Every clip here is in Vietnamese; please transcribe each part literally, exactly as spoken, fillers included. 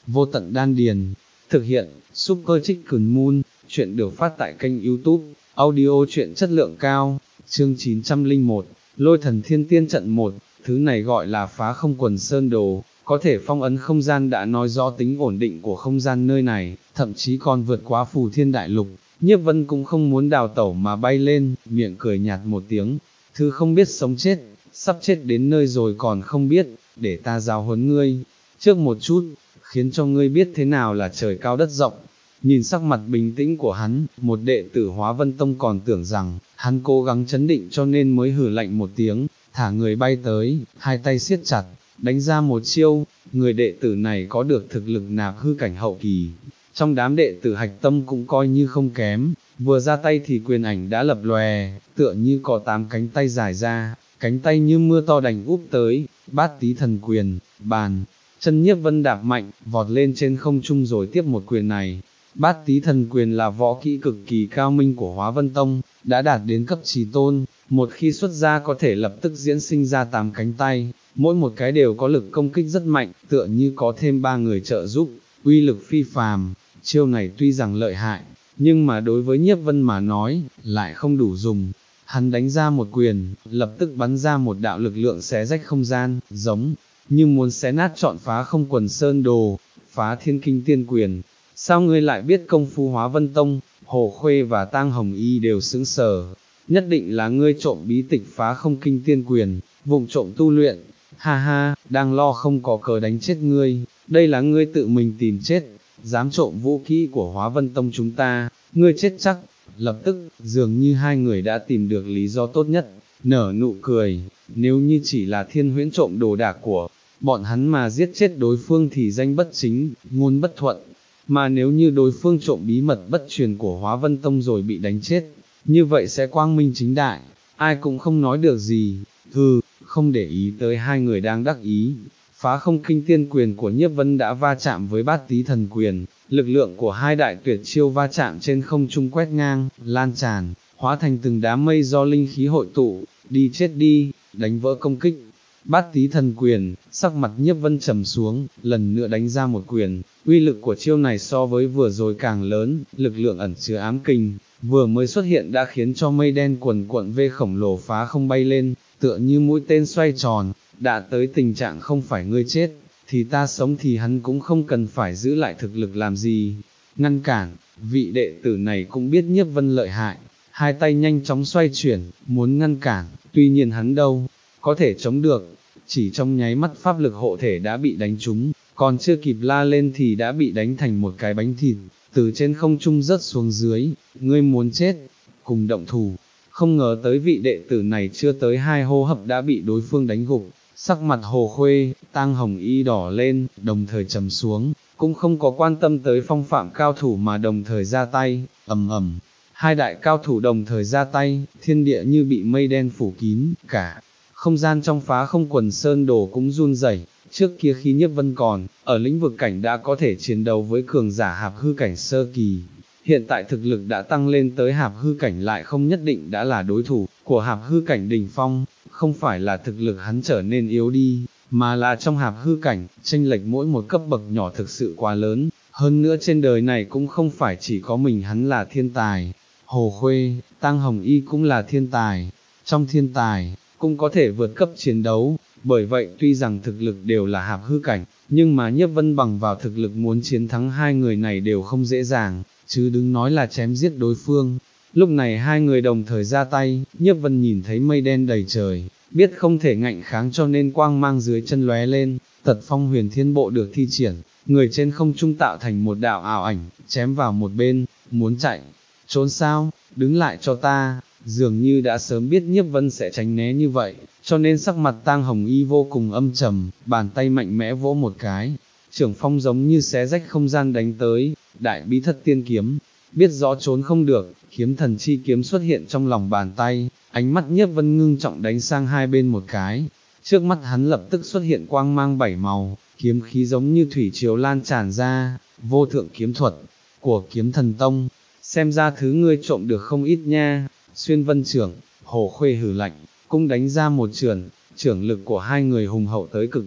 vô tận đan điền. Thực hiện, Super Chicken Moon, chuyện được phát tại kênh YouTube, audio truyện chất lượng cao, chương chín trăm lẻ một, Lôi thần thiên tiên trận một, thứ này gọi là phá không quần sơn đồ, có thể phong ấn không gian đã nói rõ tính ổn định của không gian nơi này, thậm chí còn vượt quá phù thiên đại lục. Nhiếp Vân cũng không muốn đào tẩu mà bay lên, miệng cười nhạt một tiếng, thứ không biết sống chết, sắp chết đến nơi rồi còn không biết, để ta giáo huấn ngươi, trước một chút, khiến cho ngươi biết thế nào là trời cao đất rộng. Nhìn sắc mặt bình tĩnh của hắn, một đệ tử Hóa Vân Tông còn tưởng rằng, hắn cố gắng chấn định cho nên mới hử lạnh một tiếng, thả người bay tới, hai tay siết chặt, đánh ra một chiêu, người đệ tử này có được thực lực nạp hư cảnh hậu kỳ. Trong đám đệ tử Hạch Tâm cũng coi như không kém, vừa ra tay thì quyền ảnh đã lập lòe, tựa như có tám cánh tay dài ra, cánh tay như mưa to đành úp tới, Bát Tí Thần Quyền, bàn, chân Nhiếp Vân đạp mạnh, vọt lên trên không trung rồi tiếp một quyền này. Bát Tí Thần Quyền là võ kỹ cực kỳ cao minh của Hóa Vân Tông, đã đạt đến cấp chí tôn, một khi xuất ra có thể lập tức diễn sinh ra tám cánh tay, mỗi một cái đều có lực công kích rất mạnh, tựa như có thêm ba người trợ giúp, uy lực phi phàm. Chiêu này tuy rằng lợi hại, nhưng mà đối với Nhiếp Vân mà nói, lại không đủ dùng. Hắn đánh ra một quyền, lập tức bắn ra một đạo lực lượng xé rách không gian, giống như muốn xé nát trọn phá không quần sơn đồ, phá thiên kinh tiên quyền. Sao ngươi lại biết công phu Hóa Vân Tông? Hồ Khuê và Tang Hồng Y đều sững sờ, nhất định là ngươi trộm bí tịch phá không kinh tiên quyền, vụng trộm tu luyện, ha ha, đang lo không có cớ đánh chết ngươi, đây là ngươi tự mình tìm chết, dám trộm vũ kỹ của Hóa Vân Tông chúng ta, ngươi chết chắc. Lập tức, dường như hai người đã tìm được lý do tốt nhất, nở nụ cười, nếu như chỉ là Thiên Huyễn trộm đồ đạc của bọn hắn mà giết chết đối phương thì danh bất chính, ngôn bất thuận, mà nếu như đối phương trộm bí mật bất truyền của Hóa Vân Tông rồi bị đánh chết, như vậy sẽ quang minh chính đại, ai cũng không nói được gì. Hừ, không để ý tới hai người đang đắc ý, phá không kinh tiên quyền của Nhiếp Vân đã va chạm với Bát Tí Thần Quyền, lực lượng của hai đại tuyệt chiêu va chạm trên không trung quét ngang, lan tràn, hóa thành từng đám mây do linh khí hội tụ, đi chết đi, đánh vỡ công kích. Bát Tí Thần Quyền, sắc mặt Nhiếp Vân trầm xuống, lần nữa đánh ra một quyền, uy lực của chiêu này so với vừa rồi càng lớn, lực lượng ẩn chứa ám kình, vừa mới xuất hiện đã khiến cho mây đen quần cuộn vê khổng lồ phá không bay lên, tựa như mũi tên xoay tròn, đã tới tình trạng không phải ngươi chết, thì ta sống thì hắn cũng không cần phải giữ lại thực lực làm gì. Ngăn cản, vị đệ tử này cũng biết Nhiếp Vân lợi hại, hai tay nhanh chóng xoay chuyển, muốn ngăn cản, tuy nhiên hắn đâu có thể chống được, chỉ trong nháy mắt pháp lực hộ thể đã bị đánh trúng, còn chưa kịp la lên thì đã bị đánh thành một cái bánh thịt, từ trên không trung rớt xuống dưới. Ngươi muốn chết, cùng động thủ. Không ngờ tới vị đệ tử này chưa tới hai hô hấp đã bị đối phương đánh gục, sắc mặt Hồ Khuê, Tang Hồng Y đỏ lên, đồng thời trầm xuống, cũng không có quan tâm tới phong phạm cao thủ mà đồng thời ra tay, ầm ầm. Hai đại cao thủ đồng thời ra tay, thiên địa như bị mây đen phủ kín, cả không gian trong phá không quần sơn đồ cũng run rẩy. Trước kia khi Nhiếp Vân còn ở lĩnh vực cảnh đã có thể chiến đấu với cường giả hạp hư cảnh sơ kỳ, hiện tại thực lực đã tăng lên tới hạp hư cảnh lại không nhất định đã là đối thủ của hạp hư cảnh đỉnh phong. Không phải là thực lực hắn trở nên yếu đi, mà là trong hạp hư cảnh, chênh lệch mỗi một cấp bậc nhỏ thực sự quá lớn, hơn nữa trên đời này cũng không phải chỉ có mình hắn là thiên tài, Hồ Khuê, Tang Hồng Y cũng là thiên tài, trong thiên tài, cũng có thể vượt cấp chiến đấu, bởi vậy tuy rằng thực lực đều là hạp hư cảnh, nhưng mà Nhiếp Vân bằng vào thực lực muốn chiến thắng hai người này đều không dễ dàng, chứ đừng nói là chém giết đối phương. Lúc này hai người đồng thời ra tay, Nhiếp Vân nhìn thấy mây đen đầy trời, biết không thể ngạnh kháng cho nên quang mang dưới chân lóe lên, Tật Phong Huyền Thiên Bộ được thi triển, người trên không trung tạo thành một đạo ảo ảnh, chém vào một bên, muốn chạy, trốn sao, đứng lại cho ta. Dường như đã sớm biết Nhiếp Vân sẽ tránh né như vậy, cho nên sắc mặt Tang Hồng Y vô cùng âm trầm, bàn tay mạnh mẽ vỗ một cái, trưởng phong giống như xé rách không gian đánh tới, đại bí thất tiên kiếm, biết rõ trốn không được, kiếm thần chi kiếm xuất hiện trong lòng bàn tay, ánh mắt Nhiếp Vân ngưng trọng đánh sang hai bên một cái, trước mắt hắn lập tức xuất hiện quang mang bảy màu, kiếm khí giống như thủy triều lan tràn ra, vô thượng kiếm thuật của Kiếm Thần Tông, xem ra thứ ngươi trộm được không ít nha. Xuyên Vân trưởng, Hồ Khuê hử lạnh, cũng đánh ra một chưởng, trưởng lực của hai người hùng hậu tới cực điểm,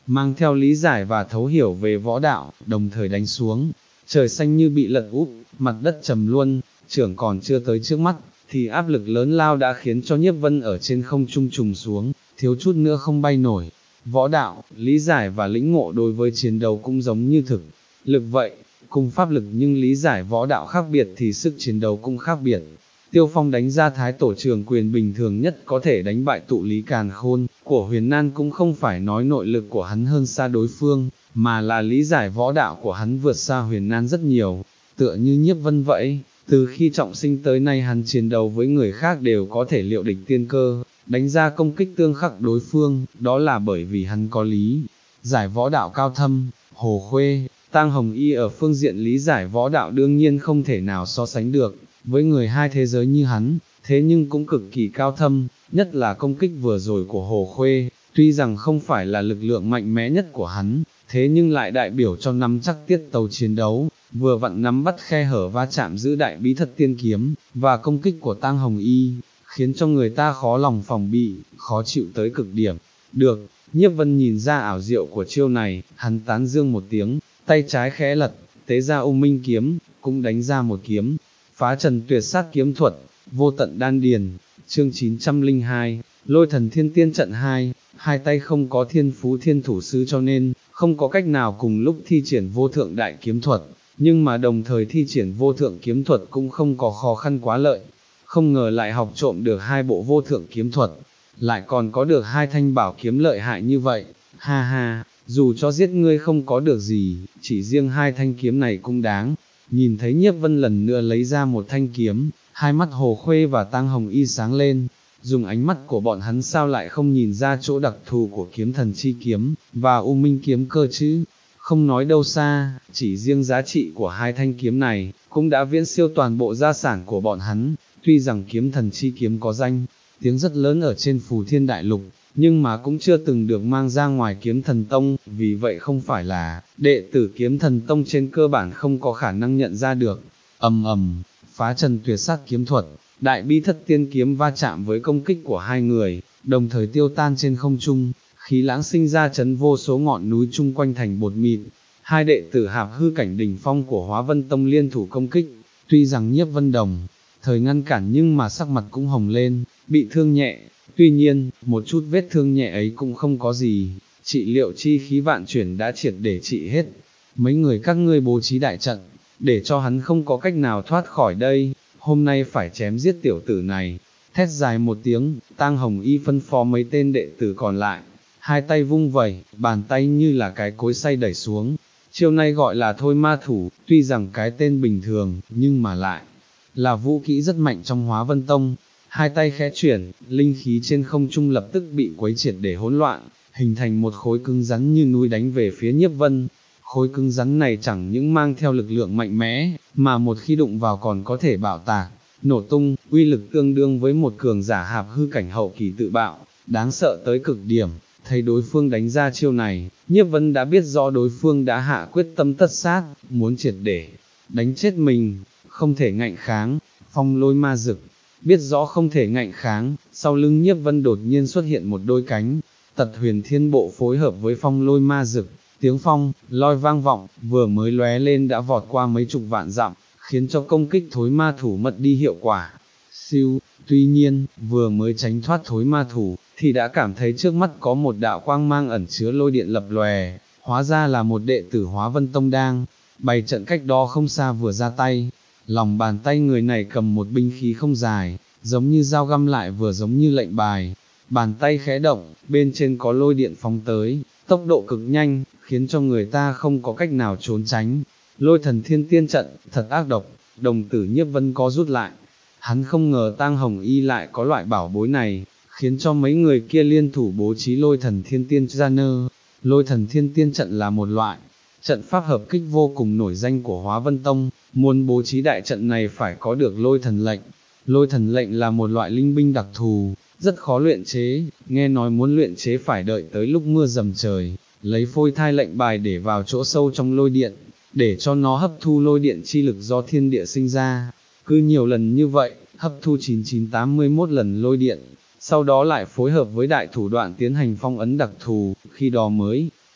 mang theo lý giải và thấu hiểu về võ đạo, đồng thời đánh xuống. Trời xanh như bị lật úp, mặt đất trầm luôn, trưởng còn chưa tới trước mắt, thì áp lực lớn lao đã khiến cho Nhiếp Vân ở trên không trung trùng xuống, thiếu chút nữa không bay nổi. Võ đạo, lý giải và lĩnh ngộ đối với chiến đấu cũng giống như thực lực vậy, cùng pháp lực nhưng lý giải võ đạo khác biệt thì sức chiến đấu cũng khác biệt. Tiêu Phong đánh ra thái tổ trường quyền bình thường nhất có thể đánh bại tụ lý càn khôn của Huyền Nan cũng không phải nói nội lực của hắn hơn xa đối phương, mà là lý giải võ đạo của hắn vượt xa Huyền Nan rất nhiều, tựa như Nhiếp Vân vậy. Từ khi trọng sinh tới nay hắn chiến đấu với người khác đều có thể liệu địch tiên cơ, đánh ra công kích tương khắc đối phương, đó là bởi vì hắn có lý giải võ đạo cao thâm. Hồ Khuê, Tang Hồng Y ở phương diện lý giải võ đạo đương nhiên không thể nào so sánh được với người hai thế giới như hắn, thế nhưng cũng cực kỳ cao thâm, nhất là công kích vừa rồi của Hồ Khuê, tuy rằng không phải là lực lượng mạnh mẽ nhất của hắn, thế nhưng lại đại biểu cho nắm chắc tiết tấu chiến đấu, vừa vặn nắm bắt khe hở va chạm giữ đại bí thật tiên kiếm, và công kích của Tang Hồng Y, khiến cho người ta khó lòng phòng bị, khó chịu tới cực điểm. Được, Nhiếp Vân nhìn ra ảo diệu của chiêu này, hắn tán dương một tiếng, tay trái khẽ lật, tế ra U Minh kiếm, cũng đánh ra một kiếm, phá trần tuyệt sát kiếm thuật, vô tận đan điền. Chương chín trăm lẻ hai, Lôi Thần Thiên Tiên trận hai, hai tay không có thiên phú thiên thủ sư cho nên, không có cách nào cùng lúc thi triển vô thượng đại kiếm thuật, nhưng mà đồng thời thi triển vô thượng kiếm thuật cũng không có khó khăn quá lợi. Không ngờ lại học trộm được hai bộ vô thượng kiếm thuật, lại còn có được hai thanh bảo kiếm lợi hại như vậy, ha ha, dù cho giết ngươi không có được gì, chỉ riêng hai thanh kiếm này cũng đáng. Nhìn thấy Nhiếp Vân lần nữa lấy ra một thanh kiếm, hai mắt Hồ Khuê và Tang Hồng Y sáng lên, dùng ánh mắt của bọn hắn sao lại không nhìn ra chỗ đặc thù của kiếm thần chi kiếm, và U Minh kiếm cơ chứ, không nói đâu xa, chỉ riêng giá trị của hai thanh kiếm này, cũng đã viễn siêu toàn bộ gia sản của bọn hắn. Tuy rằng kiếm thần chi kiếm có danh tiếng rất lớn ở trên Phù Thiên Đại Lục, nhưng mà cũng chưa từng được mang ra ngoài Kiếm Thần Tông, vì vậy không phải là đệ tử Kiếm Thần Tông trên cơ bản không có khả năng nhận ra được. Ầm ầm, phá trần tuyệt sát kiếm thuật, đại bi thất tiên kiếm va chạm với công kích của hai người, đồng thời tiêu tan trên không trung, khí lãng sinh ra chấn vô số ngọn núi chung quanh thành bột mịn. Hai đệ tử hạp hư cảnh đỉnh phong của Hóa Vân Tông liên thủ công kích, tuy rằng Nhiếp Vân đồng thời ngăn cản nhưng mà sắc mặt cũng hồng lên, bị thương nhẹ, tuy nhiên, một chút vết thương nhẹ ấy cũng không có gì, trị liệu chi khí vạn chuyển đã triệt để trị hết. Mấy người các ngươi bố trí đại trận, để cho hắn không có cách nào thoát khỏi đây, hôm nay phải chém giết tiểu tử này. Thét dài một tiếng, Tang Hồng Y phân phó mấy tên đệ tử còn lại, hai tay vung vẩy, bàn tay như là cái cối xay đẩy xuống. Chiêu này gọi là thôi ma thủ, tuy rằng cái tên bình thường, nhưng mà lại là vũ kỹ rất mạnh trong Hóa Vân Tông. Hai tay khẽ chuyển, linh khí trên không trung lập tức bị quấy triệt để hỗn loạn, hình thành một khối cứng rắn như núi đánh về phía Nhiếp Vân. Khối cứng rắn này chẳng những mang theo lực lượng mạnh mẽ, mà một khi đụng vào còn có thể bạo tạc, nổ tung, uy lực tương đương với một cường giả hạp hư cảnh hậu kỳ tự bạo, đáng sợ tới cực điểm. Thấy đối phương đánh ra chiêu này, Nhiếp Vân đã biết rõ đối phương đã hạ quyết tâm tất sát, muốn triệt để đánh chết mình, không thể ngạnh kháng. Phong lôi ma dực, biết rõ không thể ngạnh kháng, sau lưng Nhiếp Vân đột nhiên xuất hiện một đôi cánh, Tật Huyền Thiên Bộ phối hợp với phong lôi ma dực, tiếng phong, lôi vang vọng, vừa mới lóe lên đã vọt qua mấy chục vạn dặm, khiến cho công kích thối ma thủ mất đi hiệu quả. Siêu, tuy nhiên, vừa mới tránh thoát thối ma thủ, thì đã cảm thấy trước mắt có một đạo quang mang ẩn chứa lôi điện lập lòe, hóa ra là một đệ tử Hóa Vân Tông đang bày trận cách đó không xa vừa ra tay. Lòng bàn tay người này cầm một binh khí không dài, giống như dao găm lại vừa giống như lệnh bài. Bàn tay khẽ động, bên trên có lôi điện phóng tới, tốc độ cực nhanh, khiến cho người ta không có cách nào trốn tránh. Lôi Thần Thiên Tiên trận, thật ác độc, đồng tử Nhiếp Vân có rút lại. Hắn không ngờ Tang Hồng Y lại có loại bảo bối này, khiến cho mấy người kia liên thủ bố trí Lôi Thần Thiên Tiên ra nơ. Lôi Thần Thiên Tiên trận là một loại trận pháp hợp kích vô cùng nổi danh của Hóa Vân Tông, muốn bố trí đại trận này phải có được lôi thần lệnh. Lôi thần lệnh là một loại linh binh đặc thù, rất khó luyện chế, nghe nói muốn luyện chế phải đợi tới lúc mưa dầm trời, lấy phôi thai lệnh bài để vào chỗ sâu trong lôi điện, để cho nó hấp thu lôi điện chi lực do thiên địa sinh ra. Cứ nhiều lần như vậy, hấp thu chín chín tám mươi mốt lần lôi điện, sau đó lại phối hợp với đại thủ đoạn tiến hành phong ấn đặc thù, khi đó mới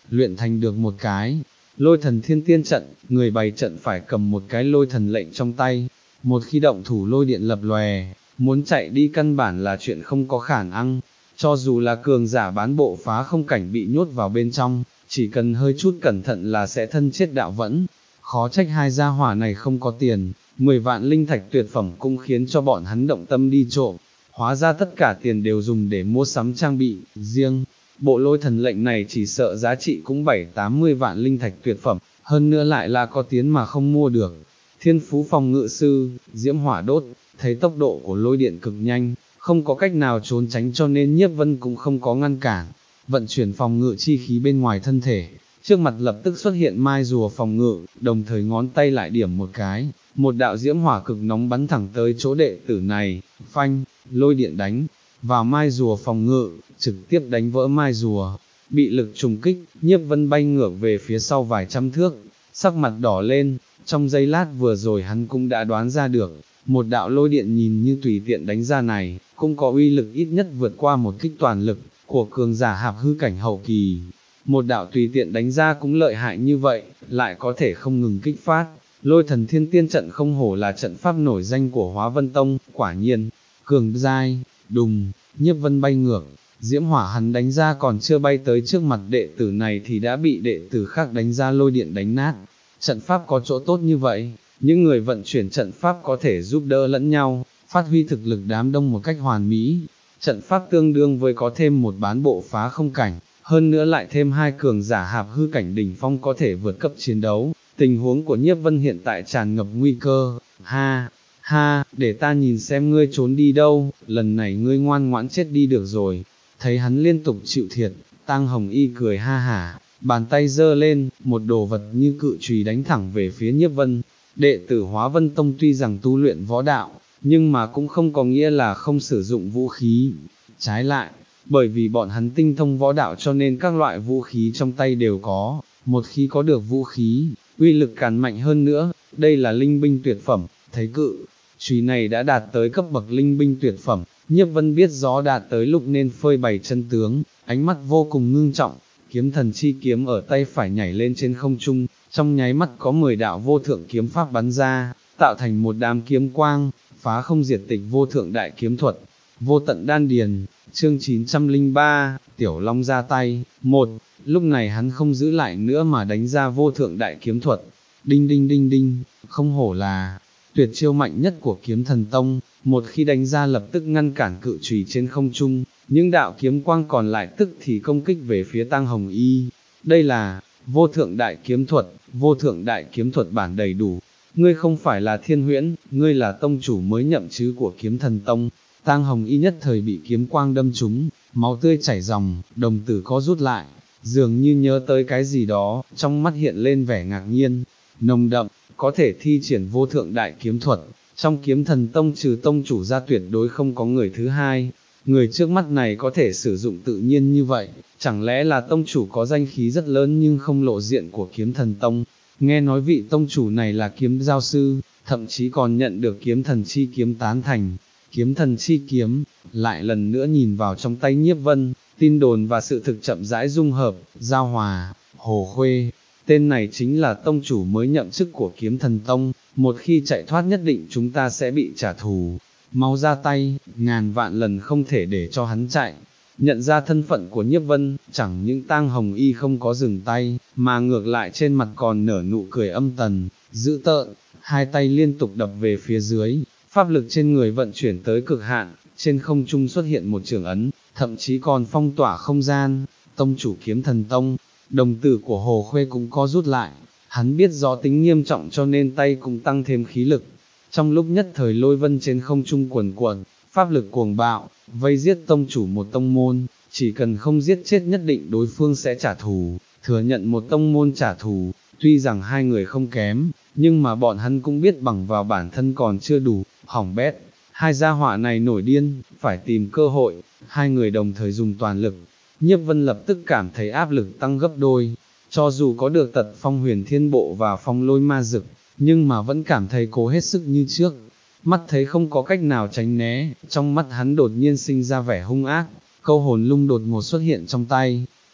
luyện thành được một cái lôi thần thiên tiên trận, người bày trận phải cầm một cái lôi thần lệnh trong tay, một khi động thủ lôi điện lập lòe, muốn chạy đi căn bản là chuyện không có khả năng, cho dù là cường giả bán bộ phá không cảnh bị nhốt vào bên trong, chỉ cần hơi chút cẩn thận là sẽ thân chết đạo vẫn, khó trách hai gia hỏa này không có tiền, mười vạn linh thạch tuyệt phẩm cũng khiến cho bọn hắn động tâm đi trộm, hóa ra tất cả tiền đều dùng để mua sắm trang bị, riêng. Bộ lôi thần lệnh này chỉ sợ giá trị cũng bảy tám mươi vạn linh thạch tuyệt phẩm, hơn nữa lại là có tiến mà không mua được. Thiên phú phòng ngự sư, diễm hỏa đốt, thấy tốc độ của lôi điện cực nhanh, không có cách nào trốn tránh cho nên Nhiếp Vân cũng không có ngăn cản, vận chuyển phòng ngự chi khí bên ngoài thân thể, trước mặt lập tức xuất hiện mai rùa phòng ngự, đồng thời ngón tay lại điểm một cái, một đạo diễm hỏa cực nóng bắn thẳng tới chỗ đệ tử này, phanh, lôi điện đánh vào mai rùa phòng ngự, trực tiếp đánh vỡ mai rùa, bị lực trùng kích, Nhiếp Vân bay ngược về phía sau vài trăm thước, sắc mặt đỏ lên, trong giây lát vừa rồi hắn cũng đã đoán ra được, một đạo lôi điện nhìn như tùy tiện đánh ra này, cũng có uy lực ít nhất vượt qua một kích toàn lực, của cường giả hạp hư cảnh hậu kỳ, một đạo tùy tiện đánh ra cũng lợi hại như vậy, lại có thể không ngừng kích phát, lôi thần thiên tiên trận không hổ là trận pháp nổi danh của Hóa Vân Tông, quả nhiên, cường giai, đùng, Nhiếp Vân bay ngược, diễm hỏa hắn đánh ra còn chưa bay tới trước mặt đệ tử này thì đã bị đệ tử khác đánh ra lôi điện đánh nát, trận pháp có chỗ tốt như vậy, những người vận chuyển trận pháp có thể giúp đỡ lẫn nhau, phát huy thực lực đám đông một cách hoàn mỹ, trận pháp tương đương với có thêm một bán bộ phá không cảnh, hơn nữa lại thêm hai cường giả hạp hư cảnh đỉnh phong có thể vượt cấp chiến đấu, tình huống của Nhiếp Vân hiện tại tràn ngập nguy cơ, ha, ha, để ta nhìn xem ngươi trốn đi đâu, lần này ngươi ngoan ngoãn chết đi được rồi, thấy hắn liên tục chịu thiệt, Tang Hồng Y cười ha hả, bàn tay giơ lên, một đồ vật như cự chùy đánh thẳng về phía Nhiếp Vân, đệ tử Hóa Vân Tông tuy rằng tu luyện võ đạo, nhưng mà cũng không có nghĩa là không sử dụng vũ khí, trái lại, bởi vì bọn hắn tinh thông võ đạo cho nên các loại vũ khí trong tay đều có, một khi có được vũ khí, uy lực càng mạnh hơn nữa, đây là linh binh tuyệt phẩm, thấy cự chùy này đã đạt tới cấp bậc linh binh tuyệt phẩm, Nhiếp Vân biết rõ đạt tới lúc nên phơi bày chân tướng, ánh mắt vô cùng ngưng trọng, kiếm thần chi kiếm ở tay phải nhảy lên trên không trung, trong nháy mắt có mười đạo vô thượng kiếm pháp bắn ra, tạo thành một đám kiếm quang, phá không diệt tịch vô thượng đại kiếm thuật, vô tận đan điền, chương chín trăm lẻ ba, Tiểu Long ra tay, một, lúc này hắn không giữ lại nữa mà đánh ra vô thượng đại kiếm thuật, đinh đinh đinh đinh, không hổ là tuyệt chiêu mạnh nhất của kiếm thần tông, một khi đánh ra lập tức ngăn cản cự chùy trên không trung, những đạo kiếm quang còn lại tức thì công kích về phía Tang Hồng Y, đây là vô thượng đại kiếm thuật, vô thượng đại kiếm thuật bản đầy đủ, ngươi không phải là Thiên Huyễn, ngươi là tông chủ mới nhậm chức của kiếm thần tông. Tang Hồng Y nhất thời bị kiếm quang đâm trúng, máu tươi chảy ròng, đồng tử co rút lại, dường như nhớ tới cái gì đó, trong mắt hiện lên vẻ ngạc nhiên, nồng đậm, có thể thi triển vô thượng đại kiếm thuật, trong kiếm thần tông trừ tông chủ ra tuyệt đối không có người thứ hai, người trước mắt này có thể sử dụng tự nhiên như vậy, chẳng lẽ là tông chủ có danh khí rất lớn nhưng không lộ diện của kiếm thần tông, nghe nói vị tông chủ này là kiếm giao sư, thậm chí còn nhận được kiếm thần chi kiếm tán thành. Kiếm thần chi kiếm, lại lần nữa nhìn vào trong tay Nhiếp Vân, tin đồn và sự thực chậm rãi dung hợp, giao hòa, Hồ Khuê, tên này chính là tông chủ mới nhậm chức của kiếm thần tông, một khi chạy thoát nhất định chúng ta sẽ bị trả thù, mau ra tay, ngàn vạn lần không thể để cho hắn chạy. Nhận ra thân phận của Nhiếp Vân, chẳng những Tang Hồng Y không có dừng tay, mà ngược lại trên mặt còn nở nụ cười âm tần, dữ tợn, hai tay liên tục đập về phía dưới. Pháp lực trên người vận chuyển tới cực hạn, trên không trung xuất hiện một trường ấn, thậm chí còn phong tỏa không gian, tông chủ kiếm thần tông, đồng tử của Hồ Khuê cũng co rút lại, hắn biết rõ tính nghiêm trọng cho nên tay cũng tăng thêm khí lực. Trong lúc nhất thời lôi vân trên không trung cuồn cuộn, pháp lực cuồng bạo, vây giết tông chủ một tông môn, chỉ cần không giết chết nhất định đối phương sẽ trả thù, thừa nhận một tông môn trả thù, tuy rằng hai người không kém, nhưng mà bọn hắn cũng biết bằng vào bản thân còn chưa đủ, hỏng bét, hai gia họa này nổi điên, phải tìm cơ hội, hai người đồng thời dùng toàn lực, Nhiếp Vân lập tức cảm thấy áp lực tăng gấp đôi, cho dù có được tật phong huyền thiên bộ và phong lôi ma dực, nhưng mà vẫn cảm thấy cố hết sức như trước, mắt thấy không có cách nào tránh né, trong mắt hắn đột nhiên sinh ra vẻ hung ác, câu hồn lung đột ngột xuất hiện trong tay,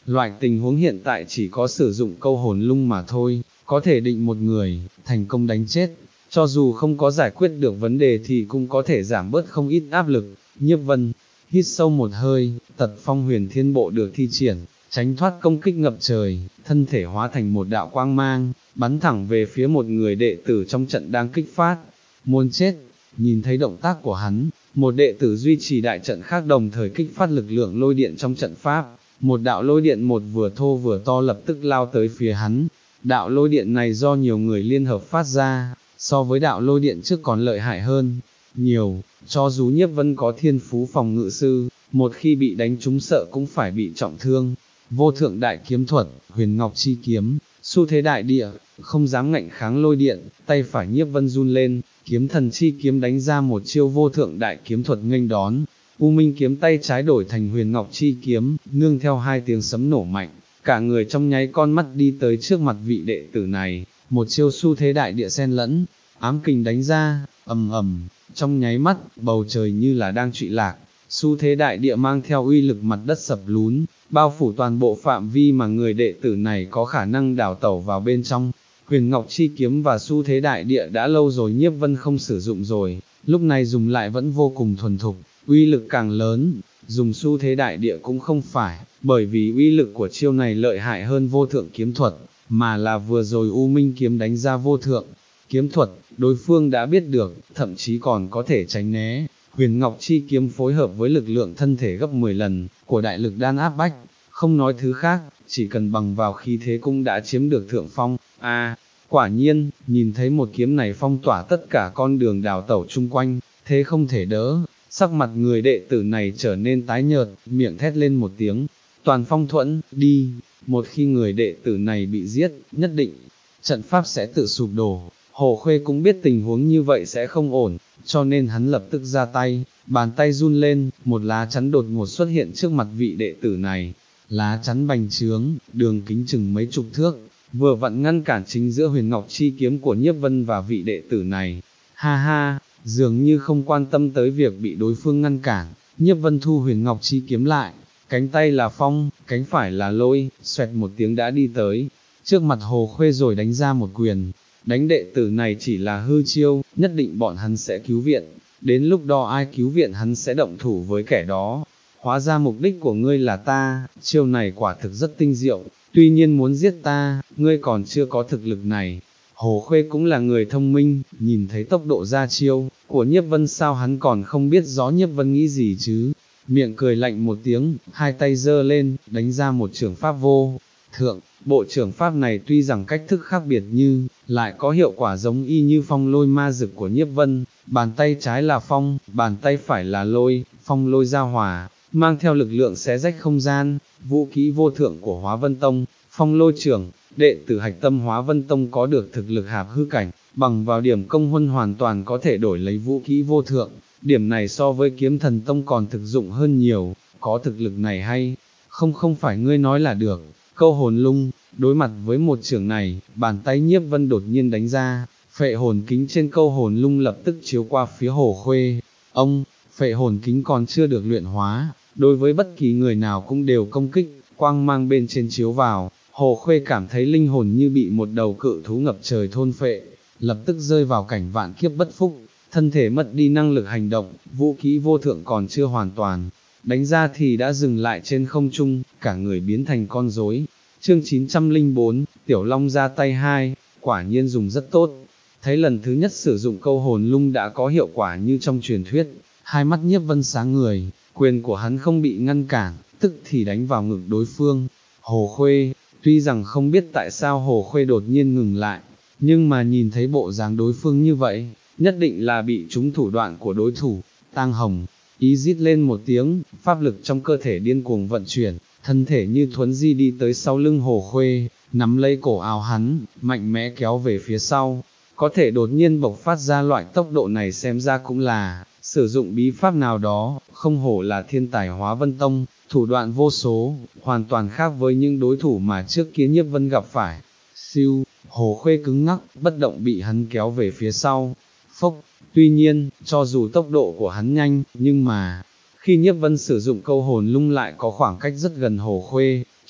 Loại tình huống hiện tại chỉ có sử dụng câu hồn lung mà thôi, có thể định một người, thành công đánh chết, cho dù không có giải quyết được vấn đề thì cũng có thể giảm bớt không ít áp lực. Nhiếp Vân hít sâu một hơi, tật phong huyền thiên bộ được thi triển, tránh thoát công kích ngập trời, thân thể hóa thành một đạo quang mang, bắn thẳng về phía một người đệ tử trong trận đang kích phát. Muốn chết, nhìn thấy động tác của hắn, một đệ tử duy trì đại trận khác đồng thời kích phát lực lượng lôi điện trong trận pháp, một đạo lôi điện một vừa thô vừa to lập tức lao tới phía hắn. Đạo lôi điện này do nhiều người liên hợp phát ra, so với đạo lôi điện trước còn lợi hại hơn nhiều, cho dù Nhiếp Vân có thiên phú phòng ngự sư, một khi bị đánh trúng sợ cũng phải bị trọng thương. Vô thượng đại kiếm thuật, huyền ngọc chi kiếm, xu thế đại địa, không dám ngạnh kháng lôi điện, tay phải Nhiếp Vân run lên, kiếm thần chi kiếm đánh ra một chiêu vô thượng đại kiếm thuật nghênh đón. U Minh kiếm tay trái đổi thành huyền ngọc chi kiếm, nương theo hai tiếng sấm nổ mạnh, cả người trong nháy con mắt đi tới trước mặt vị đệ tử này, một chiêu xu thế đại địa xen lẫn, ám kình đánh ra, ầm ầm, trong nháy mắt, bầu trời như là đang trụy lạc, xu thế đại địa mang theo uy lực mặt đất sập lún, bao phủ toàn bộ phạm vi mà người đệ tử này có khả năng đảo tẩu vào bên trong. Huyền Ngọc chi kiếm và xu thế đại địa đã lâu rồi Nhiếp Vân không sử dụng rồi, lúc này dùng lại vẫn vô cùng thuần thục, uy lực càng lớn, dùng xu thế đại địa cũng không phải, bởi vì uy lực của chiêu này lợi hại hơn vô thượng kiếm thuật, mà là vừa rồi U Minh kiếm đánh ra vô thượng kiếm thuật, đối phương đã biết được, thậm chí còn có thể tránh né. Huyền Ngọc chi kiếm phối hợp với lực lượng thân thể gấp mười lần của đại lực đan áp bách, không nói thứ khác, chỉ cần bằng vào khí thế cũng đã chiếm được thượng phong. A, à, quả nhiên, nhìn thấy một kiếm này phong tỏa tất cả con đường đào tẩu chung quanh, thế không thể đỡ. Sắc mặt người đệ tử này trở nên tái nhợt, miệng thét lên một tiếng, toàn phong thuẫn, đi. Một khi người đệ tử này bị giết, nhất định trận pháp sẽ tự sụp đổ. Hồ Khuê cũng biết tình huống như vậy sẽ không ổn, cho nên hắn lập tức ra tay, bàn tay run lên, một lá chắn đột ngột xuất hiện trước mặt vị đệ tử này. Lá chắn bành trướng, đường kính chừng mấy chục thước, vừa vặn ngăn cản chính giữa huyền ngọc chi kiếm của Nhiếp Vân và vị đệ tử này. Ha ha, dường như không quan tâm tới việc bị đối phương ngăn cản, Nhiếp Vân thu huyền ngọc chi kiếm lại, cánh tay là phong, cánh phải là lôi, xoẹt một tiếng đã đi tới, trước mặt Hồ Khuê rồi đánh ra một quyền. Đánh đệ tử này chỉ là hư chiêu, nhất định bọn hắn sẽ cứu viện, đến lúc đó ai cứu viện hắn sẽ động thủ với kẻ đó. Hóa ra mục đích của ngươi là ta, chiêu này quả thực rất tinh diệu, tuy nhiên muốn giết ta, ngươi còn chưa có thực lực này. Hồ Khuê cũng là người thông minh, nhìn thấy tốc độ ra chiêu của Nhiếp Vân sao hắn còn không biết rõ Nhiếp Vân nghĩ gì chứ. Miệng cười lạnh một tiếng, hai tay giơ lên, đánh ra một trưởng pháp vô thượng. Bộ trưởng pháp này tuy rằng cách thức khác biệt như, lại có hiệu quả giống y như phong lôi ma dực của Nhiếp Vân. Bàn tay trái là phong, bàn tay phải là lôi, phong lôi giao hòa, mang theo lực lượng xé rách không gian. Vũ khí vô thượng của Hóa Vân Tông, phong lôi trưởng, đệ tử hạch tâm Hóa Vân Tông có được thực lực hạp hư cảnh, bằng vào điểm công huân hoàn toàn có thể đổi lấy vũ khí vô thượng. Điểm này so với kiếm thần tông còn thực dụng hơn nhiều, có thực lực này hay không không phải ngươi nói là được. Câu hồn lung, đối mặt với một trưởng này, bàn tay Nhiếp Vân đột nhiên đánh ra, phệ hồn kính trên câu hồn lung lập tức chiếu qua phía Hồ Khuê. Ông, phệ hồn kính còn chưa được luyện hóa, đối với bất kỳ người nào cũng đều công kích, quang mang bên trên chiếu vào, Hồ Khuê cảm thấy linh hồn như bị một đầu cự thú ngập trời thôn phệ, lập tức rơi vào cảnh vạn kiếp bất phúc, thân thể mất đi năng lực hành động, vũ khí vô thượng còn chưa hoàn toàn đánh ra thì đã dừng lại trên không trung, cả người biến thành con rối. Chương chín trăm lẻ bốn, Tiểu Long ra tay hai, quả nhiên dùng rất tốt. Thấy lần thứ nhất sử dụng câu hồn lung đã có hiệu quả như trong truyền thuyết, hai mắt Nhiếp Vân sáng người, quyền của hắn không bị ngăn cản, tức thì đánh vào ngực đối phương. Hồ Khuê, tuy rằng không biết tại sao Hồ Khuê đột nhiên ngừng lại, nhưng mà nhìn thấy bộ dáng đối phương như vậy, nhất định là bị trúng thủ đoạn của đối thủ. Tang Hồng ý rít lên một tiếng, pháp lực trong cơ thể điên cuồng vận chuyển, thân thể như thuấn di đi tới sau lưng Hồ Khuê, nắm lấy cổ áo hắn, mạnh mẽ kéo về phía sau. Có thể đột nhiên bộc phát ra loại tốc độ này xem ra cũng là sử dụng bí pháp nào đó, không hổ là thiên tài Hóa Vân Tông, thủ đoạn vô số, hoàn toàn khác với những đối thủ mà trước kia Nhiếp Vân gặp phải. Siêu, Hồ Khuê cứng ngắc, bất động bị hắn kéo về phía sau. Phốc, tuy nhiên, cho dù tốc độ của hắn nhanh, nhưng mà, khi Nhiếp Vân sử dụng câu hồn lung lại có khoảng cách rất gần Hồ Khuê,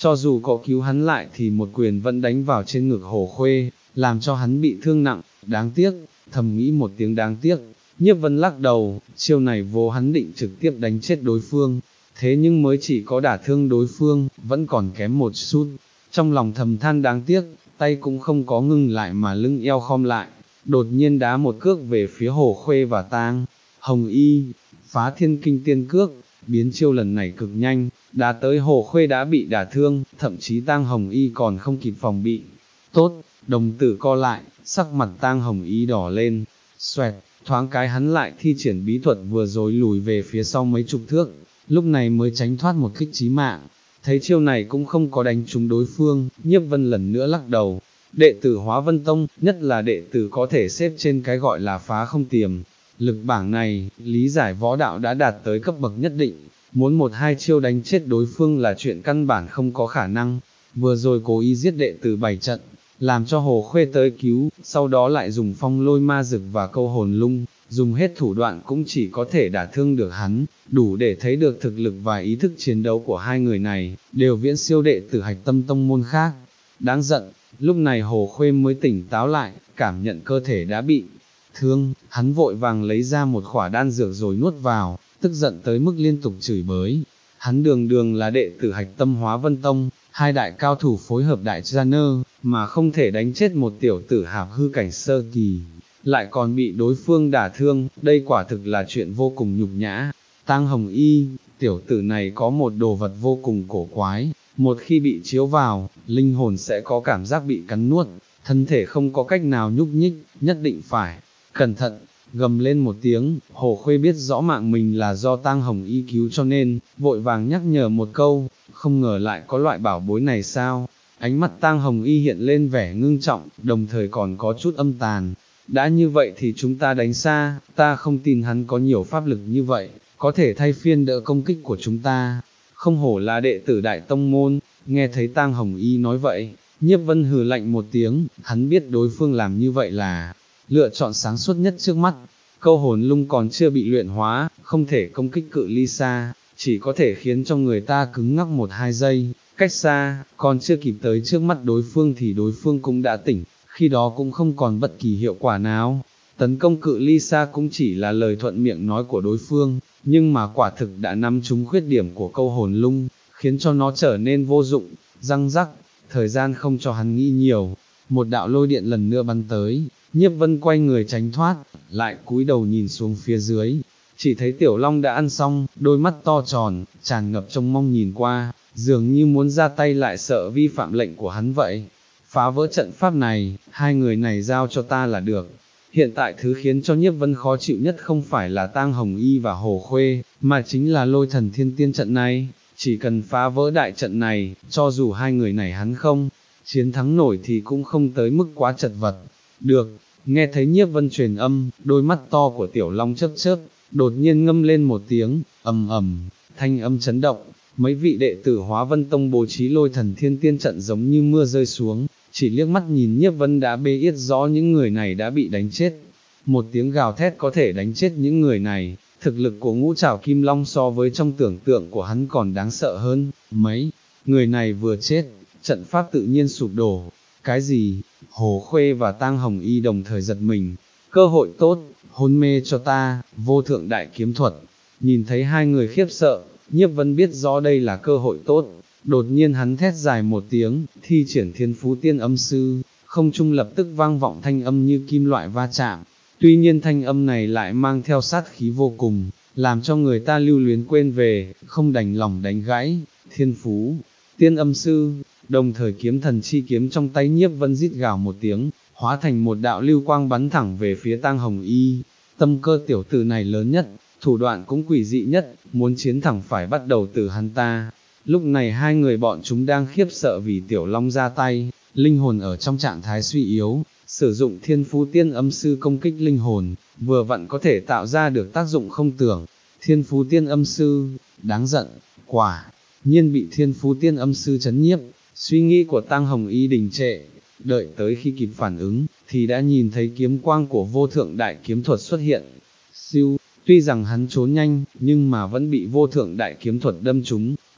cho dù có cứu hắn lại thì một quyền vẫn đánh vào trên ngực Hồ Khuê, làm cho hắn bị thương nặng, đáng tiếc, thầm nghĩ một tiếng đáng tiếc. Nhiếp Vân lắc đầu, chiêu này vô hắn định trực tiếp đánh chết đối phương, thế nhưng mới chỉ có đả thương đối phương, vẫn còn kém một chút. Trong lòng thầm than đáng tiếc, tay cũng không có ngưng lại mà lưng eo khom lại, đột nhiên đá một cước về phía Hồ Khuê và Tang Hồng Y, phá thiên kinh tiên cước, biến chiêu lần này cực nhanh, đá tới Hồ Khuê đã bị đả thương, thậm chí Tang Hồng Y còn không kịp phòng bị. Tốt, đồng tử co lại, sắc mặt Tang Hồng Y đỏ lên, xoẹt, thoáng cái hắn lại thi triển bí thuật vừa rồi lùi về phía sau mấy chục thước, lúc này mới tránh thoát một kích chí mạng. Thấy chiêu này cũng không có đánh trúng đối phương, Nhiếp Vân lần nữa lắc đầu. Đệ tử Hóa Vân Tông, nhất là đệ tử có thể xếp trên cái gọi là phá không tiềm lực bảng này, lý giải võ đạo đã đạt tới cấp bậc nhất định, muốn một hai chiêu đánh chết đối phương là chuyện căn bản không có khả năng. Vừa rồi cố ý giết đệ tử bảy trận, làm cho Hồ Khuê tới cứu, sau đó lại dùng phong lôi ma dực và câu hồn lung, dùng hết thủ đoạn cũng chỉ có thể đả thương được hắn, đủ để thấy được thực lực và ý thức chiến đấu của hai người này, đều viễn siêu đệ tử Hạch Tâm Tông môn khác. Đáng giận, lúc này Hồ Khuê mới tỉnh táo lại, cảm nhận cơ thể đã bị thương, hắn vội vàng lấy ra một khỏa đan dược rồi nuốt vào, tức giận tới mức liên tục chửi bới. Hắn đường đường là đệ tử Hạch Tâm Hóa Vân Tông, hai đại cao thủ phối hợp đại gia nơ, mà không thể đánh chết một tiểu tử hạp hư cảnh sơ kỳ, lại còn bị đối phương đả thương, đây quả thực là chuyện vô cùng nhục nhã. Tang Hồng Y, tiểu tử này có một đồ vật vô cùng cổ quái, một khi bị chiếu vào, linh hồn sẽ có cảm giác bị cắn nuốt, thân thể không có cách nào nhúc nhích, nhất định phải cẩn thận. Gầm lên một tiếng, Hồ Khuê biết rõ mạng mình là do Tang Hồng Y cứu cho nên, vội vàng nhắc nhở một câu, không ngờ lại có loại bảo bối này sao. Ánh mắt Tang Hồng Y hiện lên vẻ ngưng trọng, đồng thời còn có chút âm tàn. Đã như vậy thì chúng ta đánh xa, ta không tin hắn có nhiều pháp lực như vậy, có thể thay phiên đỡ công kích của chúng ta. Không hổ là đệ tử Đại Tông Môn. Nghe thấy Tang Hồng Y nói vậy, Nhiếp Vân hừ lạnh một tiếng, hắn biết đối phương làm như vậy là lựa chọn sáng suốt nhất trước mắt. Câu hồn lung còn chưa bị luyện hóa, không thể công kích cự ly xa, chỉ có thể khiến cho người ta cứng ngắc một hai giây, cách xa, còn chưa kịp tới trước mắt đối phương thì đối phương cũng đã tỉnh, khi đó cũng không còn bất kỳ hiệu quả nào. Tấn công cự ly xa cũng chỉ là lời thuận miệng nói của đối phương, nhưng mà quả thực đã nắm trúng khuyết điểm của câu hồn lung, khiến cho nó trở nên vô dụng. Răng rắc, thời gian không cho hắn nghĩ nhiều, một đạo lôi điện lần nữa bắn tới. Nhiếp Vân quay người tránh thoát, lại cúi đầu nhìn xuống phía dưới, chỉ thấy Tiểu Long đã ăn xong, đôi mắt to tròn, tràn ngập trông mong nhìn qua, dường như muốn ra tay lại sợ vi phạm lệnh của hắn vậy. Phá vỡ trận pháp này, hai người này giao cho ta là được. Hiện tại thứ khiến cho Nhiếp Vân khó chịu nhất không phải là Tang Hồng Y và Hồ Khuê, mà chính là Lôi Thần Thiên Tiên trận này. Chỉ cần phá vỡ đại trận này, cho dù hai người này hắn không chiến thắng nổi thì cũng không tới mức quá chật vật. Được. Nghe thấy Nhiếp Vân truyền âm, đôi mắt to của Tiểu Long chớp chớp, đột nhiên ngâm lên một tiếng, ầm ầm, thanh âm chấn động, mấy vị đệ tử Hóa Vân Tông bố trí Lôi Thần Thiên Tiên trận giống như mưa rơi xuống, chỉ liếc mắt nhìn Nhiếp Vân đã bê yết rõ những người này đã bị đánh chết. Một tiếng gào thét có thể đánh chết những người này, thực lực của Ngũ Trảo Kim Long so với trong tưởng tượng của hắn còn đáng sợ hơn, mấy người này vừa chết, trận pháp tự nhiên sụp đổ. Cái gì? Hồ Khuê và Tang Hồng Y đồng thời giật mình, cơ hội tốt, hôn mê cho ta, vô thượng đại kiếm thuật. Nhìn thấy hai người khiếp sợ, Nhiếp Vân biết rõ đây là cơ hội tốt, đột nhiên hắn thét dài một tiếng, thi triển Thiên Phú Tiên Âm Sư, không trung lập tức vang vọng thanh âm như kim loại va chạm, tuy nhiên thanh âm này lại mang theo sát khí vô cùng, làm cho người ta lưu luyến quên về, không đành lòng đánh gãy. Thiên Phú Tiên Âm Sư. Đồng thời kiếm thần chi kiếm trong tay Nhiếp Vân rít gào một tiếng, hóa thành một đạo lưu quang bắn thẳng về phía Tang Hồng Y. Tâm cơ tiểu tử này lớn nhất, thủ đoạn cũng quỷ dị nhất, muốn chiến thẳng phải bắt đầu từ hắn ta. Lúc này hai người bọn chúng đang khiếp sợ vì Tiểu Long ra tay, linh hồn ở trong trạng thái suy yếu, sử dụng Thiên Phú Tiên Âm Sư công kích linh hồn, vừa vặn có thể tạo ra được tác dụng không tưởng. Thiên Phú Tiên Âm Sư, đáng giận, quả nhiên bị Thiên Phú Tiên Âm Sư chấn nhiếp. Suy nghĩ của Tang Hồng Y đình trệ, đợi tới khi kịp phản ứng, thì đã nhìn thấy kiếm quang của vô thượng đại kiếm thuật xuất hiện. Siêu, tuy rằng hắn trốn nhanh, nhưng mà vẫn bị vô thượng đại kiếm thuật đâm trúng,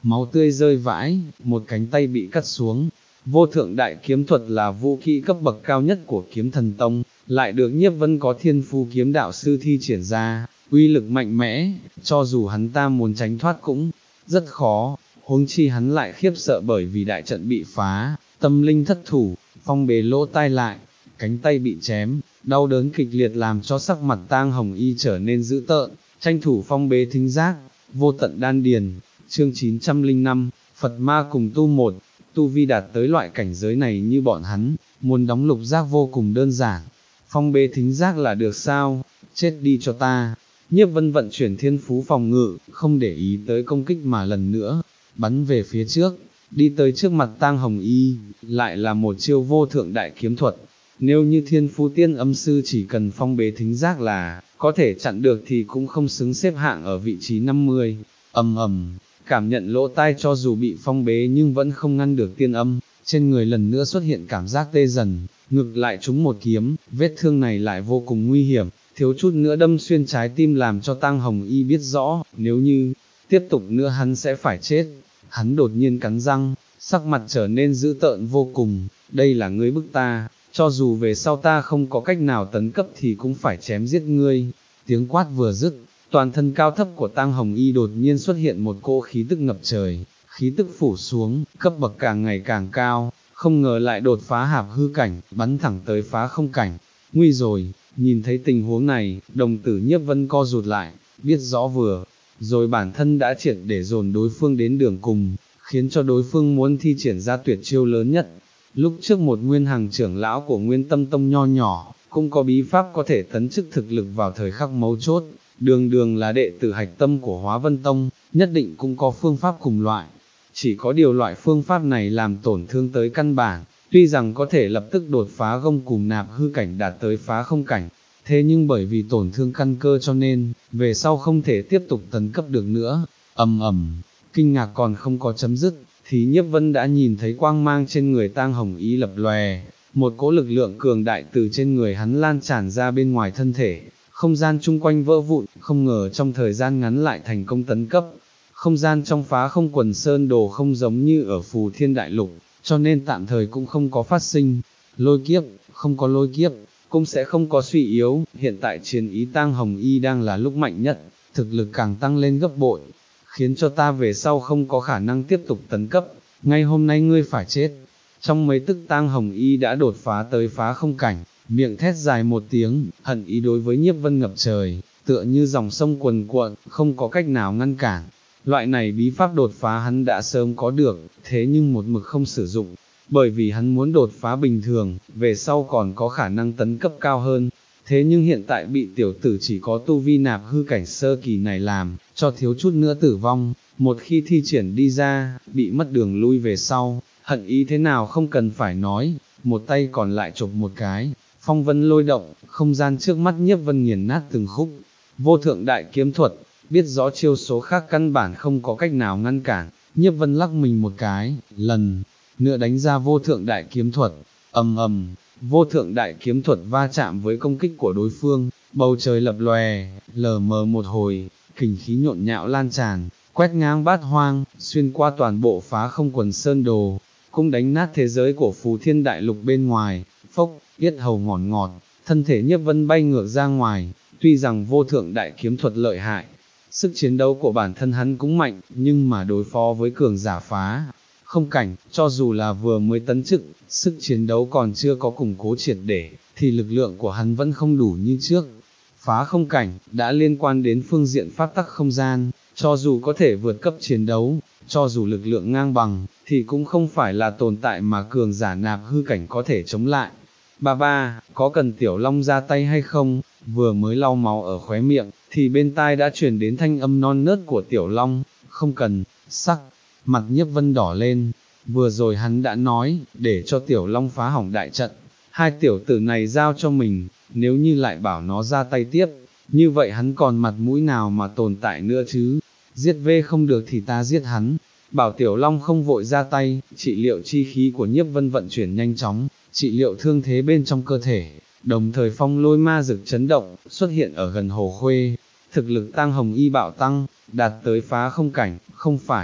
máu tươi rơi vãi, một cánh tay bị cắt xuống. Vô thượng đại kiếm thuật là vũ kỹ cấp bậc cao nhất của kiếm thần tông, lại được Nhiếp Vân có thiên phu kiếm đạo sư thi triển ra, uy lực mạnh mẽ, cho dù hắn ta muốn tránh thoát cũng rất khó, huống chi hắn lại khiếp sợ bởi vì đại trận bị phá, tâm linh thất thủ, phong bế lỗ tai lại, cánh tay bị chém, đau đớn kịch liệt làm cho sắc mặt Tang Hồng Y trở nên dữ tợn, tranh thủ phong bế thính giác, vô tận đan điền. Chương chín trăm lẻ năm, Phật ma cùng tu một, tu vi đạt tới loại cảnh giới này như bọn hắn, muốn đóng lục giác vô cùng đơn giản, phong bế thính giác là được sao, chết đi cho ta. Nhiếp Vân vận chuyển thiên phú phòng ngự, không để ý tới công kích mà lần nữa, bắn về phía trước, đi tới trước mặt Tang Hồng Y, lại là một chiêu vô thượng đại kiếm thuật. Nếu như thiên phú tiên âm sư chỉ cần phong bế thính giác là, có thể chặn được thì cũng không xứng xếp hạng ở vị trí năm mươi, ầm ầm, cảm nhận lỗ tai cho dù bị phong bế nhưng vẫn không ngăn được tiên âm, trên người lần nữa xuất hiện cảm giác tê dần, ngực lại trúng một kiếm, vết thương này lại vô cùng nguy hiểm, thiếu chút nữa đâm xuyên trái tim làm cho Tang Hồng Y biết rõ, nếu như tiếp tục nữa hắn sẽ phải chết. Hắn đột nhiên cắn răng, sắc mặt trở nên dữ tợn vô cùng, đây là ngươi bức ta, cho dù về sau ta không có cách nào tấn cấp thì cũng phải chém giết ngươi. Tiếng quát vừa dứt, toàn thân cao thấp của Tang Hồng Y đột nhiên xuất hiện một cỗ khí tức ngập trời, khí tức phủ xuống, cấp bậc càng ngày càng cao, không ngờ lại đột phá hạp hư cảnh, bắn thẳng tới phá không cảnh. Nguy rồi, nhìn thấy tình huống này, đồng tử Nhiếp Vân co rụt lại, biết rõ vừa rồi bản thân đã triệt để dồn đối phương đến đường cùng, khiến cho đối phương muốn thi triển ra tuyệt chiêu lớn nhất. Lúc trước một nguyên hằng trưởng lão của Nguyên Tâm Tông nho nhỏ, cũng có bí pháp có thể tấn chức thực lực vào thời khắc mấu chốt, đường đường là đệ tử hạch tâm của Hóa Vân Tông, nhất định cũng có phương pháp cùng loại. Chỉ có điều loại phương pháp này làm tổn thương tới căn bản, tuy rằng có thể lập tức đột phá gông cùm nạp hư cảnh đạt tới phá không cảnh, thế nhưng bởi vì tổn thương căn cơ cho nên, về sau không thể tiếp tục tấn cấp được nữa. Ầm ầm, kinh ngạc còn không có chấm dứt, thì Nhiếp Vân đã nhìn thấy quang mang trên người Tang Hồng Y lập lòe, một cỗ lực lượng cường đại từ trên người hắn lan tràn ra bên ngoài thân thể, không gian chung quanh vỡ vụn, không ngờ trong thời gian ngắn lại thành công tấn cấp. Không gian trong phá không quần sơn đồ không giống như ở Phù Thiên Đại Lục, cho nên tạm thời cũng không có phát sinh lôi kiếp, không có lôi kiếp, cũng sẽ không có suy yếu. Hiện tại chiến ý Tang Hồng Y đang là lúc mạnh nhất, thực lực càng tăng lên gấp bội, khiến cho ta về sau không có khả năng tiếp tục tấn cấp, ngay hôm nay ngươi phải chết. Trong mấy tức Tang Hồng Y đã đột phá tới phá không cảnh, miệng thét dài một tiếng, hận ý đối với Nhiếp Vân ngập trời, tựa như dòng sông cuồn cuộn, không có cách nào ngăn cản. Loại này bí pháp đột phá hắn đã sớm có được, thế nhưng một mực không sử dụng, bởi vì hắn muốn đột phá bình thường, về sau còn có khả năng tấn cấp cao hơn. Thế nhưng hiện tại bị tiểu tử chỉ có tu vi nạp hư cảnh sơ kỳ này làm, cho thiếu chút nữa tử vong, một khi thi triển đi ra, bị mất đường lui về sau, hận ý thế nào không cần phải nói, một tay còn lại chụp một cái, phong vân lôi động, không gian trước mắt Nhiếp Vân nghiền nát từng khúc. Vô thượng đại kiếm thuật, biết rõ chiêu số khác căn bản không có cách nào ngăn cản, Nhiếp Vân lắc mình một cái, lần nữa đánh ra vô thượng đại kiếm thuật, ầm ầm, vô thượng đại kiếm thuật va chạm với công kích của đối phương, bầu trời lập lòe, lờ mờ một hồi, kình khí nhộn nhạo lan tràn, quét ngang bát hoang, xuyên qua toàn bộ phá không quần sơn đồ, cũng đánh nát thế giới của Phù Thiên Đại Lục bên ngoài. Phốc, yết hầu ngọt ngọt, thân thể Nhiếp Vân bay ngược ra ngoài. Tuy rằng vô thượng đại kiếm thuật lợi hại, sức chiến đấu của bản thân hắn cũng mạnh, nhưng mà đối phó với cường giả phá không cảnh, cho dù là vừa mới tấn chức, sức chiến đấu còn chưa có củng cố triệt để, thì lực lượng của hắn vẫn không đủ như trước. Phá không cảnh, đã liên quan đến phương diện pháp tắc không gian, cho dù có thể vượt cấp chiến đấu, cho dù lực lượng ngang bằng, thì cũng không phải là tồn tại mà cường giả nạp hư cảnh có thể chống lại. Ba ba, có cần Tiểu Long ra tay hay không? Vừa mới lau máu ở khóe miệng, thì bên tai đã truyền đến thanh âm non nớt của Tiểu Long, không cần. Sắc mặt Nhiếp Vân đỏ lên, vừa rồi hắn đã nói, để cho Tiểu Long phá hỏng đại trận, hai tiểu tử này giao cho mình, nếu như lại bảo nó ra tay tiếp, như vậy hắn còn mặt mũi nào mà tồn tại nữa chứ, giết vê không được thì ta giết hắn. Bảo Tiểu Long không vội ra tay, trị liệu chi khí của Nhiếp Vân vận chuyển nhanh chóng, trị liệu thương thế bên trong cơ thể, đồng thời phong lôi ma dực chấn động, xuất hiện ở gần Hồ Khuê. Thực lực Tang Hồng Y bạo tăng, đạt tới phá không cảnh, không phải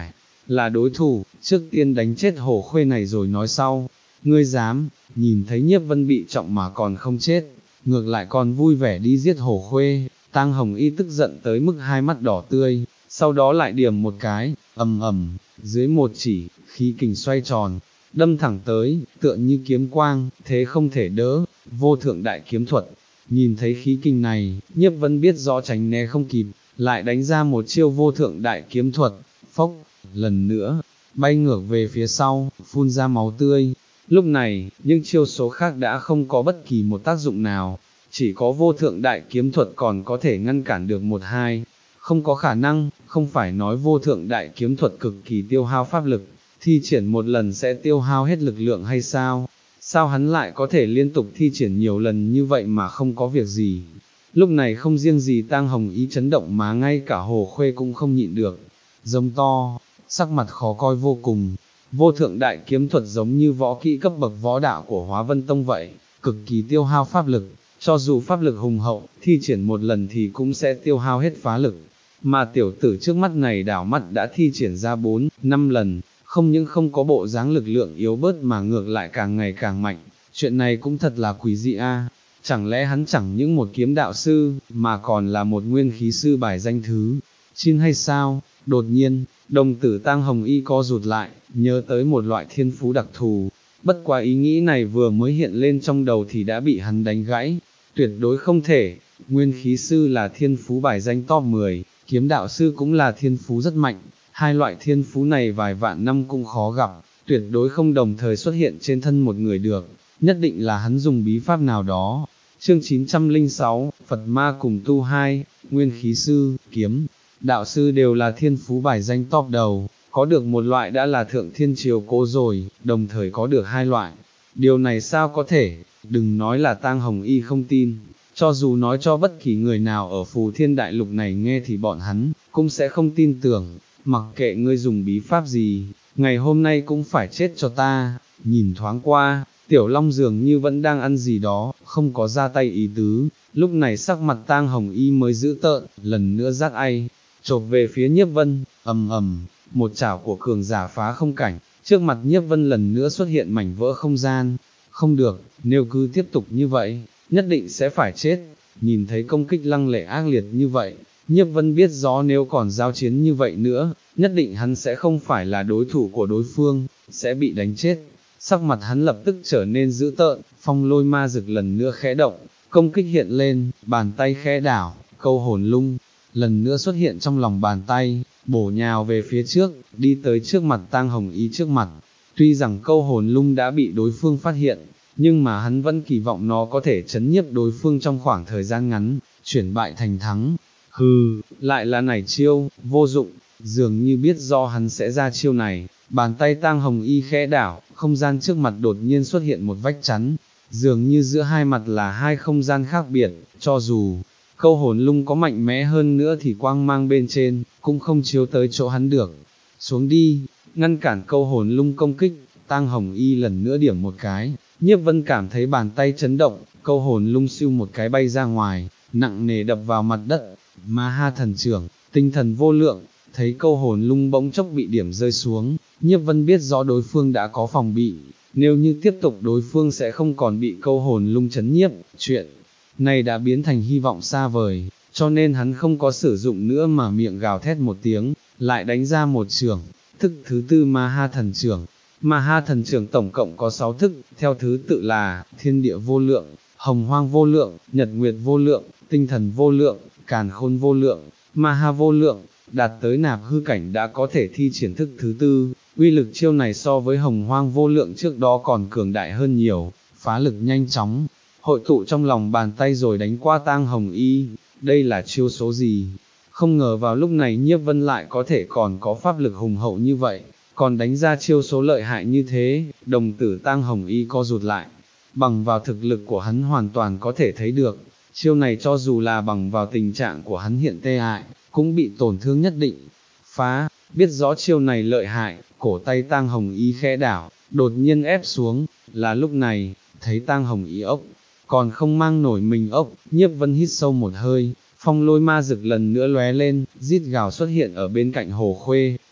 là đối thủ, trước tiên đánh chết hổ khuê này rồi nói sau. Ngươi dám, nhìn thấy Nhiếp Vân bị trọng mà còn không chết, ngược lại còn vui vẻ đi giết hổ khuê, Tang Hồng Y tức giận tới mức hai mắt đỏ tươi, sau đó lại điểm một cái, ầm ầm, dưới một chỉ, khí kình xoay tròn, đâm thẳng tới, tựa như kiếm quang, thế không thể đỡ, vô thượng đại kiếm thuật. Nhìn thấy khí kình này, Nhiếp Vân biết rõ tránh né không kịp, lại đánh ra một chiêu vô thượng đại kiếm thuật, phốc, lần nữa, bay ngược về phía sau, phun ra máu tươi. Lúc này, những chiêu số khác đã không có bất kỳ một tác dụng nào, chỉ có vô thượng đại kiếm thuật còn có thể ngăn cản được một hai. Không có khả năng, không phải nói vô thượng đại kiếm thuật cực kỳ tiêu hao pháp lực, thi triển một lần sẽ tiêu hao hết lực lượng hay sao? Sao hắn lại có thể liên tục thi triển nhiều lần như vậy mà không có việc gì? Lúc này không riêng gì Tang Hồng Y chấn động mà ngay cả Hồ Khuê cũng không nhịn được, giống to, sắc mặt khó coi vô cùng. Vô thượng đại kiếm thuật giống như võ kỹ cấp bậc võ đạo của Hóa Vân Tông vậy, cực kỳ tiêu hao pháp lực, cho dù pháp lực hùng hậu, thi triển một lần thì cũng sẽ tiêu hao hết phá lực. Mà tiểu tử trước mắt này đảo mắt đã thi triển ra bốn, năm lần, không những không có bộ dáng lực lượng yếu bớt mà ngược lại càng ngày càng mạnh, chuyện này cũng thật là quỷ dị a. Chẳng lẽ hắn chẳng những một kiếm đạo sư, mà còn là một nguyên khí sư bài danh thứ chín hay sao? Đột nhiên, đồng tử Tang Hồng Y co rụt lại, nhớ tới một loại thiên phú đặc thù, bất quá ý nghĩ này vừa mới hiện lên trong đầu thì đã bị hắn đánh gãy, tuyệt đối không thể, nguyên khí sư là thiên phú bài danh top mười, kiếm đạo sư cũng là thiên phú rất mạnh, hai loại thiên phú này vài vạn năm cũng khó gặp, tuyệt đối không đồng thời xuất hiện trên thân một người được, nhất định là hắn dùng bí pháp nào đó. Chương chín trăm lẻ sáu, Phật Ma cùng tu hai, nguyên khí sư, kiếm, đạo sư đều là thiên phú bài danh top đầu, có được một loại đã là thượng thiên triều cố rồi, đồng thời có được hai loại. Điều này sao có thể, đừng nói là Tang Hồng Y không tin, cho dù nói cho bất kỳ người nào ở phù thiên đại lục này nghe thì bọn hắn, cũng sẽ không tin tưởng, mặc kệ ngươi dùng bí pháp gì, ngày hôm nay cũng phải chết cho ta. Nhìn thoáng qua, Tiểu Long dường như vẫn đang ăn gì đó, không có ra tay ý tứ, lúc này sắc mặt Tang Hồng Y mới giữ tợn, lần nữa giác ai, chộp về phía Nhiếp Vân, ầm ầm, một chảo của cường giả phá không cảnh, trước mặt Nhiếp Vân lần nữa xuất hiện mảnh vỡ không gian, không được, nếu cứ tiếp tục như vậy, nhất định sẽ phải chết. Nhìn thấy công kích lăng lệ ác liệt như vậy, Nhiếp Vân biết rõ nếu còn giao chiến như vậy nữa, nhất định hắn sẽ không phải là đối thủ của đối phương, sẽ bị đánh chết. Sắc mặt hắn lập tức trở nên dữ tợn, phong lôi ma dực lần nữa khẽ động, công kích hiện lên, bàn tay khẽ đảo, câu hồn lung, lần nữa xuất hiện trong lòng bàn tay, bổ nhào về phía trước, đi tới trước mặt Tang Hồng Y trước mặt. Tuy rằng câu hồn lung đã bị đối phương phát hiện, nhưng mà hắn vẫn kỳ vọng nó có thể chấn nhiếp đối phương trong khoảng thời gian ngắn, chuyển bại thành thắng. Hừ, lại là này chiêu, vô dụng, dường như biết do hắn sẽ ra chiêu này, bàn tay Tang Hồng Y khẽ đảo, không gian trước mặt đột nhiên xuất hiện một vách chắn, dường như giữa hai mặt là hai không gian khác biệt, cho dù câu hồn lung có mạnh mẽ hơn nữa thì quang mang bên trên, cũng không chiếu tới chỗ hắn được. Xuống đi, ngăn cản câu hồn lung công kích, Tang Hồng Y lần nữa điểm một cái, Nhiếp Vân cảm thấy bàn tay chấn động, câu hồn lung siêu một cái bay ra ngoài, nặng nề đập vào mặt đất, Ma Ha thần trưởng, tinh thần vô lượng, thấy câu hồn lung bỗng chốc bị điểm rơi xuống, Nhiếp Vân biết rõ đối phương đã có phòng bị, nếu như tiếp tục đối phương sẽ không còn bị câu hồn lung chấn nhiếp, chuyện này đã biến thành hy vọng xa vời, cho nên hắn không có sử dụng nữa mà miệng gào thét một tiếng, lại đánh ra một trưởng, thức thứ tư Ma Ha thần trưởng. Ma Ha thần trưởng tổng cộng có sáu thức, theo thứ tự là, thiên địa vô lượng, hồng hoang vô lượng, nhật nguyệt vô lượng, tinh thần vô lượng, càn khôn vô lượng, Ma Ha vô lượng, đạt tới nạp hư cảnh đã có thể thi triển thức thứ tư, uy lực chiêu này so với hồng hoang vô lượng trước đó còn cường đại hơn nhiều, phá lực nhanh chóng, hội tụ trong lòng bàn tay rồi đánh qua Tang Hồng Y, đây là chiêu số gì? Không ngờ vào lúc này Nhiếp Vân lại có thể còn có pháp lực hùng hậu như vậy, còn đánh ra chiêu số lợi hại như thế, đồng tử Tang Hồng Y co rụt lại, bằng vào thực lực của hắn hoàn toàn có thể thấy được, chiêu này cho dù là bằng vào tình trạng của hắn hiện tê hại, cũng bị tổn thương nhất định. Phá, biết rõ chiêu này lợi hại, cổ tay Tang Hồng Y khẽ đảo, đột nhiên ép xuống, là lúc này, thấy Tang Hồng Y ốc, còn không mang nổi mình ốc, Nhiếp Vân hít sâu một hơi, phong lôi ma dực lần nữa lóe lên, rít gào xuất hiện ở bên cạnh Hồ Khuê,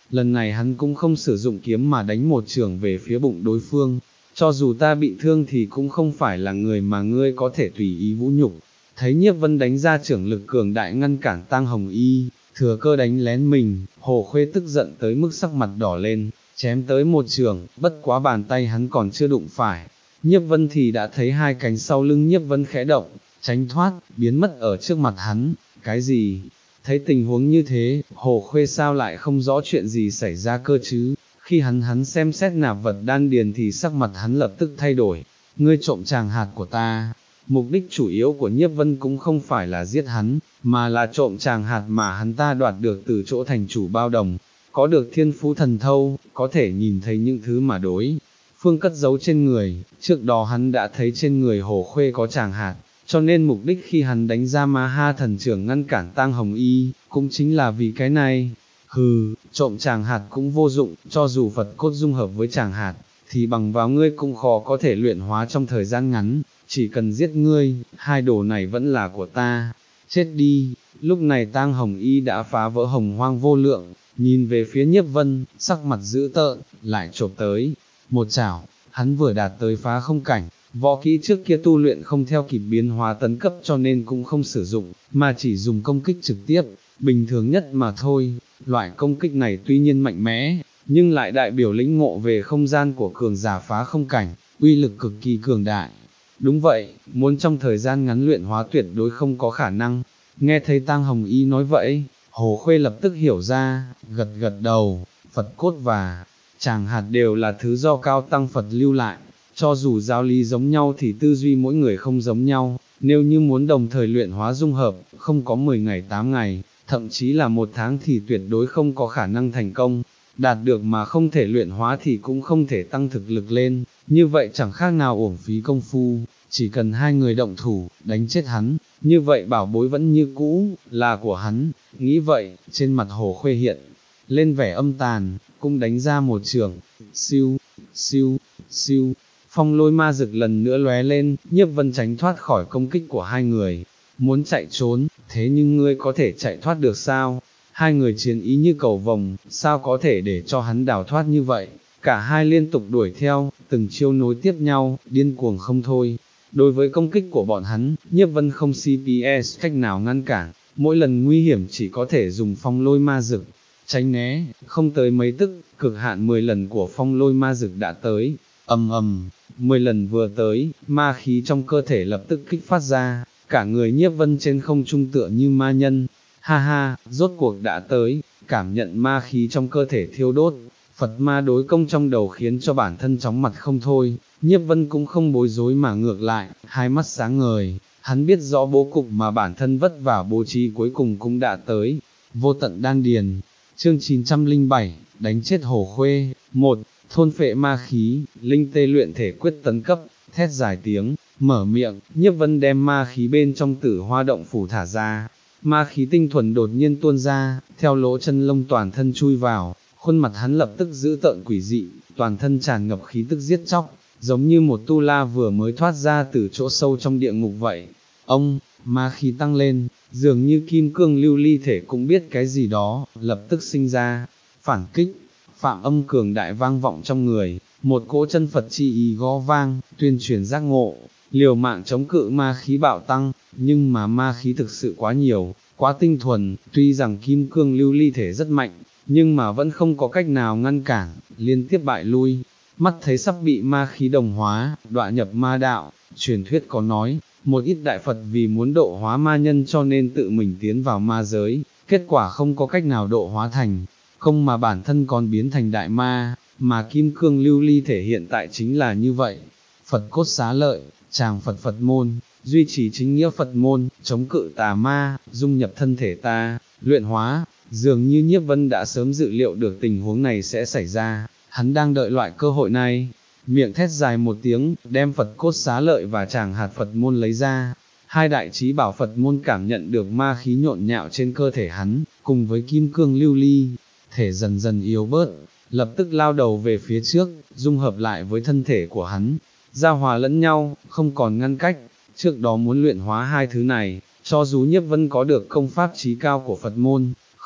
lần này hắn cũng không sử dụng kiếm mà đánh một chưởng về phía bụng đối phương, cho dù ta bị thương thì cũng không phải là người mà ngươi có thể tùy ý vũ nhục. Thấy Nhiếp Vân đánh ra chưởng lực cường đại ngăn cản Tang Hồng Y, thừa cơ đánh lén mình, Hồ Khuê tức giận tới mức sắc mặt đỏ lên, chém tới một chưởng, bất quá bàn tay hắn còn chưa đụng phải. Nhiếp Vân thì đã thấy hai cánh sau lưng Nhiếp Vân khẽ động, tránh thoát, biến mất ở trước mặt hắn. Cái gì? Thấy tình huống như thế, Hồ Khuê sao lại không rõ chuyện gì xảy ra cơ chứ? Khi hắn hắn xem xét nạp vật đan điền thì sắc mặt hắn lập tức thay đổi. Ngươi trộm tràng hạt của ta. Mục đích chủ yếu của Nhiếp Vân cũng không phải là giết hắn, mà là trộm tràng hạt mà hắn ta đoạt được từ chỗ thành chủ Bao Đồng. Có được thiên phú thần thâu, có thể nhìn thấy những thứ mà đối phương cất giấu trên người. Trước đó hắn đã thấy trên người Hồ Khuê có tràng hạt, cho nên mục đích khi hắn đánh ra Ma Ha thần trưởng ngăn cản Tang Hồng Y, cũng chính là vì cái này. Hừ, trộm tràng hạt cũng vô dụng, cho dù Phật cốt dung hợp với tràng hạt, thì bằng vào ngươi cũng khó có thể luyện hóa trong thời gian ngắn, chỉ cần giết ngươi, hai đồ này vẫn là của ta. Chết đi. Lúc này Tang Hồng Y đã phá vỡ hồng hoang vô lượng, nhìn về phía Nhiếp Vân, sắc mặt dữ tợn, lại chộp tới. Một chảo, hắn vừa đạt tới phá không cảnh, võ kỹ trước kia tu luyện không theo kịp biến hóa tấn cấp cho nên cũng không sử dụng, mà chỉ dùng công kích trực tiếp, bình thường nhất mà thôi. Loại công kích này tuy nhiên mạnh mẽ, nhưng lại đại biểu lĩnh ngộ về không gian của cường giả phá không cảnh, uy lực cực kỳ cường đại. Đúng vậy, muốn trong thời gian ngắn luyện hóa tuyệt đối không có khả năng. Nghe thấy Tang Hồng Y nói vậy, Hồ Khuê lập tức hiểu ra, gật gật đầu. Phật cốt và tràng hạt đều là thứ do cao tăng Phật lưu lại, cho dù giáo lý giống nhau thì tư duy mỗi người không giống nhau, nếu như muốn đồng thời luyện hóa dung hợp, không có mười ngày tám ngày, thậm chí là một tháng thì tuyệt đối không có khả năng thành công. Đạt được mà không thể luyện hóa thì cũng không thể tăng thực lực lên, như vậy chẳng khác nào uổng phí công phu. Chỉ cần hai người động thủ, đánh chết hắn, như vậy bảo bối vẫn như cũ, là của hắn. Nghĩ vậy, trên mặt Hồ Khuê hiện lên vẻ âm tàn, cũng đánh ra một trường. Siêu, siêu, siêu, phong lôi ma rực lần nữa lóe lên, Nhiếp Vân tránh thoát khỏi công kích của hai người. Muốn chạy trốn, thế nhưng ngươi có thể chạy thoát được sao? Hai người chiến ý như cầu vồng, sao có thể để cho hắn đào thoát như vậy? Cả hai liên tục đuổi theo, từng chiêu nối tiếp nhau, điên cuồng không thôi. Đối với công kích của bọn hắn, Nhiếp Vân không xê pê ét cách nào ngăn cản, mỗi lần nguy hiểm chỉ có thể dùng phong lôi ma dực, tránh né, không tới mấy tức, cực hạn mười lần của phong lôi ma dực đã tới, ầm ầm, mười lần vừa tới, ma khí trong cơ thể lập tức kích phát ra, cả người Nhiếp Vân trên không trung tựa như ma nhân. Ha ha, rốt cuộc đã tới, cảm nhận ma khí trong cơ thể thiêu đốt, Phật ma đối công trong đầu khiến cho bản thân chóng mặt không thôi. Nhiếp Vân cũng không bối rối mà ngược lại, hai mắt sáng ngời, hắn biết rõ bố cục mà bản thân vất vả bố trí cuối cùng cũng đã tới. Vô tận đan điền, chương chín trăm lẻ bảy, đánh chết Hồ Khuê. Một, thôn phệ ma khí, linh tê luyện thể quyết tấn cấp, thét dài tiếng, mở miệng, Nhiếp Vân đem ma khí bên trong Tử Hoa động phủ thả ra. Ma khí tinh thuần đột nhiên tuôn ra, theo lỗ chân lông toàn thân chui vào, khuôn mặt hắn lập tức dữ tợn quỷ dị, toàn thân tràn ngập khí tức giết chóc, giống như một tu la vừa mới thoát ra từ chỗ sâu trong địa ngục vậy. Ông, ma khí tăng lên, dường như kim cương lưu ly thể cũng biết cái gì đó, lập tức sinh ra, phản kích, phạm âm cường đại vang vọng trong người, một cỗ chân Phật chi ý gõ vang, tuyên truyền giác ngộ, liều mạng chống cự ma khí bạo tăng, nhưng mà ma khí thực sự quá nhiều, quá tinh thuần, tuy rằng kim cương lưu ly thể rất mạnh, nhưng mà vẫn không có cách nào ngăn cản, liên tiếp bại lui. Mắt thấy sắp bị ma khí đồng hóa, đọa nhập ma đạo, truyền thuyết có nói, một ít đại Phật vì muốn độ hóa ma nhân cho nên tự mình tiến vào ma giới, kết quả không có cách nào độ hóa thành, không mà bản thân còn biến thành đại ma, mà kim cương lưu ly thể hiện tại chính là như vậy. Phật cốt xá lợi, tràng Phật Phật môn, duy trì chính nghĩa Phật môn, chống cự tà ma, dung nhập thân thể ta, luyện hóa. Dường như Nhiếp Vân đã sớm dự liệu được tình huống này sẽ xảy ra, hắn đang đợi loại cơ hội này, miệng thét dài một tiếng, đem Phật cốt xá lợi và tràng hạt Phật môn lấy ra. Hai đại trí bảo Phật môn cảm nhận được ma khí nhộn nhạo trên cơ thể hắn, cùng với kim cương lưu ly, thể dần dần yếu bớt, lập tức lao đầu về phía trước, dung hợp lại với thân thể của hắn, giao hòa lẫn nhau, không còn ngăn cách. Trước đó muốn luyện hóa hai thứ này, cho dù Nhiếp Vân có được công pháp trí cao của Phật môn,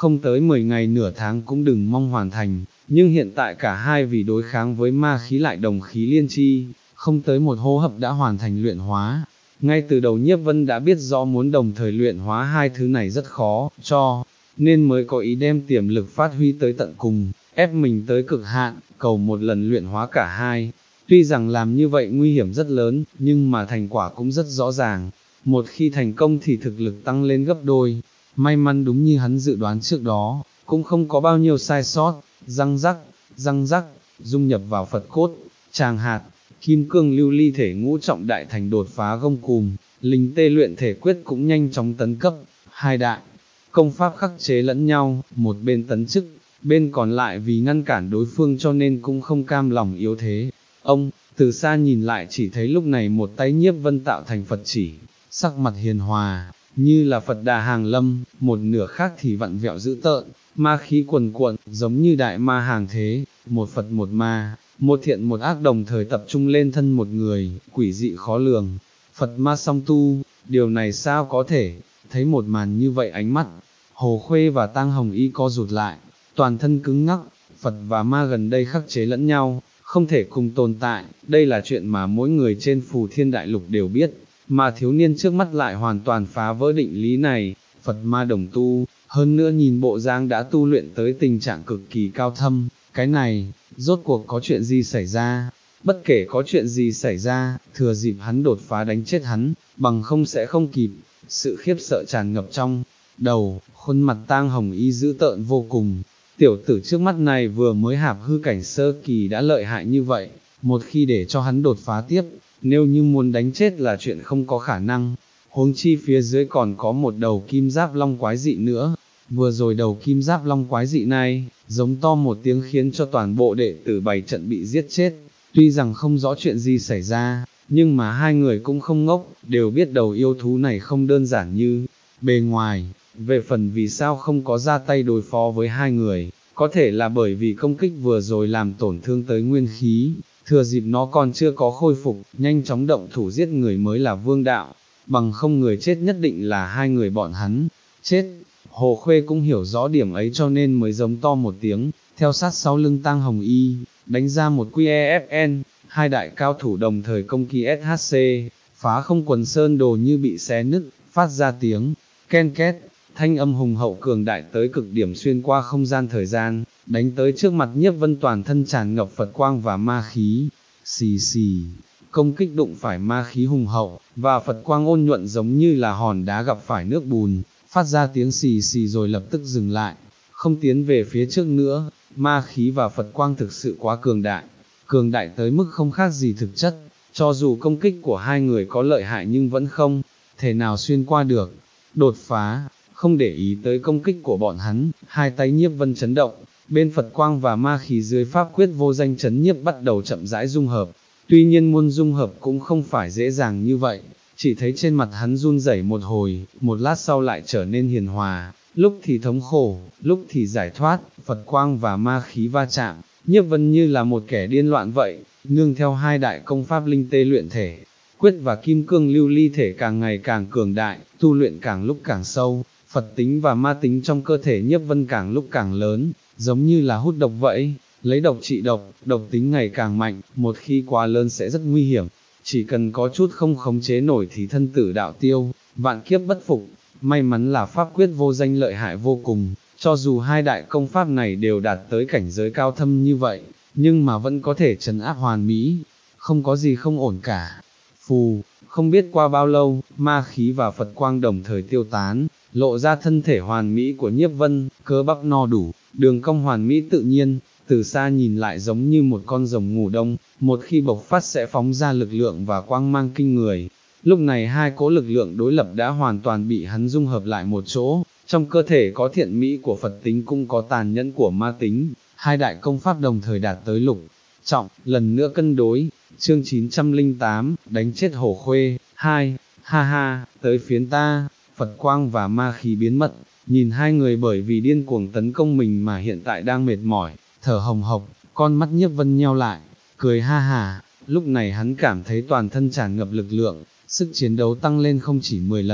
không tới mười ngày nửa tháng cũng đừng mong hoàn thành, nhưng hiện tại cả hai vì đối kháng với ma khí lại đồng khí liên chi, không tới một hô hấp đã hoàn thành luyện hóa. Ngay từ đầu Nhiếp Vân đã biết rõ muốn đồng thời luyện hóa hai thứ này rất khó, cho nên mới có ý đem tiềm lực phát huy tới tận cùng, ép mình tới cực hạn, cầu một lần luyện hóa cả hai. Tuy rằng làm như vậy nguy hiểm rất lớn, nhưng mà thành quả cũng rất rõ ràng. Một khi thành công thì thực lực tăng lên gấp đôi. May mắn đúng như hắn dự đoán trước đó, cũng không có bao nhiêu sai sót. Răng rắc, răng rắc, dung nhập vào Phật cốt, tràng hạt, kim cương lưu ly thể ngũ trọng đại thành đột phá gông cùm, linh tê luyện thể quyết cũng nhanh chóng tấn cấp. Hai đại công pháp khắc chế lẫn nhau, một bên tấn chức, bên còn lại vì ngăn cản đối phương cho nên cũng không cam lòng yếu thế. Ông, từ xa nhìn lại chỉ thấy lúc này một tay Nhiếp Vân tạo thành Phật chỉ, sắc mặt hiền hòa, như là Phật Đà hàng lâm, một nửa khác thì vặn vẹo dữ tợn, ma khí cuồn cuộn, giống như đại ma hàng thế, một Phật một ma, một thiện một ác đồng thời tập trung lên thân một người, quỷ dị khó lường. Phật ma song tu, điều này sao có thể, thấy một màn như vậy ánh mắt, Hồ Khuê và Tang Hồng Y co rụt lại, toàn thân cứng ngắc. Phật và ma gần đây khắc chế lẫn nhau, không thể cùng tồn tại, đây là chuyện mà mỗi người trên Phù Thiên Đại Lục đều biết, mà thiếu niên trước mắt lại hoàn toàn phá vỡ định lý này. Phật ma đồng tu, hơn nữa nhìn bộ dáng đã tu luyện tới tình trạng cực kỳ cao thâm, cái này, rốt cuộc có chuyện gì xảy ra? Bất kể có chuyện gì xảy ra, thừa dịp hắn đột phá đánh chết hắn, bằng không sẽ không kịp. Sự khiếp sợ tràn ngập trong đầu, khuôn mặt Tang Hồng Y dữ tợn vô cùng. Tiểu tử trước mắt này vừa mới hạp hư cảnh sơ kỳ đã lợi hại như vậy, một khi để cho hắn đột phá tiếp, nếu như muốn đánh chết là chuyện không có khả năng. Huống chi phía dưới còn có một đầu kim giáp long quái dị nữa. Vừa rồi đầu kim giáp long quái dị này, giống to một tiếng khiến cho toàn bộ đệ tử bày trận bị giết chết. Tuy rằng không rõ chuyện gì xảy ra, nhưng mà hai người cũng không ngốc, đều biết đầu yêu thú này không đơn giản như bề ngoài. Về phần vì sao không có ra tay đối phó với hai người, có thể là bởi vì công kích vừa rồi làm tổn thương tới nguyên khí, thừa dịp nó còn chưa có khôi phục, nhanh chóng động thủ giết người mới là vương đạo, bằng không người chết nhất định là hai người bọn hắn. Chết, Hồ Khuê cũng hiểu rõ điểm ấy cho nên mới giống to một tiếng, theo sát sau lưng Tang Hồng Y, đánh ra một quy e ép en, hai đại cao thủ đồng thời công kích ét hát xê, phá không quần sơn đồ như bị xé nứt, phát ra tiếng ken két. Thanh âm hùng hậu cường đại tới cực điểm xuyên qua không gian thời gian, đánh tới trước mặt Nhiếp Vân toàn thân tràn ngập Phật quang và ma khí. Xì xì, công kích đụng phải ma khí hùng hậu, và Phật quang ôn nhuận giống như là hòn đá gặp phải nước bùn, phát ra tiếng xì xì rồi lập tức dừng lại, không tiến về phía trước nữa. Ma khí và Phật quang thực sự quá cường đại, cường đại tới mức không khác gì thực chất, cho dù công kích của hai người có lợi hại nhưng vẫn không thể nào xuyên qua được. Đột phá. Không để ý tới công kích của bọn hắn, hai tay Nhiếp Vân chấn động, bên Phật quang và ma khí dưới pháp quyết vô danh chấn nhiếp bắt đầu chậm rãi dung hợp. Tuy nhiên muốn dung hợp cũng không phải dễ dàng như vậy, chỉ thấy trên mặt hắn run rẩy một hồi, một lát sau lại trở nên hiền hòa, lúc thì thống khổ, lúc thì giải thoát. Phật quang và ma khí va chạm, Nhiếp Vân như là một kẻ điên loạn vậy, nương theo hai đại công pháp linh tê luyện thể quyết và kim cương lưu ly thể càng ngày càng cường đại, tu luyện càng lúc càng sâu. Phật tính và ma tính trong cơ thể Nhiếp Vân càng lúc càng lớn, giống như là hút độc vậy, lấy độc trị độc, độc tính ngày càng mạnh, một khi quá lớn sẽ rất nguy hiểm, chỉ cần có chút không khống chế nổi thì thân tử đạo tiêu, vạn kiếp bất phục. May mắn là pháp quyết vô danh lợi hại vô cùng, cho dù hai đại công pháp này đều đạt tới cảnh giới cao thâm như vậy, nhưng mà vẫn có thể trấn áp hoàn mỹ, không có gì không ổn cả. Phù, không biết qua bao lâu, ma khí và Phật quang đồng thời tiêu tán, lộ ra thân thể hoàn mỹ của Nhiếp Vân, cơ bắp no đủ, đường cong hoàn mỹ tự nhiên, từ xa nhìn lại giống như một con rồng ngủ đông, một khi bộc phát sẽ phóng ra lực lượng và quang mang kinh người. Lúc này hai cỗ lực lượng đối lập đã hoàn toàn bị hắn dung hợp lại một chỗ, trong cơ thể có thiện mỹ của Phật tính cũng có tàn nhẫn của ma tính, hai đại công pháp đồng thời đạt tới lục trọng, lần nữa cân đối. Chương chín trăm lẻ tám, đánh chết Hồ Khuê. Hai, ha ha, tới phiến ta. Phật quang và ma khí biến mất, nhìn hai người bởi vì điên cuồng tấn công mình mà hiện tại đang mệt mỏi, thở hồng hộc, con mắt Nhiếp Vân nheo lại, cười ha ha. Lúc này hắn cảm thấy toàn thân tràn ngập lực lượng, sức chiến đấu tăng lên không chỉ mười lần,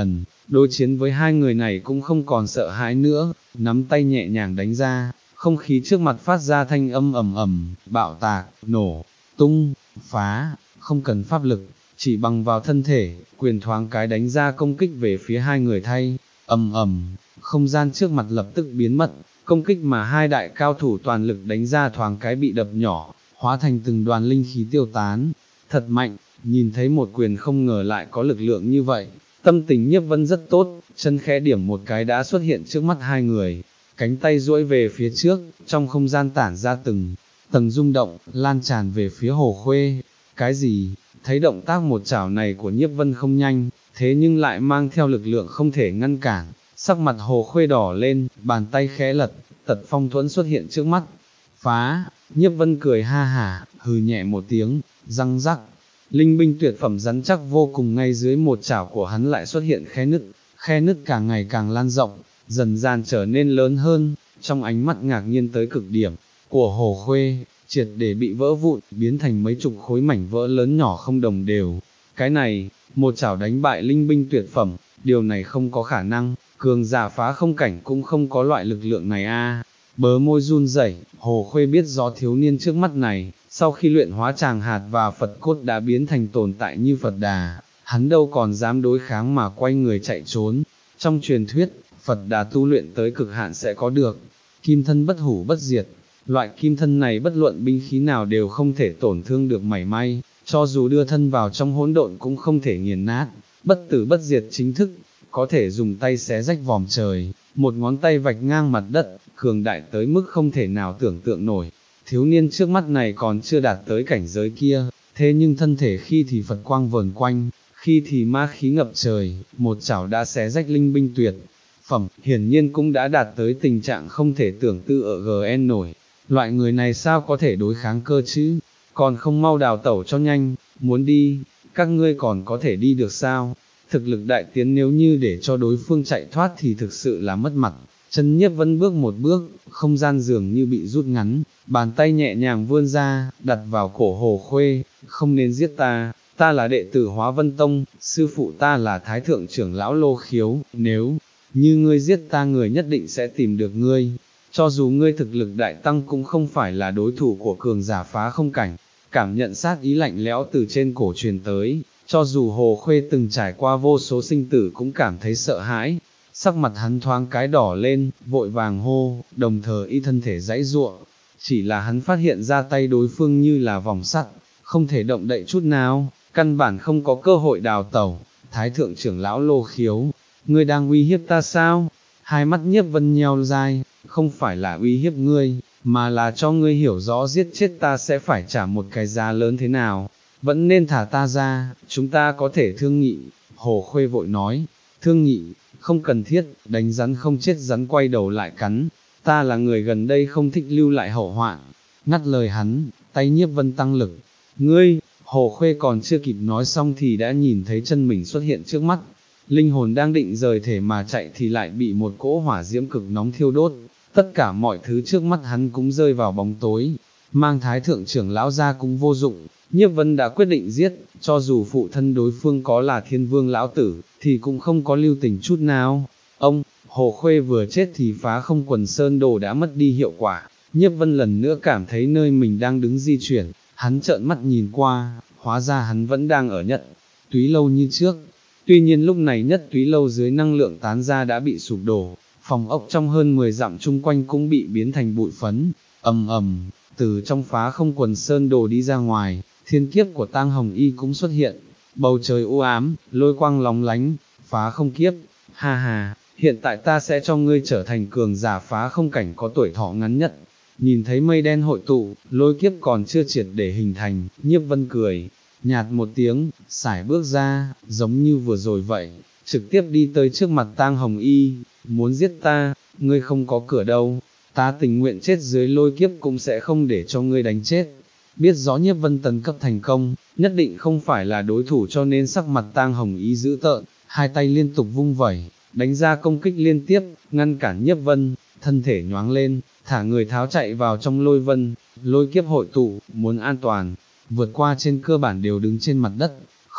đối chiến với hai người này cũng không còn sợ hãi nữa, nắm tay nhẹ nhàng đánh ra, không khí trước mặt phát ra thanh âm ầm ầm, bạo tạc, nổ, tung, phá, không cần pháp lực, chỉ bằng vào thân thể, quyền thoáng cái đánh ra công kích về phía hai người thay, ầm ầm, không gian trước mặt lập tức biến mất, công kích mà hai đại cao thủ toàn lực đánh ra thoáng cái bị đập nhỏ, hóa thành từng đoàn linh khí tiêu tán, thật mạnh, nhìn thấy một quyền không ngờ lại có lực lượng như vậy, tâm tình Nhiếp Vân rất tốt, chân khẽ điểm một cái đã xuất hiện trước mắt hai người, cánh tay duỗi về phía trước, trong không gian tản ra từng tầng rung động, lan tràn về phía Hồ Khuê, cái gì, thấy động tác một chảo này của Nhiếp Vân không nhanh, thế nhưng lại mang theo lực lượng không thể ngăn cản, sắc mặt Hồ Khuê đỏ lên, bàn tay khẽ lật, tật phong thuẫn xuất hiện trước mắt, phá, Nhiếp Vân cười ha hả, hừ nhẹ một tiếng, răng rắc, linh binh tuyệt phẩm rắn chắc vô cùng ngay dưới một chảo của hắn lại xuất hiện khe nứt, khe nứt càng ngày càng lan rộng, dần dần trở nên lớn hơn, trong ánh mắt ngạc nhiên tới cực điểm, của Hồ Khuê, triệt để bị vỡ vụn, biến thành mấy chục khối mảnh vỡ lớn nhỏ không đồng đều, cái này, một chảo đánh bại linh binh tuyệt phẩm, điều này không có khả năng, cường giả phá không cảnh cũng không có loại lực lượng này a. Bớ môi run rẩy, Hồ Khuê biết rõ thiếu niên trước mắt này, sau khi luyện hóa tràng hạt và Phật cốt đã biến thành tồn tại như Phật Đà, hắn đâu còn dám đối kháng mà quay người chạy trốn. Trong truyền thuyết, Phật Đà tu luyện tới cực hạn sẽ có được kim thân bất hủ bất diệt, loại kim thân này bất luận binh khí nào đều không thể tổn thương được mảy may, cho dù đưa thân vào trong hỗn độn cũng không thể nghiền nát, bất tử bất diệt chính thức, có thể dùng tay xé rách vòm trời, một ngón tay vạch ngang mặt đất, cường đại tới mức không thể nào tưởng tượng nổi. Thiếu niên trước mắt này còn chưa đạt tới cảnh giới kia, thế nhưng thân thể khi thì Phật quang vờn quanh, khi thì ma khí ngập trời, một chảo đã xé rách linh binh tuyệt phẩm, hiển nhiên cũng đã đạt tới tình trạng không thể tưởng tự ở giê en nổi. Loại người này sao có thể đối kháng cơ chứ, còn không mau đào tẩu cho nhanh, muốn đi, các ngươi còn có thể đi được sao? Thực lực đại tiến nếu như để cho đối phương chạy thoát thì thực sự là mất mặt. Chân Nhiếp Vân bước một bước, không gian dường như bị rút ngắn, bàn tay nhẹ nhàng vươn ra, đặt vào cổ Hồ Khuê, không nên giết ta, ta là đệ tử Hóa Vân Tông, sư phụ ta là Thái Thượng trưởng lão Lô Khiếu, nếu như ngươi giết ta người nhất định sẽ tìm được ngươi, cho dù ngươi thực lực đại tăng cũng không phải là đối thủ của cường giả phá không cảnh. Cảm nhận sát ý lạnh lẽo từ trên cổ truyền tới, cho dù Hồ Khuê từng trải qua vô số sinh tử cũng cảm thấy sợ hãi, sắc mặt hắn thoáng cái đỏ lên, vội vàng hô, đồng thời y thân thể giãy giụa, chỉ là hắn phát hiện ra tay đối phương như là vòng sắt, không thể động đậy chút nào, căn bản không có cơ hội đào tẩu. Thái Thượng trưởng lão Lô Khiếu, ngươi đang uy hiếp ta sao? Hai mắt Nhiếp Vân nheo dai, không phải là uy hiếp ngươi, mà là cho ngươi hiểu rõ giết chết ta sẽ phải trả một cái giá lớn thế nào, vẫn nên thả ta ra, chúng ta có thể thương nghị. Hồ Khuê vội nói, thương nghị, không cần thiết, đánh rắn không chết rắn quay đầu lại cắn, ta là người gần đây không thích lưu lại hậu hoạn. Ngắt lời hắn, tay Nhiếp Vân tăng lực, ngươi, Hồ Khuê còn chưa kịp nói xong thì đã nhìn thấy chân mình xuất hiện trước mắt, linh hồn đang định rời thể mà chạy thì lại bị một cỗ hỏa diễm cực nóng thiêu đốt, tất cả mọi thứ trước mắt hắn cũng rơi vào bóng tối, mang Thái Thượng trưởng lão ra cũng vô dụng. Nhiếp Vân đã quyết định giết, cho dù phụ thân đối phương có là Thiên Vương lão tử, thì cũng không có lưu tình chút nào. Ông, Hồ Khuê vừa chết thì phá không quần sơn đồ đã mất đi hiệu quả, Nhiếp Vân lần nữa cảm thấy nơi mình đang đứng di chuyển, hắn trợn mắt nhìn qua, hóa ra hắn vẫn đang ở Nhất Túy Lâu như trước. Tuy nhiên lúc này Nhất Túy Lâu dưới năng lượng tán ra đã bị sụp đổ, phòng ốc trong hơn mười dặm chung quanh cũng bị biến thành bụi phấn, ầm ầm, từ trong phá không quần sơn đồ đi ra ngoài, thiên kiếp của Tang Hồng Y cũng xuất hiện, bầu trời u ám, lôi quang lóng lánh, phá không kiếp, ha ha, hiện tại ta sẽ cho ngươi trở thành cường giả phá không cảnh có tuổi thọ ngắn nhất. Nhìn thấy mây đen hội tụ, lôi kiếp còn chưa triệt để hình thành, Nhiếp Vân cười nhạt một tiếng, sải bước ra, giống như vừa rồi vậy, trực tiếp đi tới trước mặt Tang Hồng Y, muốn giết ta, ngươi không có cửa đâu, ta tình nguyện chết dưới lôi kiếp cũng sẽ không để cho ngươi đánh chết. Biết rõ Nhiếp Vân tấn cấp thành công, nhất định không phải là đối thủ cho nên sắc mặt Tang Hồng Y dữ tợn, hai tay liên tục vung vẩy, đánh ra công kích liên tiếp, ngăn cản Nhiếp Vân, thân thể nhoáng lên, thả người tháo chạy vào trong lôi vân, lôi kiếp hội tụ, muốn an toàn, vượt qua trên cơ bản đều đứng trên mặt đất,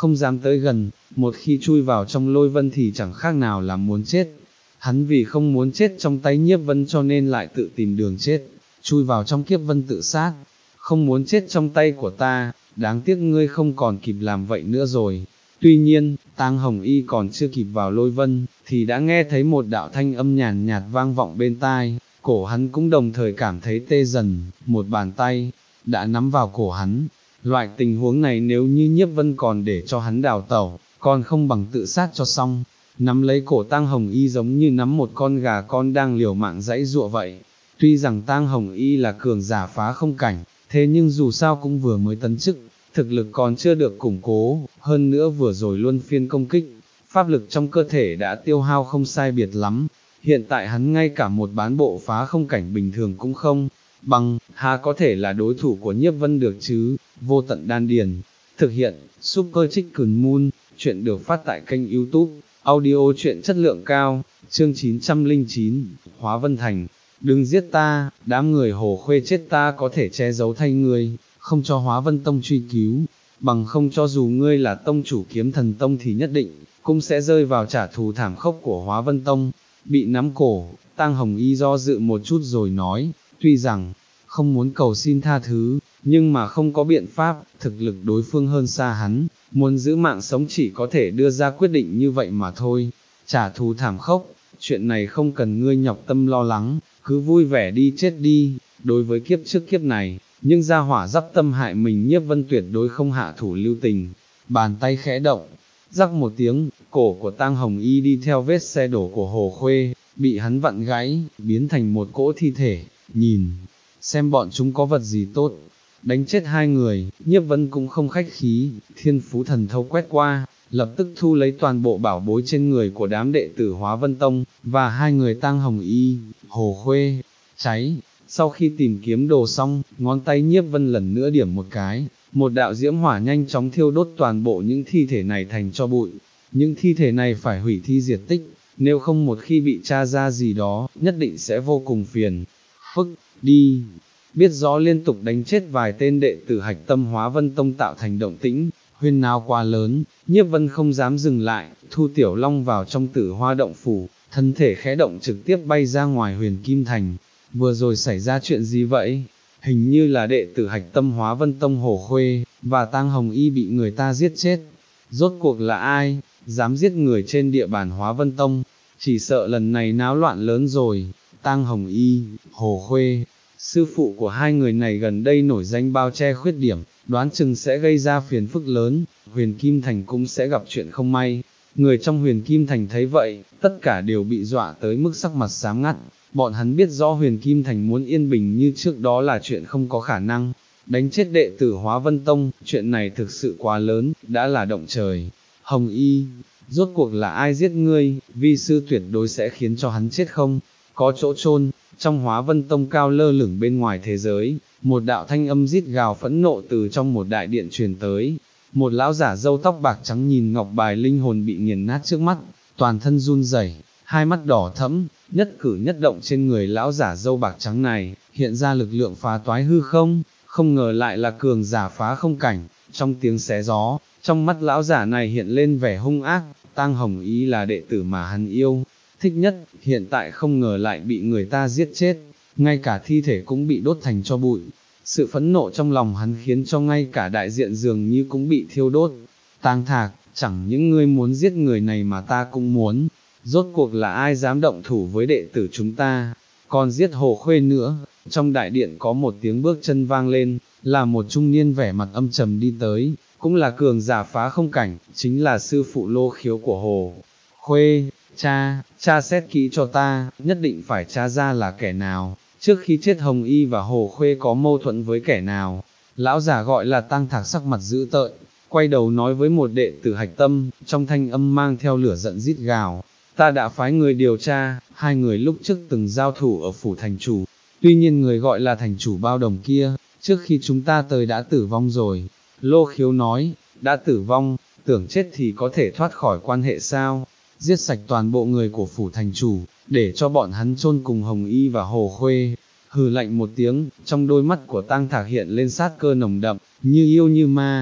không dám tới gần, một khi chui vào trong lôi vân thì chẳng khác nào là muốn chết. Hắn vì không muốn chết trong tay nhiếp vân cho nên lại tự tìm đường chết, chui vào trong kiếp vân tự sát, không muốn chết trong tay của ta, đáng tiếc ngươi không còn kịp làm vậy nữa rồi. Tuy nhiên, Tang Hồng Y còn chưa kịp vào lôi vân, thì đã nghe thấy một đạo thanh âm nhàn nhạt vang vọng bên tai, cổ hắn cũng đồng thời cảm thấy tê dần, một bàn tay, đã nắm vào cổ hắn. Loại tình huống này nếu như nhiếp vân còn để cho hắn đào tẩu, còn không bằng tự sát cho xong. Nắm lấy cổ Tang Hồng Y giống như nắm một con gà con đang liều mạng giãy giụa vậy. Tuy rằng Tang Hồng Y là cường giả phá không cảnh, thế nhưng dù sao cũng vừa mới tấn chức, thực lực còn chưa được củng cố, hơn nữa vừa rồi luân phiên công kích, pháp lực trong cơ thể đã tiêu hao không sai biệt lắm. Hiện tại hắn ngay cả một bán bộ phá không cảnh bình thường cũng không bằng, hà có thể là đối thủ của nhiếp vân được chứ. Vô tận đan điền, thực hiện, Super Chicken Moon, chuyện được phát tại kênh YouTube, audio chuyện chất lượng cao, chương chín trăm lẻ chín, Hóa Vân Thành. Đừng giết ta, đám người Hồ Khuê chết ta có thể che giấu thay ngươi, không cho Hóa Vân Tông truy cứu, bằng không cho dù ngươi là tông chủ Kiếm Thần Tông thì nhất định cũng sẽ rơi vào trả thù thảm khốc của Hóa Vân Tông. Bị nắm cổ, Tang Hồng Y do dự một chút rồi nói, tuy rằng không muốn cầu xin tha thứ, nhưng mà không có biện pháp, thực lực đối phương hơn xa hắn, muốn giữ mạng sống chỉ có thể đưa ra quyết định như vậy mà thôi. Trả thù thảm khốc, chuyện này không cần ngươi nhọc tâm lo lắng, cứ vui vẻ đi chết đi. Đối với kiếp trước kiếp này, nhưng gia hỏa dắp tâm hại mình nhiếp vân tuyệt đối không hạ thủ lưu tình. Bàn tay khẽ động, rắc một tiếng, cổ của Tang Hồng Y đi theo vết xe đổ của Hồ Khuê, bị hắn vặn gãy, biến thành một cỗ thi thể. Nhìn xem bọn chúng có vật gì tốt, đánh chết hai người, nhiếp vân cũng không khách khí, thiên phú thần thâu quét qua, lập tức thu lấy toàn bộ bảo bối trên người của đám đệ tử Hóa Vân Tông, và hai người Tang Hồng Y, Hồ Khuê, cháy. Sau khi tìm kiếm đồ xong, ngón tay nhiếp vân lần nữa điểm một cái, một đạo diễm hỏa nhanh chóng thiêu đốt toàn bộ những thi thể này thành tro bụi. Những thi thể này phải hủy thi diệt tích, nếu không một khi bị tra ra gì đó, nhất định sẽ vô cùng phiền phức. Đi, biết rõ liên tục đánh chết vài tên đệ tử hạch tâm Hóa Vân Tông tạo thành động tĩnh, huyên náo quá lớn, nhiếp vân không dám dừng lại, thu Tiểu Long vào trong Tử Hoa động phủ, thân thể khẽ động trực tiếp bay ra ngoài Huyền Kim Thành. Vừa rồi xảy ra chuyện gì vậy? Hình như là đệ tử hạch tâm Hóa Vân Tông Hồ Khuê, và Tang Hồng Y bị người ta giết chết. Rốt cuộc là ai, dám giết người trên địa bàn Hóa Vân Tông? Chỉ sợ lần này náo loạn lớn rồi. Tang Hồng Y, Hồ Khuê, sư phụ của hai người này gần đây nổi danh bao che khuyết điểm, đoán chừng sẽ gây ra phiền phức lớn, Huyền Kim Thành cũng sẽ gặp chuyện không may. Người trong Huyền Kim Thành thấy vậy, tất cả đều bị dọa tới mức sắc mặt xám ngắt. Bọn hắn biết rõ Huyền Kim Thành muốn yên bình như trước đó là chuyện không có khả năng. Đánh chết đệ tử Hóa Vân Tông, chuyện này thực sự quá lớn, đã là động trời. Hồng Y, rốt cuộc là ai giết ngươi, vi sư tuyệt đối sẽ khiến cho hắn chết không có chỗ chôn. Trong Hóa Vân Tông cao lơ lửng bên ngoài thế giới, một đạo thanh âm rít gào phẫn nộ từ trong một đại điện truyền tới. Một lão giả râu tóc bạc trắng nhìn ngọc bài linh hồn bị nghiền nát trước mắt, toàn thân run rẩy, hai mắt đỏ thẫm, nhất cử nhất động trên người lão giả râu bạc trắng này, hiện ra lực lượng phá toái hư không, không ngờ lại là cường giả phá không cảnh. Trong tiếng xé gió, trong mắt lão giả này hiện lên vẻ hung ác. Tang Hồng Y là đệ tử mà hắn yêu thích nhất, hiện tại không ngờ lại bị người ta giết chết, ngay cả thi thể cũng bị đốt thành tro bụi. Sự phẫn nộ trong lòng hắn khiến cho ngay cả đại diện dường như cũng bị thiêu đốt. Tang Thạc, chẳng những ngươi muốn giết người này mà ta cũng muốn. Rốt cuộc là ai dám động thủ với đệ tử chúng ta, còn giết Hồ Khuê nữa. Trong đại điện có một tiếng bước chân vang lên, là một trung niên vẻ mặt âm trầm đi tới, cũng là cường giả phá không cảnh, chính là sư phụ Lô Khiếu của Hồ Khuê. Cha, cha xét kỹ cho ta, nhất định phải tra ra là kẻ nào, trước khi chết Hồng Y và Hồ Khuê có mâu thuẫn với kẻ nào. Lão giả gọi là Tang Thạc sắc mặt dữ tợn, quay đầu nói với một đệ tử hạch tâm, trong thanh âm mang theo lửa giận rít gào. Ta đã phái người điều tra, hai người lúc trước từng giao thủ ở phủ thành chủ, tuy nhiên người gọi là thành chủ bao đồng kia, trước khi chúng ta tới đã tử vong rồi. Lô Khiếu nói, đã tử vong, tưởng chết thì có thể thoát khỏi quan hệ sao? Giết sạch toàn bộ người của phủ thành chủ, để cho bọn hắn chôn cùng Hồng Y và Hồ Khuê. Hừ lạnh một tiếng, trong đôi mắt của Tang Thạc hiện lên sát cơ nồng đậm, như yêu như ma.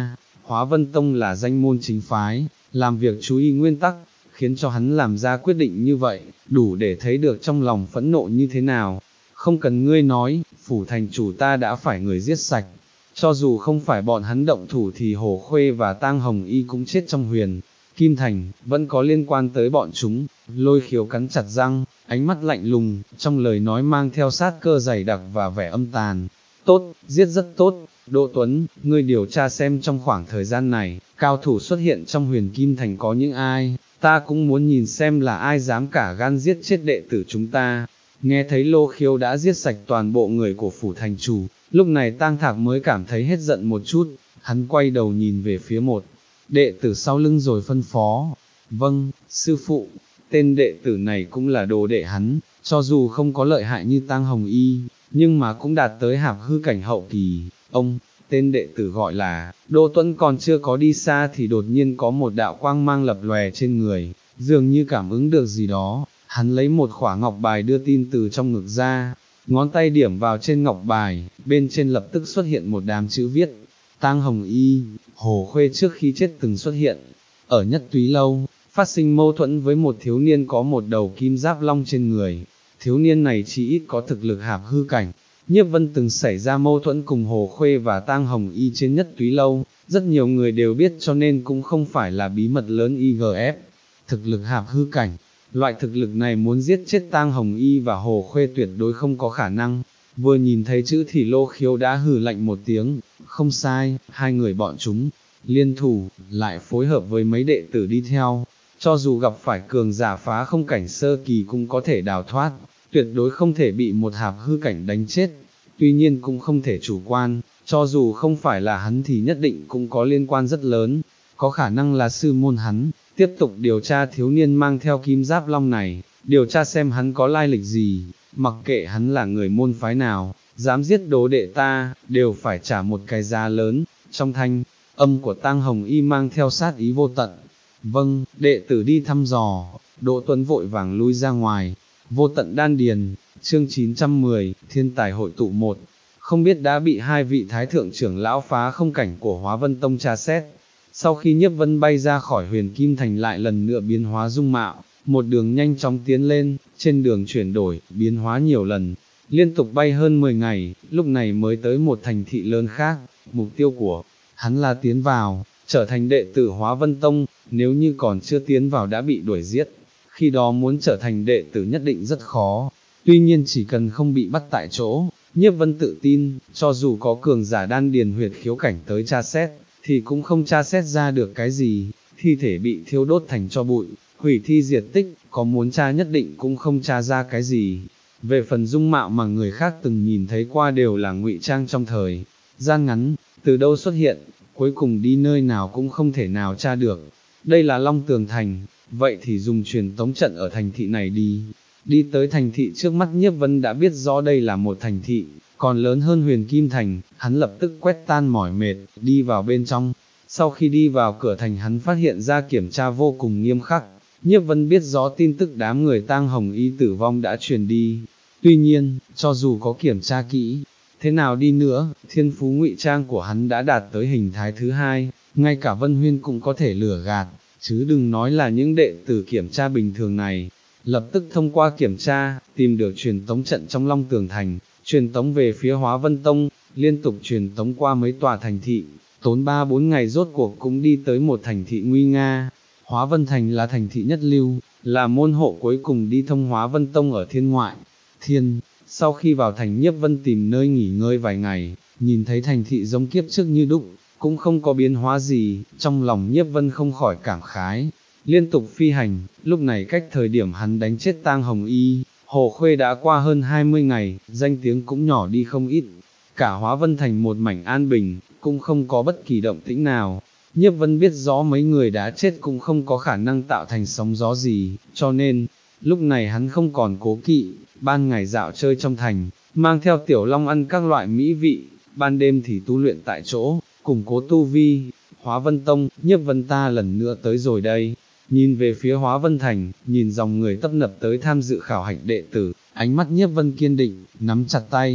Hóa Vân Tông là danh môn chính phái, làm việc chú ý nguyên tắc, khiến cho hắn làm ra quyết định như vậy, đủ để thấy được trong lòng phẫn nộ như thế nào. Không cần ngươi nói, phủ thành chủ ta đã phải người giết sạch, cho dù không phải bọn hắn động thủ thì Hồ Khuê và Tang Hồng Y cũng chết trong Huyền Kim Thành, vẫn có liên quan tới bọn chúng. Lôi Khiếu cắn chặt răng, ánh mắt lạnh lùng, trong lời nói mang theo sát cơ dày đặc và vẻ âm tàn. Tốt, giết rất tốt, Đỗ Tuấn, ngươi điều tra xem trong khoảng thời gian này, cao thủ xuất hiện trong Huyền Kim Thành có những ai, ta cũng muốn nhìn xem là ai dám cả gan giết chết đệ tử chúng ta. Nghe thấy Lô Khiếu đã giết sạch toàn bộ người của phủ thành chủ, lúc này Tang Thạc mới cảm thấy hết giận một chút, hắn quay đầu nhìn về phía một đệ tử sau lưng rồi phân phó. Vâng, sư phụ, tên đệ tử này cũng là đồ đệ hắn, cho dù không có lợi hại như Tang Hồng Y, nhưng mà cũng đạt tới hạp hư cảnh hậu kỳ. Ông, tên đệ tử gọi là Đỗ Tuấn còn chưa có đi xa thì đột nhiên có một đạo quang mang lập lòe trên người, dường như cảm ứng được gì đó, hắn lấy một khỏa ngọc bài đưa tin từ trong ngực ra, ngón tay điểm vào trên ngọc bài, bên trên lập tức xuất hiện một đám chữ viết. Tang Hồng Y, Hồ Khuê trước khi chết từng xuất hiện ở Nhất Túy Lâu, phát sinh mâu thuẫn với một thiếu niên có một đầu kim giáp long trên người. Thiếu niên này chỉ ít có thực lực hạp hư cảnh. Nhiếp Vân từng xảy ra mâu thuẫn cùng Hồ Khuê và Tang Hồng Y trên Nhất Túy Lâu, rất nhiều người đều biết cho nên cũng không phải là bí mật lớn. i giê ép, thực lực hạp hư cảnh, loại thực lực này muốn giết chết Tang Hồng Y và Hồ Khuê tuyệt đối không có khả năng. Vừa nhìn thấy chữ thì Lô Khiếu đã hừ lạnh một tiếng, không sai, hai người bọn chúng liên thủ, lại phối hợp với mấy đệ tử đi theo, cho dù gặp phải cường giả phá không cảnh sơ kỳ cũng có thể đào thoát, tuyệt đối không thể bị một hạp hư cảnh đánh chết. Tuy nhiên cũng không thể chủ quan, cho dù không phải là hắn thì nhất định cũng có liên quan rất lớn, có khả năng là sư môn hắn. Tiếp tục điều tra thiếu niên mang theo kim giáp long này, điều tra xem hắn có lai lịch gì, mặc kệ hắn là người môn phái nào, dám giết đồ đệ ta, đều phải trả một cái giá lớn. Trong thanh âm của Tang Hồng Y mang theo sát ý vô tận. Vâng, đệ tử đi thăm dò. Đỗ Tuấn vội vàng lui ra ngoài. Vô tận đan điền, chương chín trăm mười, thiên tài hội tụ một. Không biết đã bị hai vị thái thượng trưởng lão phá không cảnh của Hóa Vân Tông tra xét. Sau khi Nhiếp Vân bay ra khỏi Huyền Kim Thành lại lần nữa biến hóa dung mạo, một đường nhanh chóng tiến lên, trên đường chuyển đổi, biến hóa nhiều lần, liên tục bay hơn mười ngày, lúc này mới tới một thành thị lớn khác. Mục tiêu của hắn là tiến vào, trở thành đệ tử Hóa Vân Tông, nếu như còn chưa tiến vào đã bị đuổi giết, khi đó muốn trở thành đệ tử nhất định rất khó. Tuy nhiên chỉ cần không bị bắt tại chỗ, Nhiếp Vân tự tin, cho dù có cường giả đan điền huyệt khiếu cảnh tới tra xét, thì cũng không tra xét ra được cái gì. Thi thể bị thiêu đốt thành tro bụi, hủy thi diệt tích, có muốn tra nhất định cũng không tra ra cái gì. Về phần dung mạo mà người khác từng nhìn thấy qua đều là ngụy trang trong thời gian ngắn, từ đâu xuất hiện, cuối cùng đi nơi nào cũng không thể nào tra được. Đây là Long Tường Thành, vậy thì dùng truyền tống trận ở thành thị này đi. Đi tới thành thị trước mắt, Nhiếp Vân đã biết rõ đây là một thành thị, còn lớn hơn Huyền Kim Thành. Hắn lập tức quét tan mỏi mệt, đi vào bên trong. Sau khi đi vào cửa thành hắn phát hiện ra kiểm tra vô cùng nghiêm khắc. Nhiếp Vân biết rõ tin tức đám người Tang Hồng Y tử vong đã truyền đi. Tuy nhiên, cho dù có kiểm tra kỹ, thế nào đi nữa, thiên phú ngụy trang của hắn đã đạt tới hình thái thứ hai, ngay cả Vân Huyên cũng có thể lừa gạt, chứ đừng nói là những đệ tử kiểm tra bình thường này. Lập tức thông qua kiểm tra, tìm được truyền tống trận trong Long Tường Thành, truyền tống về phía Hóa Vân Tông, liên tục truyền tống qua mấy tòa thành thị, tốn ba bốn ngày rốt cuộc cũng đi tới một thành thị nguy nga. Hóa Vân Thành là thành thị nhất lưu, là môn hộ cuối cùng đi thông Hóa Vân Tông ở thiên ngoại. Thiên, sau khi vào thành, Nhiếp Vân tìm nơi nghỉ ngơi vài ngày, nhìn thấy thành thị giống kiếp trước như đúc, cũng không có biến hóa gì, trong lòng Nhiếp Vân không khỏi cảm khái. Liên tục phi hành, lúc này cách thời điểm hắn đánh chết Tang Hồng Y, Hồ Khuê đã qua hơn hai mươi ngày, danh tiếng cũng nhỏ đi không ít. Cả Hóa Vân Thành một mảnh an bình, cũng không có bất kỳ động tĩnh nào. Nhiếp Vân biết rõ mấy người đã chết cũng không có khả năng tạo thành sóng gió gì, cho nên, lúc này hắn không còn cố kỵ, ban ngày dạo chơi trong thành, mang theo Tiểu Long ăn các loại mỹ vị, ban đêm thì tu luyện tại chỗ, củng cố tu vi. Hóa Vân Tông, Nhiếp Vân ta lần nữa tới rồi đây. Nhìn về phía Hóa Vân Thành, nhìn dòng người tấp nập tới tham dự khảo hạch đệ tử, ánh mắt Nhiếp Vân kiên định, nắm chặt tay.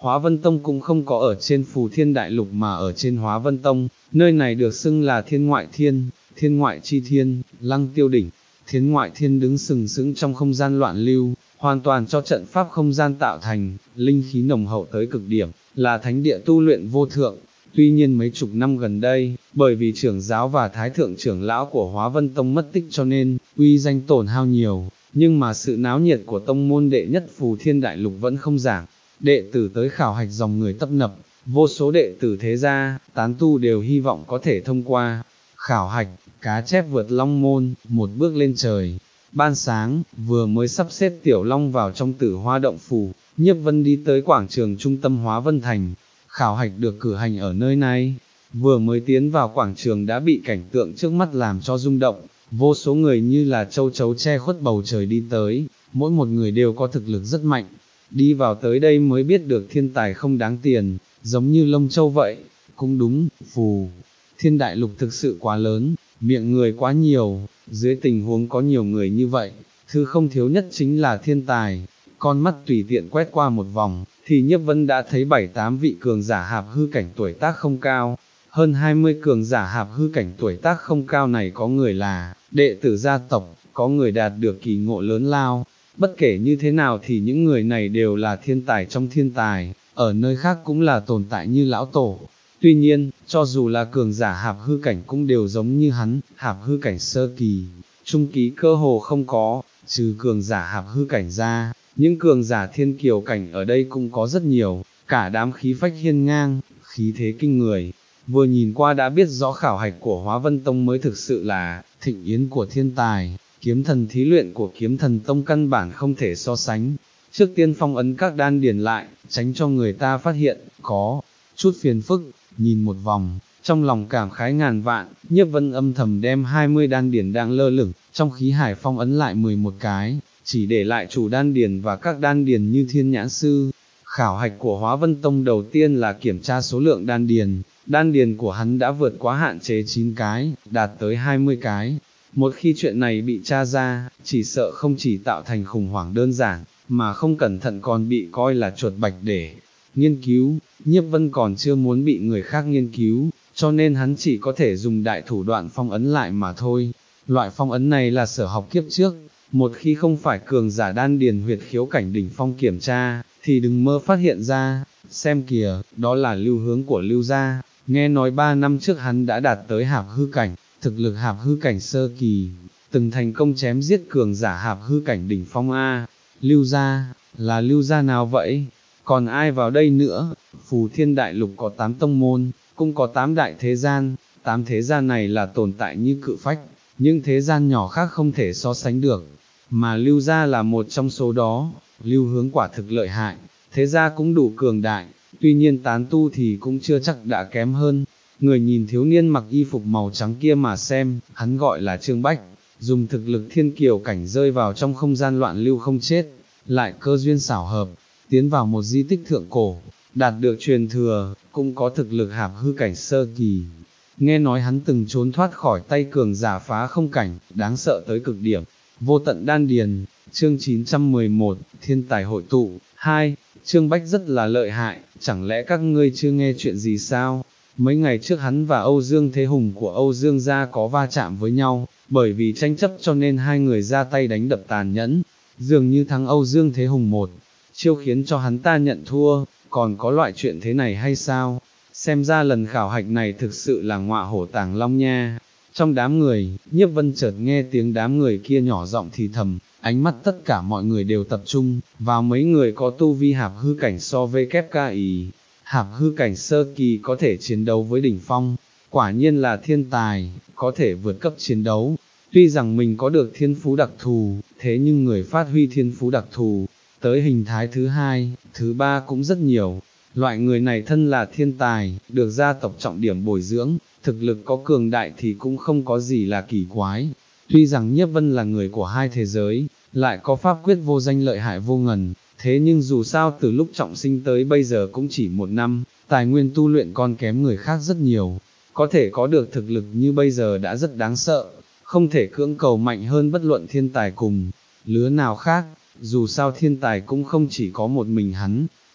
Hóa Vân Tông cũng không có ở trên Phù Thiên Đại Lục mà ở trên Hóa Vân Tông, nơi này được xưng là thiên ngoại thiên, thiên ngoại chi thiên, lăng tiêu đỉnh. Thiên ngoại thiên đứng sừng sững trong không gian loạn lưu, hoàn toàn cho trận pháp không gian tạo thành, linh khí nồng hậu tới cực điểm, là thánh địa tu luyện vô thượng. Tuy nhiên mấy chục năm gần đây, bởi vì trưởng giáo và thái thượng trưởng lão của Hóa Vân Tông mất tích cho nên, uy danh tổn hao nhiều, nhưng mà sự náo nhiệt của tông môn đệ nhất Phù Thiên Đại Lục vẫn không giảm. Đệ tử tới khảo hạch dòng người tấp nập, vô số đệ tử thế gia, tán tu đều hy vọng có thể thông qua. Khảo hạch, cá chép vượt long môn, một bước lên trời. Ban sáng, vừa mới sắp xếp Tiểu Long vào trong Tử Hoa động phủ, Nhiếp Vân đi tới quảng trường trung tâm Hóa Vân Thành. Khảo hạch được cử hành ở nơi này. Vừa mới tiến vào quảng trường đã bị cảnh tượng trước mắt làm cho rung động, vô số người như là châu chấu che khuất bầu trời đi tới, mỗi một người đều có thực lực rất mạnh. Đi vào tới đây mới biết được thiên tài không đáng tiền, giống như lông châu vậy. Cũng đúng, Phù Thiên Đại Lục thực sự quá lớn, miệng người quá nhiều, dưới tình huống có nhiều người như vậy, thứ không thiếu nhất chính là thiên tài. Con mắt tùy tiện quét qua một vòng, thì Nhiếp Vân đã thấy bảy tám vị cường giả hạp hư cảnh tuổi tác không cao. Hơn hai mươi cường giả hạp hư cảnh tuổi tác không cao này có người là đệ tử gia tộc, có người đạt được kỳ ngộ lớn lao. Bất kể như thế nào thì những người này đều là thiên tài trong thiên tài, ở nơi khác cũng là tồn tại như lão tổ. Tuy nhiên, cho dù là cường giả hạp hư cảnh cũng đều giống như hắn, hạp hư cảnh sơ kỳ, trung kỳ cơ hồ không có, trừ cường giả hạp hư cảnh ra, những cường giả thiên kiều cảnh ở đây cũng có rất nhiều, cả đám khí phách hiên ngang, khí thế kinh người. Vừa nhìn qua đã biết rõ khảo hạch của Hóa Vân Tông mới thực sự là thịnh yến của thiên tài, kiếm thần thí luyện của kiếm thần tông căn bản không thể so sánh. Trước tiên phong ấn các đan điền lại, tránh cho người ta phát hiện, có chút phiền phức. Nhìn một vòng, trong lòng cảm khái ngàn vạn, Nhiếp Vân âm thầm đem hai mươi đan điền đang lơ lửng, trong khí hải phong ấn lại mười một cái, chỉ để lại chủ đan điền và các đan điền như thiên nhãn sư. Khảo hạch của Hóa Vân Tông đầu tiên là kiểm tra số lượng đan điền, đan điền của hắn đã vượt quá hạn chế chín cái, đạt tới hai mươi cái. Một khi chuyện này bị tra ra, chỉ sợ không chỉ tạo thành khủng hoảng đơn giản, mà không cẩn thận còn bị coi là chuột bạch để nghiên cứu. Nhiếp Vân còn chưa muốn bị người khác nghiên cứu, cho nên hắn chỉ có thể dùng đại thủ đoạn phong ấn lại mà thôi. Loại phong ấn này là sở học kiếp trước, một khi không phải cường giả đan điền huyệt khiếu cảnh đỉnh phong kiểm tra, thì đừng mơ phát hiện ra. Xem kìa, đó là Lưu Hướng của Lưu gia, nghe nói ba năm trước hắn đã đạt tới hạp hư cảnh, thực lực hạp hư cảnh sơ kỳ, từng thành công chém giết cường giả hạp hư cảnh đỉnh phong a. Lưu gia, là Lưu gia nào vậy? Còn ai vào đây nữa? Phù Thiên Đại Lục có tám tông môn, cũng có tám đại thế gian, tám thế gian này là tồn tại như cự phách, những thế gian nhỏ khác không thể so sánh được, mà Lưu gia là một trong số đó. Lưu Hướng quả thực lợi hại, thế gia cũng đủ cường đại, tuy nhiên tán tu thì cũng chưa chắc đã kém hơn. Người nhìn thiếu niên mặc y phục màu trắng kia mà xem, hắn gọi là Trương Bách, dùng thực lực thiên kiều cảnh rơi vào trong không gian loạn lưu không chết, lại cơ duyên xảo hợp, tiến vào một di tích thượng cổ, đạt được truyền thừa, cũng có thực lực hạp hư cảnh sơ kỳ. Nghe nói hắn từng trốn thoát khỏi tay cường giả phá không cảnh, đáng sợ tới cực điểm. Vô tận đan điền, chương chín trăm mười một, thiên tài hội tụ. Hai, Trương Bách rất là lợi hại, chẳng lẽ các ngươi chưa nghe chuyện gì sao? Mấy ngày trước hắn và Âu Dương Thế Hùng của Âu Dương gia có va chạm với nhau, bởi vì tranh chấp cho nên hai người ra tay đánh đập tàn nhẫn, dường như thắng Âu Dương Thế Hùng một chiêu khiến cho hắn ta nhận thua. Còn có loại chuyện thế này hay sao? Xem ra lần khảo hạch này thực sự là ngọa hổ tàng long nha. Trong đám người, Nhiếp Vân chợt nghe tiếng đám người kia nhỏ giọng thì thầm, ánh mắt tất cả mọi người đều tập trung vào mấy người có tu vi hạp hư cảnh so với kép ca ý. Hạp hư cảnh sơ kỳ có thể chiến đấu với đỉnh phong, quả nhiên là thiên tài, có thể vượt cấp chiến đấu. Tuy rằng mình có được thiên phú đặc thù, thế nhưng người phát huy thiên phú đặc thù, tới hình thái thứ hai, thứ ba cũng rất nhiều. Loại người này thân là thiên tài, được gia tộc trọng điểm bồi dưỡng, thực lực có cường đại thì cũng không có gì là kỳ quái. Tuy rằng Nhiếp Vân là người của hai thế giới, lại có pháp quyết vô danh lợi hại vô ngần, thế nhưng dù sao từ lúc trọng sinh tới bây giờ cũng chỉ một năm, tài nguyên tu luyện còn kém người khác rất nhiều. Có thể có được thực lực như bây giờ đã rất đáng sợ, không thể cưỡng cầu mạnh hơn bất luận thiên tài cùng lứa nào khác. Dù sao thiên tài cũng không chỉ có một mình hắn,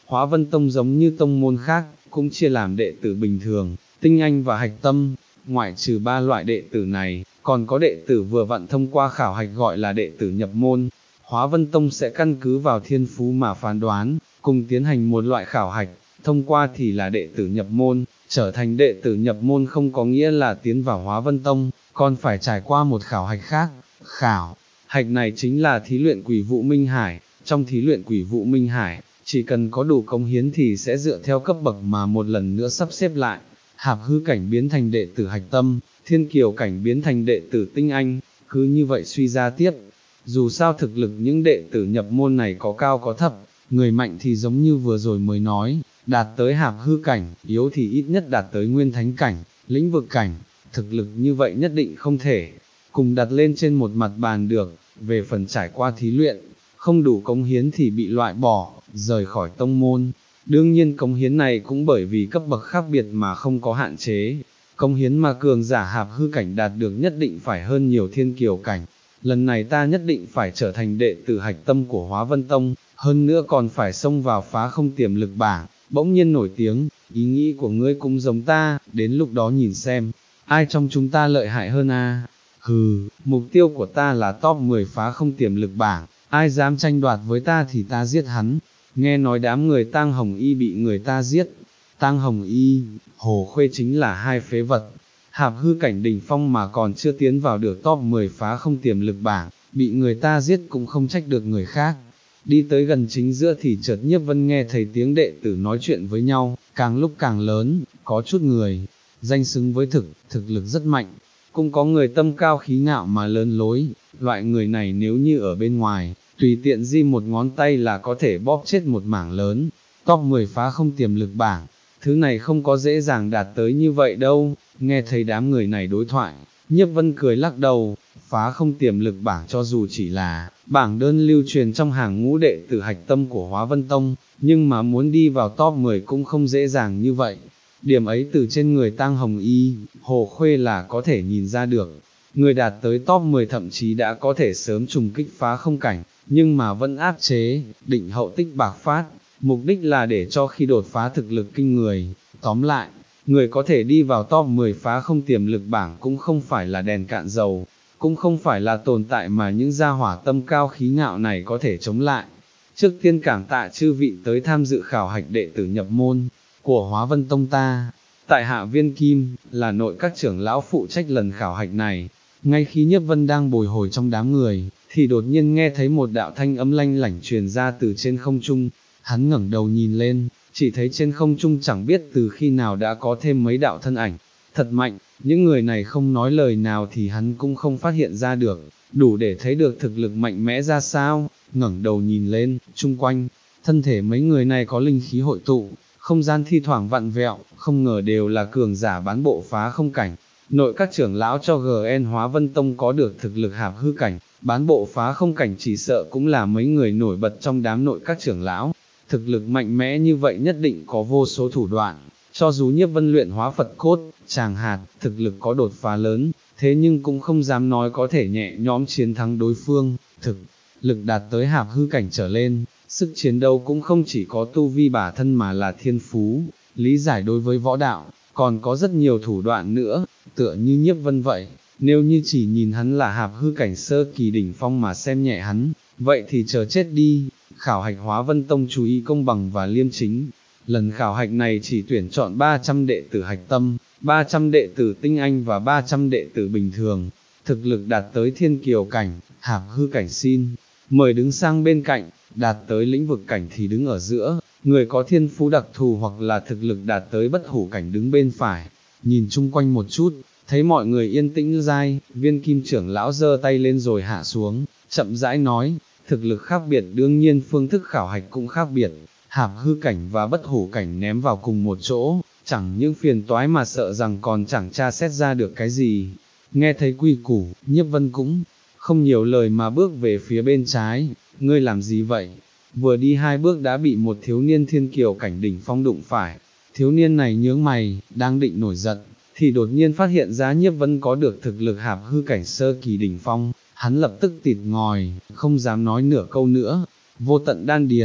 Hóa Vân Tông giống như tông môn khác, cũng chia làm đệ tử bình thường, tinh anh và hạch tâm. Ngoại trừ ba loại đệ tử này, còn có đệ tử vừa vặn thông qua khảo hạch gọi là đệ tử nhập môn. Hóa Vân Tông sẽ căn cứ vào thiên phú mà phán đoán, cùng tiến hành một loại khảo hạch, thông qua thì là đệ tử nhập môn, trở thành đệ tử nhập môn không có nghĩa là tiến vào Hóa Vân Tông, còn phải trải qua một khảo hạch khác. Khảo hạch này chính là thí luyện Quỷ Vụ Minh Hải. Trong thí luyện Quỷ Vụ Minh Hải, chỉ cần có đủ cống hiến thì sẽ dựa theo cấp bậc mà một lần nữa sắp xếp lại. Hạp hư cảnh biến thành đệ tử hạch tâm, thiên kiều cảnh biến thành đệ tử tinh anh, cứ như vậy suy ra tiếp. Dù sao thực lực những đệ tử nhập môn này có cao có thấp, người mạnh thì giống như vừa rồi mới nói, đạt tới hạp hư cảnh, yếu thì ít nhất đạt tới nguyên thánh cảnh, lĩnh vực cảnh, thực lực như vậy nhất định không thể cùng đặt lên trên một mặt bàn được. Về phần trải qua thí luyện, không đủ cống hiến thì bị loại bỏ, rời khỏi tông môn. Đương nhiên cống hiến này cũng bởi vì cấp bậc khác biệt mà không có hạn chế. Cống hiến mà cường giả hạp hư cảnh đạt được nhất định phải hơn nhiều thiên kiều cảnh. Lần này ta nhất định phải trở thành đệ tử hạch tâm của Hóa Vân Tông, hơn nữa còn phải xông vào phá không tiềm lực bảng, bỗng nhiên nổi tiếng. Ý nghĩ của ngươi cũng giống ta, đến lúc đó nhìn xem, ai trong chúng ta lợi hại hơn a? Hừ, mục tiêu của ta là top mười phá không tiềm lực bảng, ai dám tranh đoạt với ta thì ta giết hắn. Nghe nói đám người Tang Hồng Y bị người ta giết. Tang Hồng Y, Hồ Khuê chính là hai phế vật, hạp hư cảnh đỉnh phong mà còn chưa tiến vào được top mười phá không tiềm lực bảng, bị người ta giết cũng không trách được người khác. Đi tới gần chính giữa thì chợt Nhiếp Vân nghe thấy tiếng đệ tử nói chuyện với nhau, càng lúc càng lớn, có chút người danh xứng với thực, thực lực rất mạnh, cũng có người tâm cao khí ngạo mà lớn lối. Loại người này nếu như ở bên ngoài, tùy tiện di một ngón tay là có thể bóp chết một mảng lớn. Top mười phá không tiềm lực bảng, thứ này không có dễ dàng đạt tới như vậy đâu. Nghe thấy đám người này đối thoại, Nhiếp Vân cười lắc đầu. Phá không tiềm lực bảng cho dù chỉ là bảng đơn lưu truyền trong hàng ngũ đệ tử hạch tâm của Hóa Vân Tông, nhưng mà muốn đi vào top mười cũng không dễ dàng như vậy. Điểm ấy từ trên người Tang Hồng Y, Hồ Khuê là có thể nhìn ra được. Người đạt tới top mười thậm chí đã có thể sớm trùng kích phá không cảnh, nhưng mà vẫn áp chế, định hậu tích bạc phát, mục đích là để cho khi đột phá thực lực kinh người. Tóm lại, người có thể đi vào top mười phá không tiềm lực bảng cũng không phải là đèn cạn dầu, cũng không phải là tồn tại mà những gia hỏa tâm cao khí ngạo này có thể chống lại. Trước tiên cảm tạ chư vị tới tham dự khảo hạch đệ tử nhập môn của Hóa Vân Tông ta. Tại hạ Viên Kim, là nội các trưởng lão phụ trách lần khảo hạch này. Ngay khi Nhiếp Vân đang bồi hồi trong đám người, thì đột nhiên nghe thấy một đạo thanh âm lanh lảnh truyền ra từ trên không trung. Hắn ngẩng đầu nhìn lên, chỉ thấy trên không trung chẳng biết từ khi nào đã có thêm mấy đạo thân ảnh. Thật mạnh, những người này không nói lời nào thì hắn cũng không phát hiện ra được, đủ để thấy được thực lực mạnh mẽ ra sao. Ngẩng đầu nhìn lên, chung quanh, thân thể mấy người này có linh khí hội tụ, không gian thi thoảng vặn vẹo, không ngờ đều là cường giả bán bộ phá không cảnh. Nội các trưởng lão cho giê en Hóa Vân Tông có được thực lực hạp hư cảnh, bán bộ phá không cảnh chỉ sợ cũng là mấy người nổi bật trong đám nội các trưởng lão. Thực lực mạnh mẽ như vậy nhất định có vô số thủ đoạn, cho dù Nhiếp Vân luyện hóa Phật cốt, tràng hạt, thực lực có đột phá lớn, thế nhưng cũng không dám nói có thể nhẹ nhõm chiến thắng đối phương. Thực lực đạt tới hạp hư cảnh trở lên, sức chiến đấu cũng không chỉ có tu vi bản thân mà là thiên phú, lý giải đối với võ đạo, còn có rất nhiều thủ đoạn nữa, tựa như Nhiếp Vân vậy. Nếu như chỉ nhìn hắn là hạp hư cảnh sơ kỳ đỉnh phong mà xem nhẹ hắn, vậy thì chờ chết đi. Khảo hạch Hóa Vân Tông chú ý công bằng và liêm chính. Lần khảo hạch này chỉ tuyển chọn ba trăm đệ tử hạch tâm, ba trăm đệ tử tinh anh và ba trăm đệ tử bình thường. Thực lực đạt tới thiên kiều cảnh, hạp hư cảnh xin mời đứng sang bên cạnh, đạt tới lĩnh vực cảnh thì đứng ở giữa, người có thiên phú đặc thù hoặc là thực lực đạt tới bất hủ cảnh đứng bên phải. Nhìn chung quanh một chút, thấy mọi người yên tĩnh dai, Viên Kim trưởng lão giơ tay lên rồi hạ xuống, chậm rãi nói, thực lực khác biệt đương nhiên phương thức khảo hạch cũng khác biệt, hạp hư cảnh và bất hủ cảnh ném vào cùng một chỗ, chẳng những phiền toái mà sợ rằng còn chẳng tra xét ra được cái gì. Nghe thấy quy củ, Nhiếp Vân cũng không nhiều lời mà bước về phía bên trái. Ngươi làm gì vậy? Vừa đi hai bước đã bị một thiếu niên thiên kiều cảnh đỉnh phong đụng phải. Thiếu niên này nhướng mày, đang định nổi giận, thì đột nhiên phát hiện ra Nhiếp Vân có được thực lực hạp hư cảnh sơ kỳ đỉnh phong. Hắn lập tức tịt ngòi, không dám nói nửa câu nữa. Vô tận đan điền,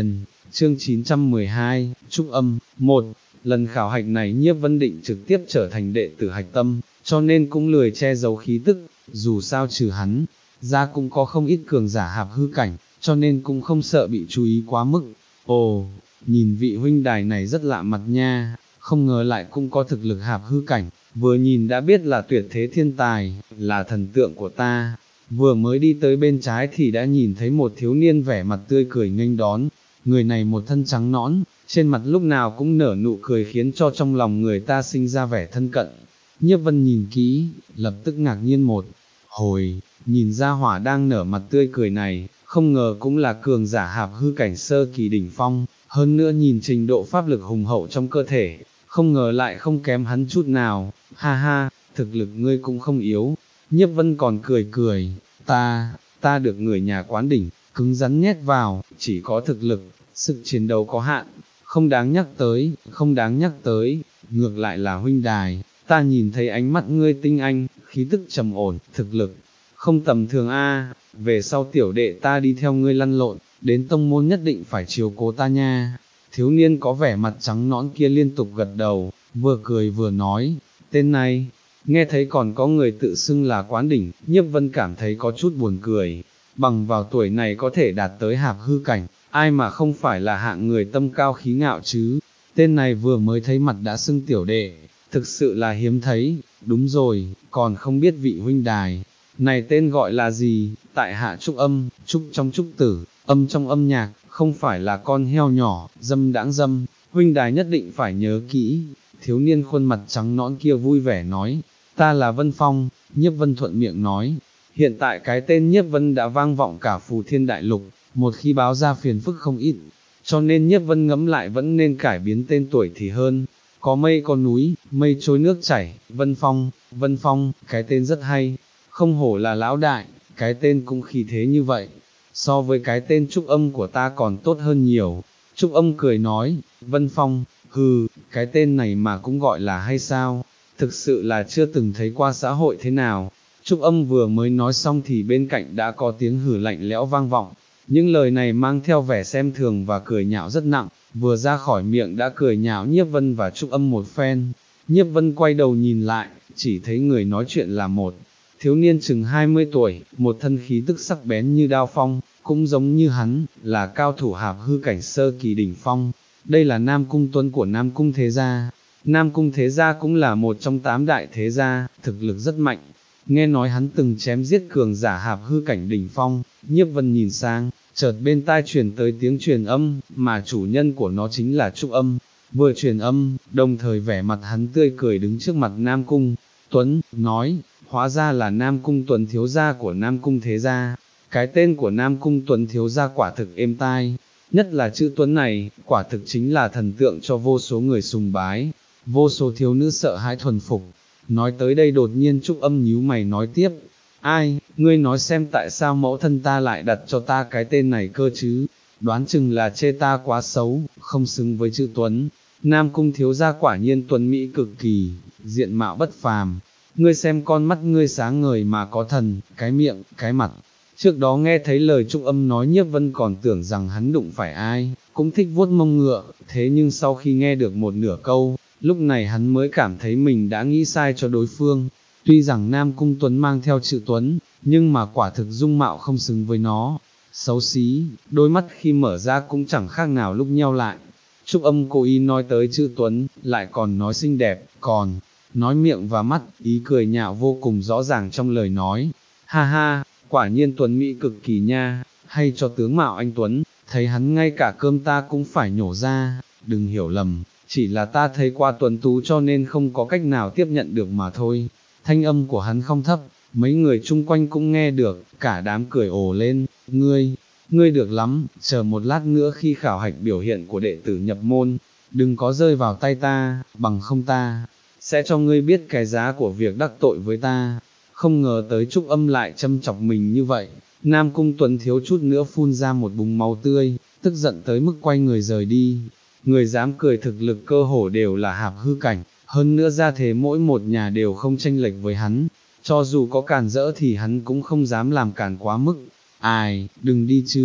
chương chín trăm mười hai, Trúc Âm, một, lần khảo hạch này Nhiếp Vân định trực tiếp trở thành đệ tử hạch tâm, cho nên cũng lười che giấu khí tức, dù sao trừ hắn, ra cũng có không ít cường giả hạp hư cảnh, cho nên cũng không sợ bị chú ý quá mức. Ồ, nhìn vị huynh đài này rất lạ mặt nha, không ngờ lại cũng có thực lực hạp hư cảnh, vừa nhìn đã biết là tuyệt thế thiên tài, là thần tượng của ta. Vừa mới đi tới bên trái thì đã nhìn thấy một thiếu niên vẻ mặt tươi cười nghênh đón, người này một thân trắng nõn, trên mặt lúc nào cũng nở nụ cười khiến cho trong lòng người ta sinh ra vẻ thân cận. Nhiếp Vân nhìn kỹ, lập tức ngạc nhiên một hồi, nhìn ra hỏa đang nở mặt tươi cười này, không ngờ cũng là cường giả hạp hư cảnh sơ kỳ đỉnh phong, hơn nữa nhìn trình độ pháp lực hùng hậu trong cơ thể, không ngờ lại không kém hắn chút nào, ha ha, thực lực ngươi cũng không yếu. Nhiếp Vân còn cười cười, ta, ta được người nhà quán đỉnh, cứng rắn nhét vào, chỉ có thực lực, sức chiến đấu có hạn, không đáng nhắc tới, không đáng nhắc tới, ngược lại là huynh đài, ta nhìn thấy ánh mắt ngươi tinh anh, khí tức trầm ổn, thực lực, không tầm thường a. Về sau tiểu đệ ta đi theo ngươi lăn lộn, đến tông môn nhất định phải chiếu cố ta nha. Thiếu niên có vẻ mặt trắng nõn kia liên tục gật đầu, vừa cười vừa nói, tên này, nghe thấy còn có người tự xưng là quán đỉnh, Nhiếp Vân cảm thấy có chút buồn cười, bằng vào tuổi này có thể đạt tới hạp hư cảnh, ai mà không phải là hạng người tâm cao khí ngạo chứ, tên này vừa mới thấy mặt đã xưng tiểu đệ, thực sự là hiếm thấy, đúng rồi, còn không biết vị huynh đài, này tên gọi là gì, tại hạ Trúc Âm, Trúc trong Trúc Tử, âm trong âm nhạc, không phải là con heo nhỏ, dâm đãng dâm, huynh đài nhất định phải nhớ kỹ. Thiếu niên khuôn mặt trắng nõn kia vui vẻ nói, ta là Vân Phong. Nhiếp Vân thuận miệng nói, hiện tại cái tên Nhiếp Vân đã vang vọng cả phù thiên đại lục, một khi báo ra phiền phức không ít, cho nên Nhiếp Vân ngẫm lại vẫn nên cải biến tên tuổi thì hơn. Có mây có núi, mây trôi nước chảy, Vân Phong, Vân Phong, cái tên rất hay, không hổ là lão đại, cái tên cũng khí thế như vậy, so với cái tên Trúc Âm của ta còn tốt hơn nhiều. Trúc Âm cười nói, Vân Phong, hừ, cái tên này mà cũng gọi là hay sao, thực sự là chưa từng thấy qua xã hội thế nào. Trúc Âm vừa mới nói xong thì bên cạnh đã có tiếng hử lạnh lẽo vang vọng, những lời này mang theo vẻ xem thường và cười nhạo rất nặng, vừa ra khỏi miệng đã cười nhạo Nhiếp Vân và Trúc Âm một phen. Nhiếp Vân quay đầu nhìn lại, chỉ thấy người nói chuyện là một thiếu niên chừng hai mươi tuổi, một thân khí tức sắc bén như đao phong, cũng giống như hắn, là cao thủ hạp hư cảnh sơ kỳ đỉnh phong. Đây là Nam Cung Tuấn của Nam Cung Thế Gia. Nam Cung Thế Gia cũng là một trong tám đại thế gia, thực lực rất mạnh. Nghe nói hắn từng chém giết cường giả hạp hư cảnh đỉnh phong. Nhiếp Vân nhìn sang, chợt bên tai truyền tới tiếng truyền âm, mà chủ nhân của nó chính là Trúc Âm. Vừa truyền âm, đồng thời vẻ mặt hắn tươi cười đứng trước mặt Nam Cung Tuấn, nói, hóa ra là Nam Cung Tuấn thiếu gia của Nam Cung Thế Gia. Cái tên của Nam Cung Tuấn thiếu gia quả thực êm tai, nhất là chữ Tuấn này, quả thực chính là thần tượng cho vô số người sùng bái, vô số thiếu nữ sợ hãi thuần phục. Nói tới đây đột nhiên Trúc Âm nhíu mày nói tiếp, ai, ngươi nói xem tại sao mẫu thân ta lại đặt cho ta cái tên này cơ chứ, đoán chừng là chê ta quá xấu, không xứng với chữ Tuấn. Nam Cung thiếu gia quả nhiên tuấn mỹ cực kỳ, diện mạo bất phàm, ngươi xem con mắt ngươi sáng ngời mà có thần, cái miệng, cái mặt. Trước đó nghe thấy lời Trúc Âm nói Nhiếp Vân còn tưởng rằng hắn đụng phải ai, cũng thích vuốt mông ngựa, thế nhưng sau khi nghe được một nửa câu, lúc này hắn mới cảm thấy mình đã nghĩ sai cho đối phương. Tuy rằng Nam Cung Tuấn mang theo chữ Tuấn, nhưng mà quả thực dung mạo không xứng với nó, xấu xí, đôi mắt khi mở ra cũng chẳng khác nào lúc nheo lại. Trúc Âm cố ý nói tới chữ Tuấn, lại còn nói xinh đẹp, còn nói miệng và mắt, ý cười nhạo vô cùng rõ ràng trong lời nói. Ha ha, quả nhiên Tuấn Mỹ cực kỳ nha, hay cho tướng mạo anh Tuấn, thấy hắn ngay cả cơm ta cũng phải nhổ ra, đừng hiểu lầm, chỉ là ta thấy qua Tuấn Tú cho nên không có cách nào tiếp nhận được mà thôi. Thanh âm của hắn không thấp, mấy người chung quanh cũng nghe được, cả đám cười ồ lên, ngươi, ngươi được lắm, chờ một lát nữa khi khảo hạch biểu hiện của đệ tử nhập môn, đừng có rơi vào tay ta, bằng không ta sẽ cho ngươi biết cái giá của việc đắc tội với ta. Không ngờ tới Trúc Âm lại châm chọc mình như vậy, Nam Cung Tuấn thiếu chút nữa phun ra một búng máu tươi, tức giận tới mức quay người rời đi. Người dám cười thực lực cơ hồ đều là hạp hư cảnh, hơn nữa ra thế mỗi một nhà đều không tranh lệch với hắn, cho dù có cản rỡ thì hắn cũng không dám làm cản quá mức. Ai, đừng đi chứ,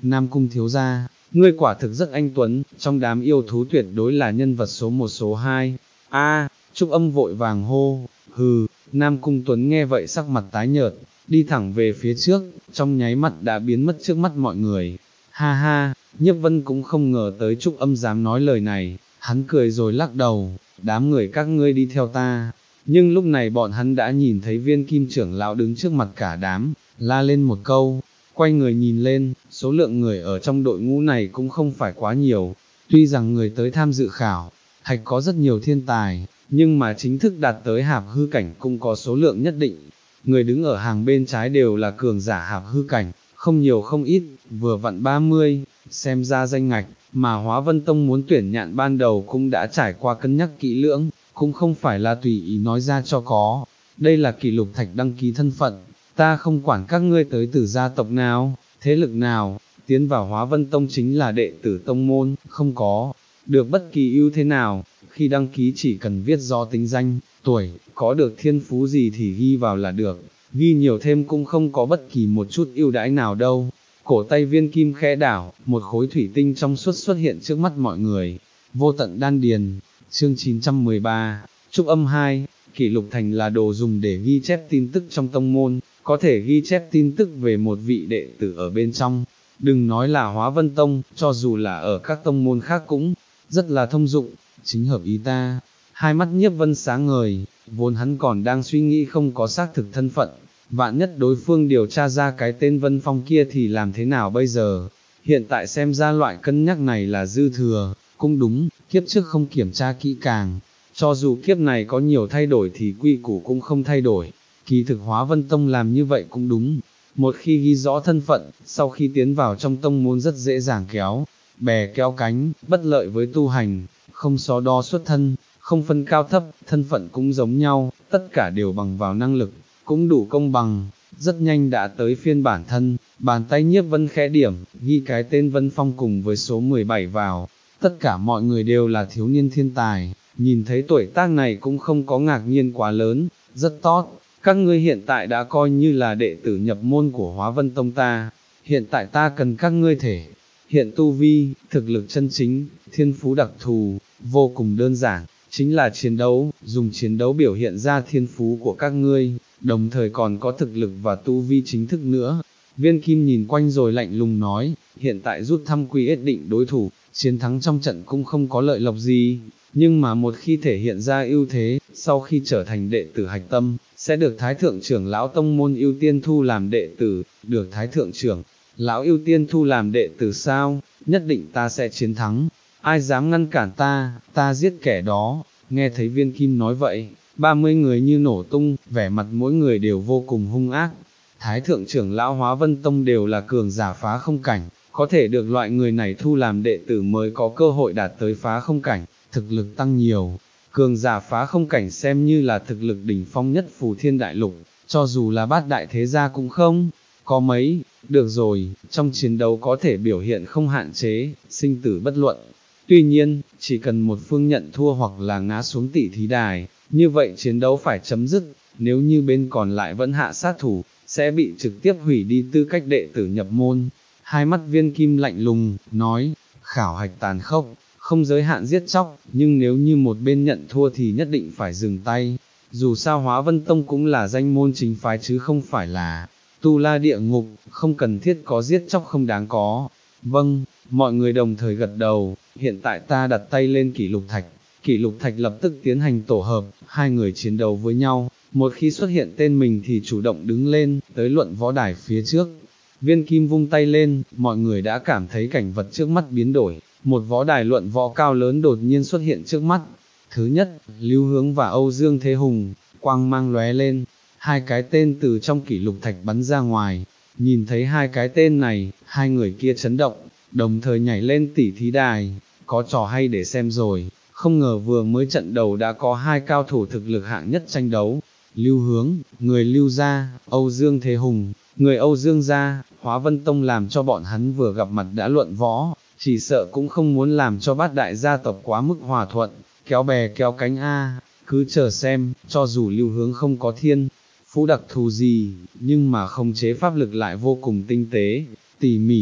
Nam Cung thiếu gia, ngươi quả thực rất anh tuấn, trong đám yêu thú tuyệt đối là nhân vật số một số hai. A, Trúc Âm vội vàng hô, hừ, Nam Cung Tuấn nghe vậy sắc mặt tái nhợt, đi thẳng về phía trước, trong nháy mắt đã biến mất trước mắt mọi người. Ha ha, Nhiếp Vân cũng không ngờ tới Trúc Âm dám nói lời này, hắn cười rồi lắc đầu, đám người các ngươi đi theo ta. Nhưng lúc này bọn hắn đã nhìn thấy Viên Kim trưởng lão đứng trước mặt cả đám, la lên một câu, quay người nhìn lên, số lượng người ở trong đội ngũ này cũng không phải quá nhiều, tuy rằng người tới tham dự khảo hạch có rất nhiều thiên tài, nhưng mà chính thức đạt tới hạp hư cảnh cũng có số lượng nhất định. Người đứng ở hàng bên trái đều là cường giả hạp hư cảnh, không nhiều không ít, vừa vặn ba mươi, xem ra danh ngạch, mà Hóa Vân Tông muốn tuyển nhạn ban đầu cũng đã trải qua cân nhắc kỹ lưỡng, cũng không phải là tùy ý nói ra cho có. Đây là kỷ lục thạch đăng ký thân phận, ta không quản các ngươi tới từ gia tộc nào, thế lực nào, tiến vào Hóa Vân Tông chính là đệ tử tông môn, không có được bất kỳ ưu thế nào, khi đăng ký chỉ cần viết rõ tính danh, tuổi, có được thiên phú gì thì ghi vào là được, ghi nhiều thêm cũng không có bất kỳ một chút ưu đãi nào đâu. Cổ tay Viên Kim khẽ đảo, một khối thủy tinh trong suốt xuất hiện trước mắt mọi người. Vô tận đan điền, chương chín trăm mười ba, Trúc Âm hai, kỷ lục thành là đồ dùng để ghi chép tin tức trong tông môn, có thể ghi chép tin tức về một vị đệ tử ở bên trong. Đừng nói là Hóa Vân Tông, cho dù là ở các tông môn khác cũng rất là thông dụng, chính hợp ý ta. Hai mắt Nhiếp Vân sáng ngời, vốn hắn còn đang suy nghĩ không có xác thực thân phận, vạn nhất đối phương điều tra ra cái tên Vân Phong kia thì làm thế nào bây giờ. Hiện tại xem ra loại cân nhắc này là dư thừa, cũng đúng, kiếp trước không kiểm tra kỹ càng, cho dù kiếp này có nhiều thay đổi thì quy củ cũng không thay đổi. Kỳ thực Hóa Vân Tông làm như vậy cũng đúng, một khi ghi rõ thân phận, sau khi tiến vào trong tông môn rất dễ dàng kéo bè kéo cánh, bất lợi với tu hành, không so đo xuất thân, không phân cao thấp, thân phận cũng giống nhau, tất cả đều bằng vào năng lực, cũng đủ công bằng. Rất nhanh đã tới phiên bản thân, bàn tay Nhiếp Vân khẽ điểm, ghi cái tên Vân Phong cùng với số mười bảy vào. Tất cả mọi người đều là thiếu niên thiên tài, nhìn thấy tuổi tác này cũng không có ngạc nhiên quá lớn, rất tốt. Các ngươi hiện tại đã coi như là đệ tử nhập môn của Hóa Vân Tông ta, hiện tại ta cần các ngươi thể hiện tu vi, thực lực chân chính, thiên phú đặc thù, vô cùng đơn giản, chính là chiến đấu, dùng chiến đấu biểu hiện ra thiên phú của các ngươi, đồng thời còn có thực lực và tu vi chính thức nữa. Viên Kim nhìn quanh rồi lạnh lùng nói, hiện tại rút thăm quy ết định đối thủ, chiến thắng trong trận cũng không có lợi lộc gì, nhưng mà một khi thể hiện ra ưu thế, sau khi trở thành đệ tử hạch tâm, sẽ được Thái Thượng trưởng lão tông môn ưu tiên thu làm đệ tử, được Thái Thượng trưởng lão ưu tiên thu làm đệ tử sao, nhất định ta sẽ chiến thắng, ai dám ngăn cản ta, ta giết kẻ đó. Nghe thấy Viên Kim nói vậy, ba mươi người như nổ tung, vẻ mặt mỗi người đều vô cùng hung ác. Thái Thượng trưởng lão Hóa Vân Tông đều là cường giả phá không cảnh, có thể được loại người này thu làm đệ tử mới có cơ hội đạt tới phá không cảnh, thực lực tăng nhiều. Cường giả phá không cảnh xem như là thực lực đỉnh phong nhất Phù Thiên Đại Lục, cho dù là bát đại thế gia cũng không có mấy. Được rồi, trong chiến đấu có thể biểu hiện không hạn chế, sinh tử bất luận. Tuy nhiên, chỉ cần một phương nhận thua hoặc là ngã xuống tỷ thí đài, như vậy chiến đấu phải chấm dứt, nếu như bên còn lại vẫn hạ sát thủ, sẽ bị trực tiếp hủy đi tư cách đệ tử nhập môn. Hai mắt Viên Kim lạnh lùng, nói, khảo hạch tàn khốc, không giới hạn giết chóc, nhưng nếu như một bên nhận thua thì nhất định phải dừng tay. Dù sao Hóa Vân Tông cũng là danh môn chính phái chứ không phải là tu la địa ngục, không cần thiết có giết chóc không đáng có. Vâng, mọi người đồng thời gật đầu, hiện tại ta đặt tay lên kỷ lục thạch, kỷ lục thạch lập tức tiến hành tổ hợp, hai người chiến đấu với nhau, một khi xuất hiện tên mình thì chủ động đứng lên, tới luận võ đài phía trước. Viên Kim vung tay lên, mọi người đã cảm thấy cảnh vật trước mắt biến đổi, một võ đài luận võ cao lớn đột nhiên xuất hiện trước mắt. Thứ nhất, Lưu Hướng và Âu Dương Thế Hùng, quang mang lóe lên, hai cái tên từ trong kỷ lục thạch bắn ra ngoài, nhìn thấy hai cái tên này, hai người kia chấn động, đồng thời nhảy lên tỉ thí đài, có trò hay để xem rồi, không ngờ vừa mới trận đầu đã có hai cao thủ thực lực hạng nhất tranh đấu. Lưu Hướng, người Lưu gia, Âu Dương Thế Hùng, người Âu Dương gia. Hóa Vân Tông làm cho bọn hắn vừa gặp mặt đã luận võ, chỉ sợ cũng không muốn làm cho bát đại gia tộc quá mức hòa thuận, kéo bè kéo cánh a, cứ chờ xem, cho dù Lưu Hướng không có thiên phú đặc thù gì, nhưng mà không chế pháp lực lại vô cùng tinh tế, tỉ mỉ,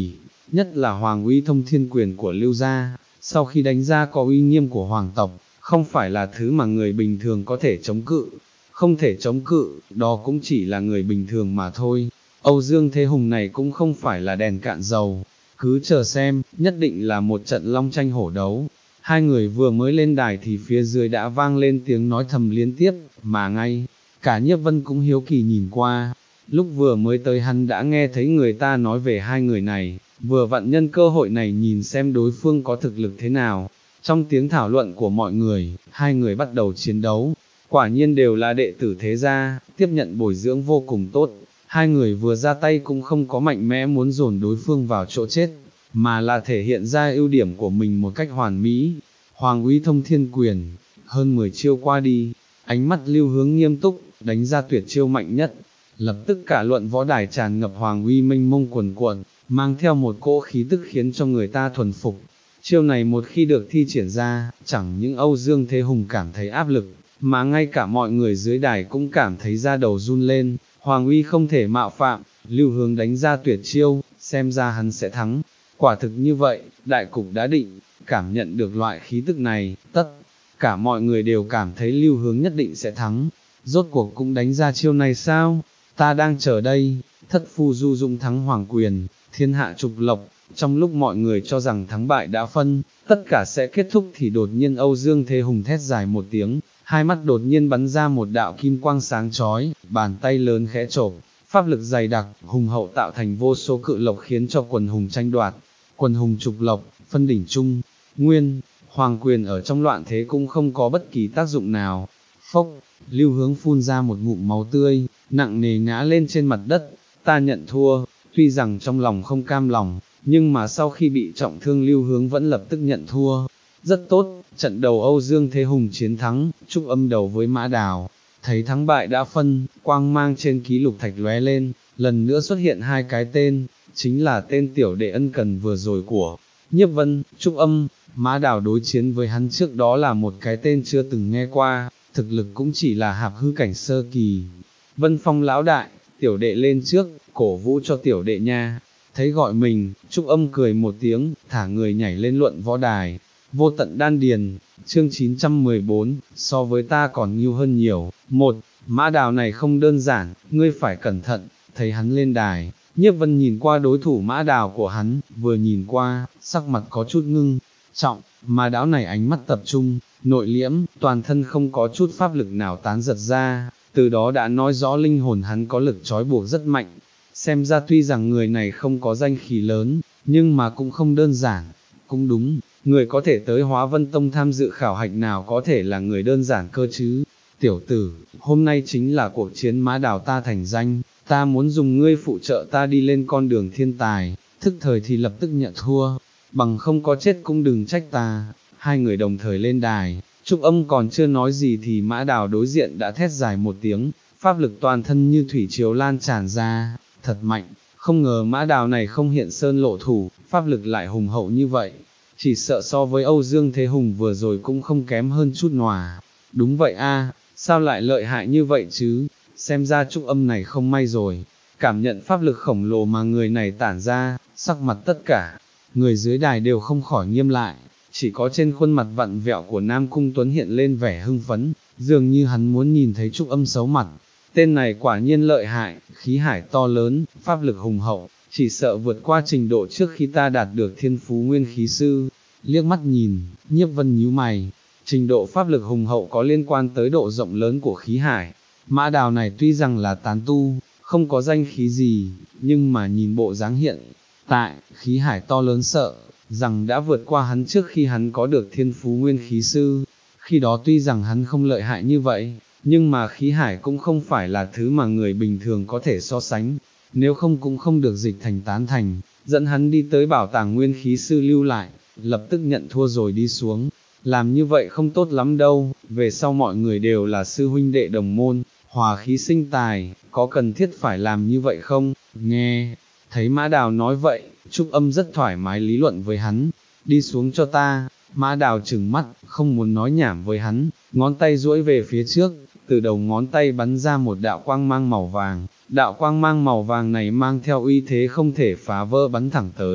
nhất là hoàng uy thông thiên quyền của Lưu gia, sau khi đánh ra có uy nghiêm của hoàng tộc, không phải là thứ mà người bình thường có thể chống cự, không thể chống cự, đó cũng chỉ là người bình thường mà thôi. Âu Dương Thế Hùng này cũng không phải là đèn cạn dầu, cứ chờ xem, nhất định là một trận long tranh hổ đấu. Hai người vừa mới lên đài thì phía dưới đã vang lên tiếng nói thầm liên tiếp, mà ngay, cả Nhiếp Vân cũng hiếu kỳ nhìn qua. Lúc vừa mới tới hắn đã nghe thấy người ta nói về hai người này, vừa vặn nhân cơ hội này nhìn xem đối phương có thực lực thế nào. Trong tiếng thảo luận của mọi người, hai người bắt đầu chiến đấu, quả nhiên đều là đệ tử thế gia, tiếp nhận bồi dưỡng vô cùng tốt. Hai người vừa ra tay cũng không có mạnh mẽ muốn dồn đối phương vào chỗ chết, mà là thể hiện ra ưu điểm của mình một cách hoàn mỹ. Hoàng uy thông thiên quyền, hơn mười chiêu qua đi, ánh mắt Lưu Hướng nghiêm túc, đánh ra tuyệt chiêu mạnh nhất. Lập tức cả luận võ đài tràn ngập hoàng uy mênh mông quần cuộn, mang theo một cỗ khí tức khiến cho người ta thuần phục. Chiêu này một khi được thi triển ra, chẳng những Âu Dương Thế Hùng cảm thấy áp lực, mà ngay cả mọi người dưới đài cũng cảm thấy da đầu run lên. Hoàng uy không thể mạo phạm, Lưu Hướng đánh ra tuyệt chiêu, xem ra hắn sẽ thắng. Quả thực như vậy, đại cục đã định, cảm nhận được loại khí tức này, tất cả mọi người đều cảm thấy Lưu Hướng nhất định sẽ thắng. Rốt cuộc cũng đánh ra chiêu này sao? Ta đang chờ đây. Thất phu Du Dung thắng hoàng quyền, thiên hạ trục lộc. Trong lúc mọi người cho rằng thắng bại đã phân, tất cả sẽ kết thúc thì đột nhiên Âu Dương Thế Hùng thét dài một tiếng, hai mắt đột nhiên bắn ra một đạo kim quang sáng chói, bàn tay lớn khẽ chộp, pháp lực dày đặc, hùng hậu tạo thành vô số cự lộc khiến cho quần hùng tranh đoạt. Quần hùng trục lộc, phân đỉnh trung, nguyên, hoàng quyền ở trong loạn thế cũng không có bất kỳ tác dụng nào. Phốc, Lưu Hướng phun ra một ngụm máu tươi, nặng nề ngã lên trên mặt đất. Ta nhận thua, tuy rằng trong lòng không cam lòng, nhưng mà sau khi bị trọng thương Lưu Hướng vẫn lập tức nhận thua. Rất tốt, trận đầu Âu Dương Thế Hùng chiến thắng, Trúc Âm đầu với Mã Đào. Thấy thắng bại đã phân, quang mang trên ký lục thạch lóe lên, lần nữa xuất hiện hai cái tên, chính là tên tiểu đệ ân cần vừa rồi của Nhiếp Vân. Trúc Âm, Mã Đào đối chiến với hắn trước đó là một cái tên chưa từng nghe qua, thực lực cũng chỉ là hạp hư cảnh sơ kỳ. Vân Phong lão đại, tiểu đệ lên trước, cổ vũ cho tiểu đệ nha. Thấy gọi mình, Trúc Âm cười một tiếng, thả người nhảy lên luận võ đài. Vô tận đan điền, chương chín trăm mười bốn, so với ta còn nhiều hơn nhiều. Một, Mã Đào này không đơn giản, ngươi phải cẩn thận. Thấy hắn lên đài, Nhiếp Vân nhìn qua đối thủ Mã Đào của hắn, vừa nhìn qua, sắc mặt có chút ngưng trọng, mà đáo này ánh mắt tập trung, nội liễm, toàn thân không có chút pháp lực nào tán giật ra, từ đó đã nói rõ linh hồn hắn có lực trói buộc rất mạnh. Xem ra tuy rằng người này không có danh khí lớn, nhưng mà cũng không đơn giản. Cũng đúng, người có thể tới Hóa Vân Tông tham dự khảo hạch nào có thể là người đơn giản cơ chứ. Tiểu tử, hôm nay chính là cuộc chiến Mã Đào ta thành danh, ta muốn dùng ngươi phụ trợ ta đi lên con đường thiên tài, thức thời thì lập tức nhận thua, bằng không có chết cũng đừng trách ta. Hai người đồng thời lên đài, Trúc Âm còn chưa nói gì thì Mã Đào đối diện đã thét dài một tiếng, pháp lực toàn thân như thủy triều lan tràn ra, thật mạnh, không ngờ Mã Đào này không hiện sơn lộ thủ, pháp lực lại hùng hậu như vậy, chỉ sợ so với Âu Dương Thế Hùng vừa rồi cũng không kém hơn chút nòa. Đúng vậy a, sao lại lợi hại như vậy chứ, xem ra Trúc Âm này không may rồi. Cảm nhận pháp lực khổng lồ mà người này tản ra, sắc mặt tất cả người dưới đài đều không khỏi nghiêm lại, chỉ có trên khuôn mặt vặn vẹo của Nam Cung Tuấn hiện lên vẻ hưng phấn, dường như hắn muốn nhìn thấy Trúc Âm xấu mặt. Tên này quả nhiên lợi hại, khí hải to lớn, pháp lực hùng hậu, chỉ sợ vượt qua trình độ trước khi ta đạt được thiên phú nguyên khí sư. Liếc mắt nhìn, Nhiếp Vân nhíu mày, trình độ pháp lực hùng hậu có liên quan tới độ rộng lớn của khí hải. Mã Đào này tuy rằng là tán tu, không có danh khí gì, nhưng mà nhìn bộ dáng hiện tại, khí hải to lớn sợ rằng đã vượt qua hắn trước khi hắn có được thiên phú nguyên khí sư. Khi đó tuy rằng hắn không lợi hại như vậy, nhưng mà khí hải cũng không phải là thứ mà người bình thường có thể so sánh, nếu không cũng không được dịch thành tán thành, dẫn hắn đi tới bảo tàng nguyên khí sư lưu lại, lập tức nhận thua rồi đi xuống. Làm như vậy không tốt lắm đâu, về sau mọi người đều là sư huynh đệ đồng môn, hòa khí sinh tài, có cần thiết phải làm như vậy không? Nghe, thấy Mã Đào nói vậy, Trúc Âm rất thoải mái lý luận với hắn, đi xuống cho ta. Mã Đào trừng mắt, không muốn nói nhảm với hắn, ngón tay duỗi về phía trước, từ đầu ngón tay bắn ra một đạo quang mang màu vàng, đạo quang mang màu vàng này mang theo uy thế không thể phá vỡ bắn thẳng tới.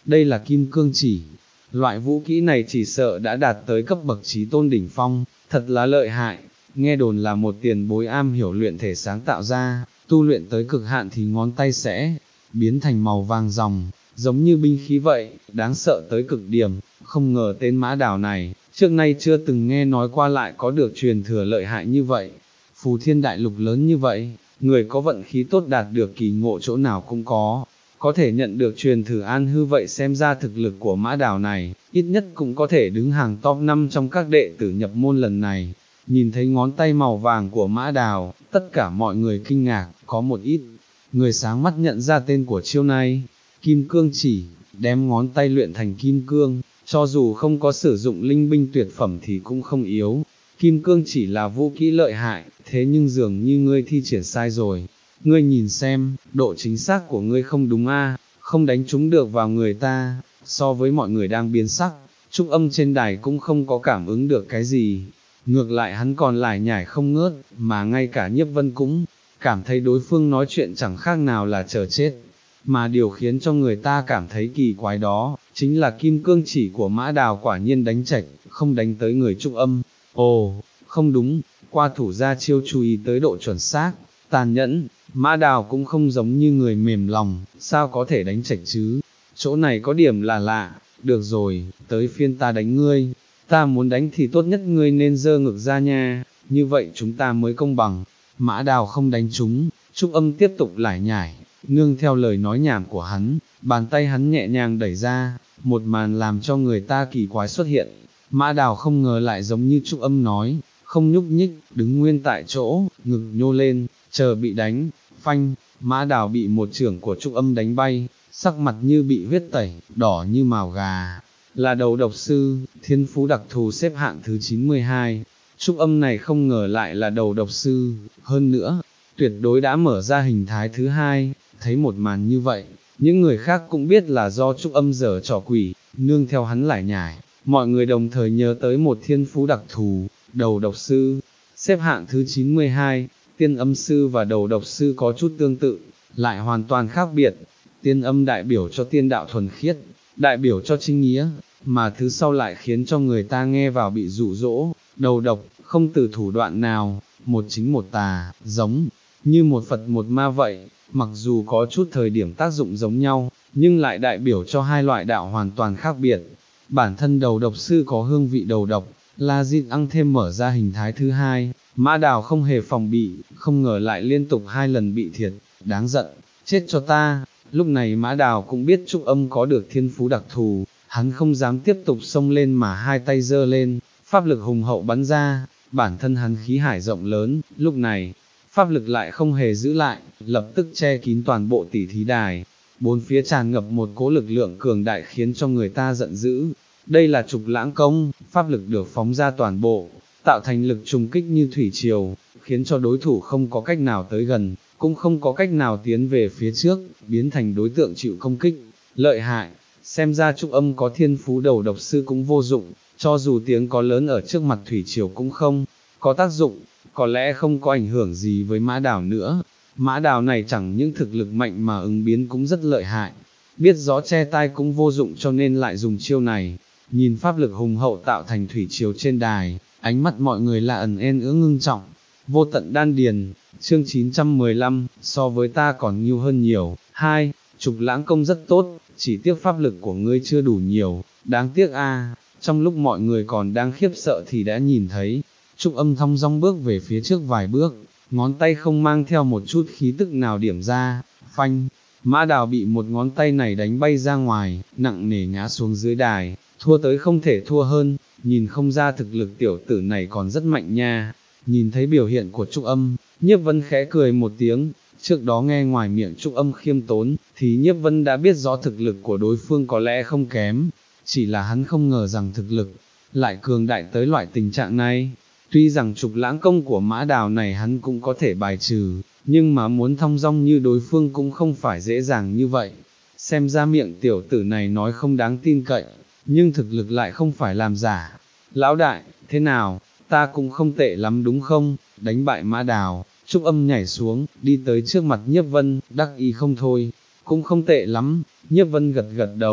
đây là kim cương chỉ. Loại vũ kỹ này chỉ sợ đã đạt tới cấp bậc chí tôn đỉnh phong, thật là lợi hại, nghe đồn là một tiền bối am hiểu luyện thể sáng tạo ra, tu luyện tới cực hạn thì ngón tay sẽ biến thành màu vàng ròng, giống như binh khí vậy, đáng sợ tới cực điểm, không ngờ tên Mã Đào này, trước nay chưa từng nghe nói qua lại có được truyền thừa lợi hại như vậy. Phù Thiên đại lục lớn như vậy, người có vận khí tốt đạt được kỳ ngộ chỗ nào cũng có, có thể nhận được truyền thử an hư vậy xem ra thực lực của Mã Đào này, ít nhất cũng có thể đứng hàng top năm trong các đệ tử nhập môn lần này. Nhìn thấy ngón tay màu vàng của Mã Đào, tất cả mọi người kinh ngạc, có một ít người sáng mắt nhận ra tên của chiêu này, kim cương chỉ, đem ngón tay luyện thành kim cương, cho dù không có sử dụng linh binh tuyệt phẩm thì cũng không yếu. Kim cương chỉ là vũ kỹ lợi hại, thế nhưng dường như ngươi thi triển sai rồi. Ngươi nhìn xem, độ chính xác của ngươi không đúng a, không đánh trúng được vào người ta, so với mọi người đang biến sắc, Trúc Âm trên đài cũng không có cảm ứng được cái gì. Ngược lại hắn còn lải nhải không ngớt, mà ngay cả Nhiếp Vân cũng cảm thấy đối phương nói chuyện chẳng khác nào là chờ chết. Mà điều khiến cho người ta cảm thấy kỳ quái đó, chính là kim cương chỉ của Mã Đào quả nhiên đánh chạch, không đánh tới người Trúc Âm. Ồ, không đúng, qua thủ ra chiêu chú ý tới độ chuẩn xác, tàn nhẫn, Mã Đào cũng không giống như người mềm lòng, sao có thể đánh chạch chứ, chỗ này có điểm là lạ, được rồi, tới phiên ta đánh ngươi, ta muốn đánh thì tốt nhất ngươi nên giơ ngực ra nha, như vậy chúng ta mới công bằng. Mã Đào không đánh chúng, Trúc Âm tiếp tục lải nhải, nương theo lời nói nhảm của hắn, bàn tay hắn nhẹ nhàng đẩy ra, một màn làm cho người ta kỳ quái xuất hiện. Mã Đào không ngờ lại giống như Trúc Âm nói, không nhúc nhích, đứng nguyên tại chỗ, ngực nhô lên, chờ bị đánh, phanh, Mã Đào bị một chưởng của Trúc Âm đánh bay, sắc mặt như bị huyết tẩy, đỏ như mào gà, là đầu độc sư, thiên phú đặc thù xếp hạng thứ chín mươi hai, Trúc Âm này không ngờ lại là đầu độc sư, hơn nữa, tuyệt đối đã mở ra hình thái thứ hai, thấy một màn như vậy, những người khác cũng biết là do Trúc Âm giở trò quỷ, nương theo hắn lải nhải. Mọi người đồng thời nhớ tới một thiên phú đặc thù, đầu độc sư, xếp hạng thứ chín mươi hai, tiên âm sư và đầu độc sư có chút tương tự, lại hoàn toàn khác biệt. Tiên âm đại biểu cho tiên đạo thuần khiết, đại biểu cho chính nghĩa, mà thứ sau lại khiến cho người ta nghe vào bị dụ dỗ, đầu độc, không từ thủ đoạn nào, một chính một tà, giống như một Phật một ma vậy, mặc dù có chút thời điểm tác dụng giống nhau, nhưng lại đại biểu cho hai loại đạo hoàn toàn khác biệt. Bản thân đầu độc sư có hương vị đầu độc, La Diên ăn thêm mở ra hình thái thứ hai, Mã Đào không hề phòng bị, không ngờ lại liên tục hai lần bị thiệt, đáng giận, chết cho ta. Lúc này Mã Đào cũng biết Trúc Âm có được thiên phú đặc thù, hắn không dám tiếp tục xông lên mà hai tay giơ lên, pháp lực hùng hậu bắn ra, bản thân hắn khí hải rộng lớn, lúc này, pháp lực lại không hề giữ lại, lập tức che kín toàn bộ tỷ thí đài. Bốn phía tràn ngập một cỗ lực lượng cường đại khiến cho người ta giận dữ. Đây là trục lãng công, pháp lực được phóng ra toàn bộ, tạo thành lực trùng kích như thủy triều, khiến cho đối thủ không có cách nào tới gần, cũng không có cách nào tiến về phía trước, biến thành đối tượng chịu công kích. Lợi hại, xem ra Trúc Âm có thiên phú đầu độc sư cũng vô dụng, cho dù tiếng có lớn ở trước mặt thủy triều cũng không có tác dụng, có lẽ không có ảnh hưởng gì với Mã Đào nữa. Mã Đào này chẳng những thực lực mạnh mà ứng biến cũng rất lợi hại, biết rõ che tai cũng vô dụng cho nên lại dùng chiêu này. Nhìn pháp lực hùng hậu tạo thành thủy triều trên đài, ánh mắt mọi người là ẩn en ứa ngưng trọng. Vô tận đan điền, chương chín trăm mười lăm, so với ta còn nhiều hơn nhiều. Hai, trục lãng công rất tốt, chỉ tiếc pháp lực của ngươi chưa đủ nhiều, đáng tiếc a. Trong lúc mọi người còn đang khiếp sợ thì đã nhìn thấy, Trúc Âm thong dong bước về phía trước vài bước, ngón tay không mang theo một chút khí tức nào điểm ra, phanh, Mã Đào bị một ngón tay này đánh bay ra ngoài, nặng nề ngã xuống dưới đài, thua tới không thể thua hơn, nhìn không ra thực lực tiểu tử này còn rất mạnh nha. Nhìn thấy biểu hiện của Trúc Âm, Nhiếp Vân khẽ cười một tiếng, trước đó nghe ngoài miệng Trúc Âm khiêm tốn, thì Nhiếp Vân đã biết rõ thực lực của đối phương có lẽ không kém, chỉ là hắn không ngờ rằng thực lực lại cường đại tới loại tình trạng này. Tuy rằng trục lãng công của Mã Đào này hắn cũng có thể bài trừ, nhưng mà muốn thong dong như đối phương cũng không phải dễ dàng như vậy. Xem ra miệng tiểu tử này nói không đáng tin cậy, nhưng thực lực lại không phải làm giả. Lão đại, thế nào, ta cũng không tệ lắm đúng không? Đánh bại Mã Đào, Trúc Âm nhảy xuống, đi tới trước mặt Nhiếp Vân, đắc ý không thôi, cũng không tệ lắm. Nhiếp Vân gật gật đầu,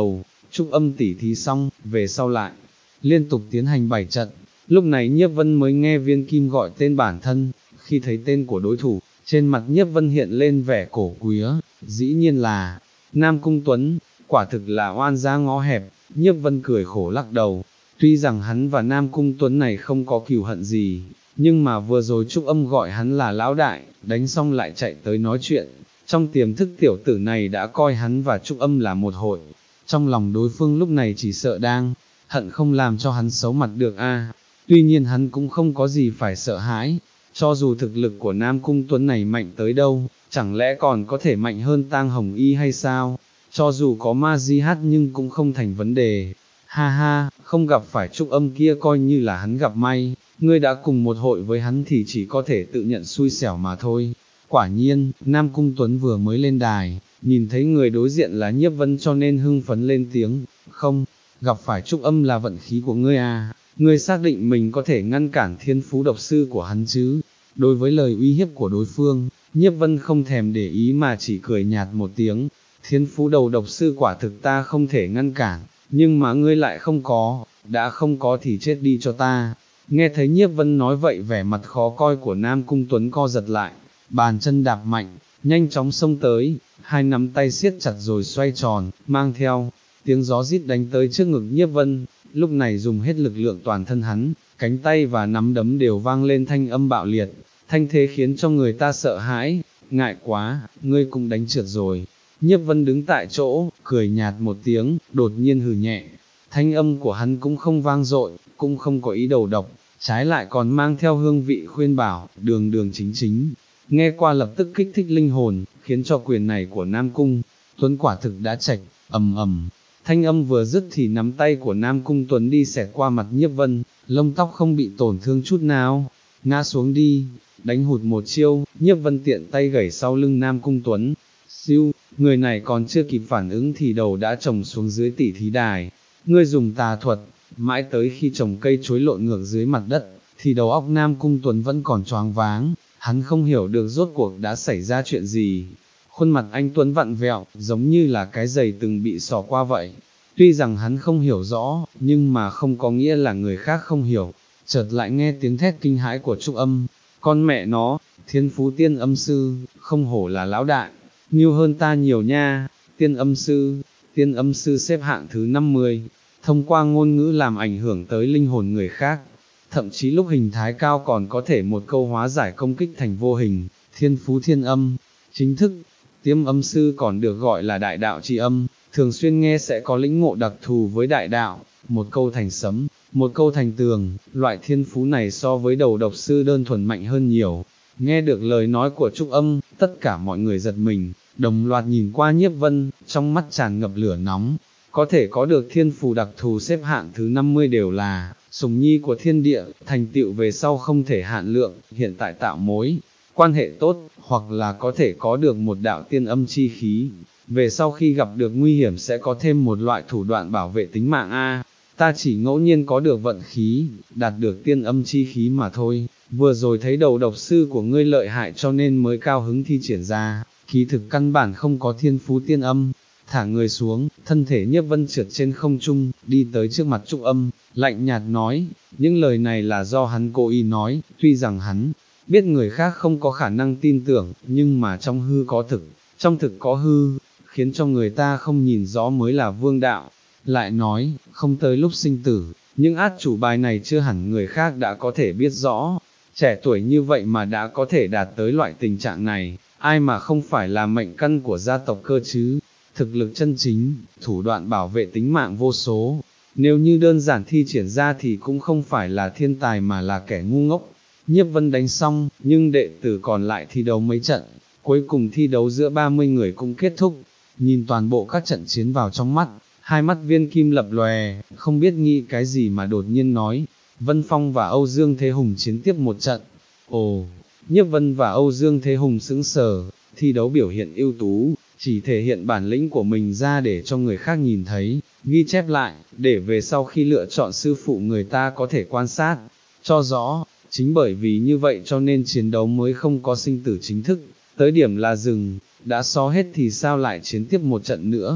Trúc Âm tỉ thí xong, về sau lại, liên tục tiến hành bảy trận, lúc này Nhiếp Vân mới nghe Viên Kim gọi tên bản thân, khi thấy tên của đối thủ, trên mặt Nhiếp Vân hiện lên vẻ cổ quía, dĩ nhiên là Nam Cung Tuấn, quả thực là oan gia ngõ hẹp. Nhiếp Vân cười khổ lắc đầu, tuy rằng hắn và Nam Cung Tuấn này không có cừu hận gì, nhưng mà vừa rồi Trúc Âm gọi hắn là lão đại, đánh xong lại chạy tới nói chuyện, trong tiềm thức tiểu tử này đã coi hắn và Trúc Âm là một hội, trong lòng đối phương lúc này chỉ sợ đang hận không làm cho hắn xấu mặt được a. Tuy nhiên hắn cũng không có gì phải sợ hãi, cho dù thực lực của Nam Cung Tuấn này mạnh tới đâu, chẳng lẽ còn có thể mạnh hơn Tang Hồng Y hay sao? Cho dù có ma di hát nhưng cũng không thành vấn đề. Ha ha, không gặp phải Trúc Âm kia coi như là hắn gặp may, ngươi đã cùng một hội với hắn thì chỉ có thể tự nhận xui xẻo mà thôi. Quả nhiên, Nam Cung Tuấn vừa mới lên đài, nhìn thấy người đối diện là Nhiếp Vân cho nên hưng phấn lên tiếng, không, gặp phải Trúc Âm là vận khí của ngươi à, ngươi xác định mình có thể ngăn cản thiên phú độc sư của hắn chứ. Đối với lời uy hiếp của đối phương, Nhiếp Vân không thèm để ý mà chỉ cười nhạt một tiếng, thiên phú đầu độc sư quả thực ta không thể ngăn cản, nhưng mà ngươi lại không có, đã không có thì chết đi cho ta. Nghe thấy Nhiếp Vân nói vậy vẻ mặt khó coi của Nam Cung Tuấn co giật lại, bàn chân đạp mạnh, nhanh chóng xông tới, hai nắm tay siết chặt rồi xoay tròn, mang theo tiếng gió rít đánh tới trước ngực Nhiếp Vân, lúc này dùng hết lực lượng toàn thân hắn, cánh tay và nắm đấm đều vang lên thanh âm bạo liệt, thanh thế khiến cho người ta sợ hãi, ngại quá, ngươi cũng đánh trượt rồi. Nhiếp Vân đứng tại chỗ, cười nhạt một tiếng, đột nhiên hừ nhẹ, thanh âm của hắn cũng không vang dội, cũng không có ý đầu độc, trái lại còn mang theo hương vị khuyên bảo, đường đường chính chính, nghe qua lập tức kích thích linh hồn, khiến cho quyền này của Nam Cung Tuấn quả thực đã chạch, ầm ầm. Thanh âm vừa dứt thì nắm tay của Nam Cung Tuấn đi xẹt qua mặt Nhiếp Vân, lông tóc không bị tổn thương chút nào, ngã xuống đi, đánh hụt một chiêu, Nhiếp Vân tiện tay gẩy sau lưng Nam Cung Tuấn, siêu, người này còn chưa kịp phản ứng thì đầu đã trồng xuống dưới tỉ thí đài, ngươi dùng tà thuật, mãi tới khi trồng cây chối lộn ngược dưới mặt đất, thì đầu óc Nam Cung Tuấn vẫn còn choáng váng, hắn không hiểu được rốt cuộc đã xảy ra chuyện gì. Khuôn mặt anh Tuấn vặn vẹo, giống như là cái giày từng bị xỏ qua vậy. Tuy rằng hắn không hiểu rõ, nhưng mà không có nghĩa là người khác không hiểu. Chợt lại nghe tiếng thét kinh hãi của Trúc Âm, con mẹ nó, thiên phú tiên âm sư, không hổ là lão đại, nhiều hơn ta nhiều nha, tiên âm sư, tiên âm sư xếp hạng thứ năm mươi, thông qua ngôn ngữ làm ảnh hưởng tới linh hồn người khác. Thậm chí lúc hình thái cao còn có thể một câu hóa giải công kích thành vô hình, thiên phú thiên âm, chính thức. Tiêm âm sư còn được gọi là đại đạo tri âm, thường xuyên nghe sẽ có lĩnh ngộ đặc thù với đại đạo, một câu thành sấm, một câu thành tường, loại thiên phú này so với đầu độc sư đơn thuần mạnh hơn nhiều. Nghe được lời nói của Trúc Âm, tất cả mọi người giật mình, đồng loạt nhìn qua Nhiếp Vân, trong mắt tràn ngập lửa nóng, có thể có được thiên phù đặc thù xếp hạng thứ năm mươi đều là sủng nhi của thiên địa, thành tựu về sau không thể hạn lượng, hiện tại tạo mối quan hệ tốt, hoặc là có thể có được một đạo tiên âm chi khí, về sau khi gặp được nguy hiểm sẽ có thêm một loại thủ đoạn bảo vệ tính mạng a. Ta chỉ ngẫu nhiên có được vận khí, đạt được tiên âm chi khí mà thôi, vừa rồi thấy đầu độc sư của ngươi lợi hại cho nên mới cao hứng thi triển ra, kỳ thực căn bản không có thiên phú tiên âm. Thả người xuống, thân thể Nhiếp Vân trượt trên không trung, đi tới trước mặt Trúc Âm, lạnh nhạt nói, những lời này là do hắn cố ý nói, tuy rằng hắn biết người khác không có khả năng tin tưởng, nhưng mà trong hư có thực, trong thực có hư, khiến cho người ta không nhìn rõ mới là vương đạo. Lại nói, không tới lúc sinh tử, những át chủ bài này chưa hẳn người khác đã có thể biết rõ, trẻ tuổi như vậy mà đã có thể đạt tới loại tình trạng này, ai mà không phải là mệnh căn của gia tộc cơ chứ. Thực lực chân chính, thủ đoạn bảo vệ tính mạng vô số, nếu như đơn giản thi triển ra thì cũng không phải là thiên tài mà là kẻ ngu ngốc. Nhiếp Vân đánh xong, nhưng đệ tử còn lại thi đấu mấy trận, cuối cùng thi đấu giữa ba mươi người cũng kết thúc, nhìn toàn bộ các trận chiến vào trong mắt, hai mắt Viên Kim lập lòe, không biết nghĩ cái gì mà đột nhiên nói, Vân Phong và Âu Dương Thế Hùng chiến tiếp một trận. Ồ, Nhiếp Vân và Âu Dương Thế Hùng sững sờ, thi đấu biểu hiện ưu tú, chỉ thể hiện bản lĩnh của mình ra để cho người khác nhìn thấy, ghi chép lại, để về sau khi lựa chọn sư phụ người ta có thể quan sát, cho rõ. Chính bởi vì như vậy cho nên chiến đấu mới không có sinh tử chính thức, tới điểm là dừng, đã xó hết thì sao lại chiến tiếp một trận nữa.